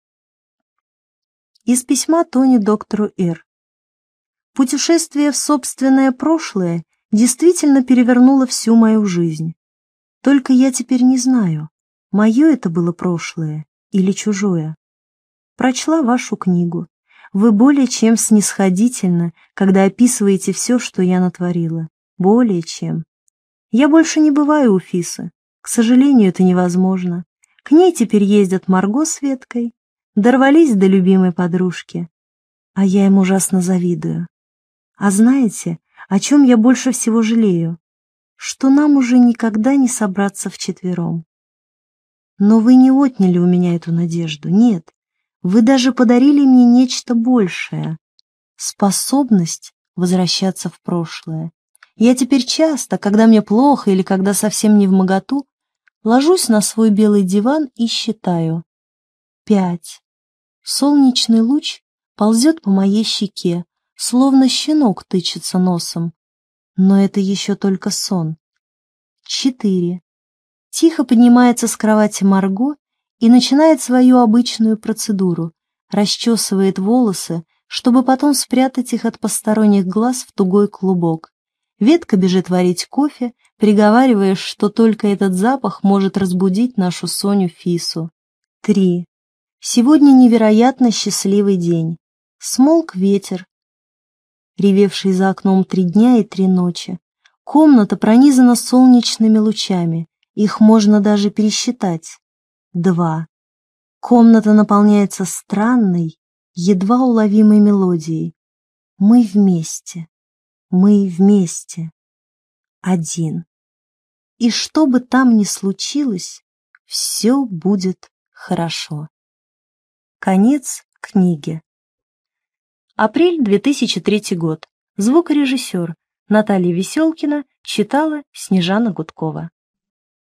Из письма Тони доктору Р. Путешествие в собственное прошлое действительно перевернуло всю мою жизнь. Только я теперь не знаю, мое это было прошлое или чужое. Прочла вашу книгу. Вы более чем снисходительны, когда описываете все, что я натворила. Более чем. Я больше не бываю у Фисы. К сожалению, это невозможно. К ней теперь ездят Марго с Веткой. Дорвались до любимой подружки. А я им ужасно завидую. А знаете, о чем я больше всего жалею? Что нам уже никогда не собраться вчетвером. Но вы не отняли у меня эту надежду, нет. Вы даже подарили мне нечто большее. Способность возвращаться в прошлое. Я теперь часто, когда мне плохо или когда совсем не вмоготу, ложусь на свой белый диван и считаю. 5. Солнечный луч ползет по моей щеке, словно щенок тычется носом. Но это еще только сон. 4. Тихо поднимается с кровати Марго и начинает свою обычную процедуру, расчесывает волосы, чтобы потом спрятать их от посторонних глаз в тугой клубок. Ветка бежит варить кофе, приговаривая, что только этот запах может разбудить нашу Соню Фису. 3. Сегодня невероятно счастливый день. Смолк ветер, ревевший за окном 3 дня и 3 ночи. Комната пронизана солнечными лучами, их можно даже пересчитать. 2. Комната наполняется странной, едва уловимой мелодией. Мы вместе. Мы вместе. 1. И что бы там ни случилось, все будет хорошо. Конец книги. Апрель 2003 год. Звукорежиссер Наталья Веселкина читала Снежана Гудкова.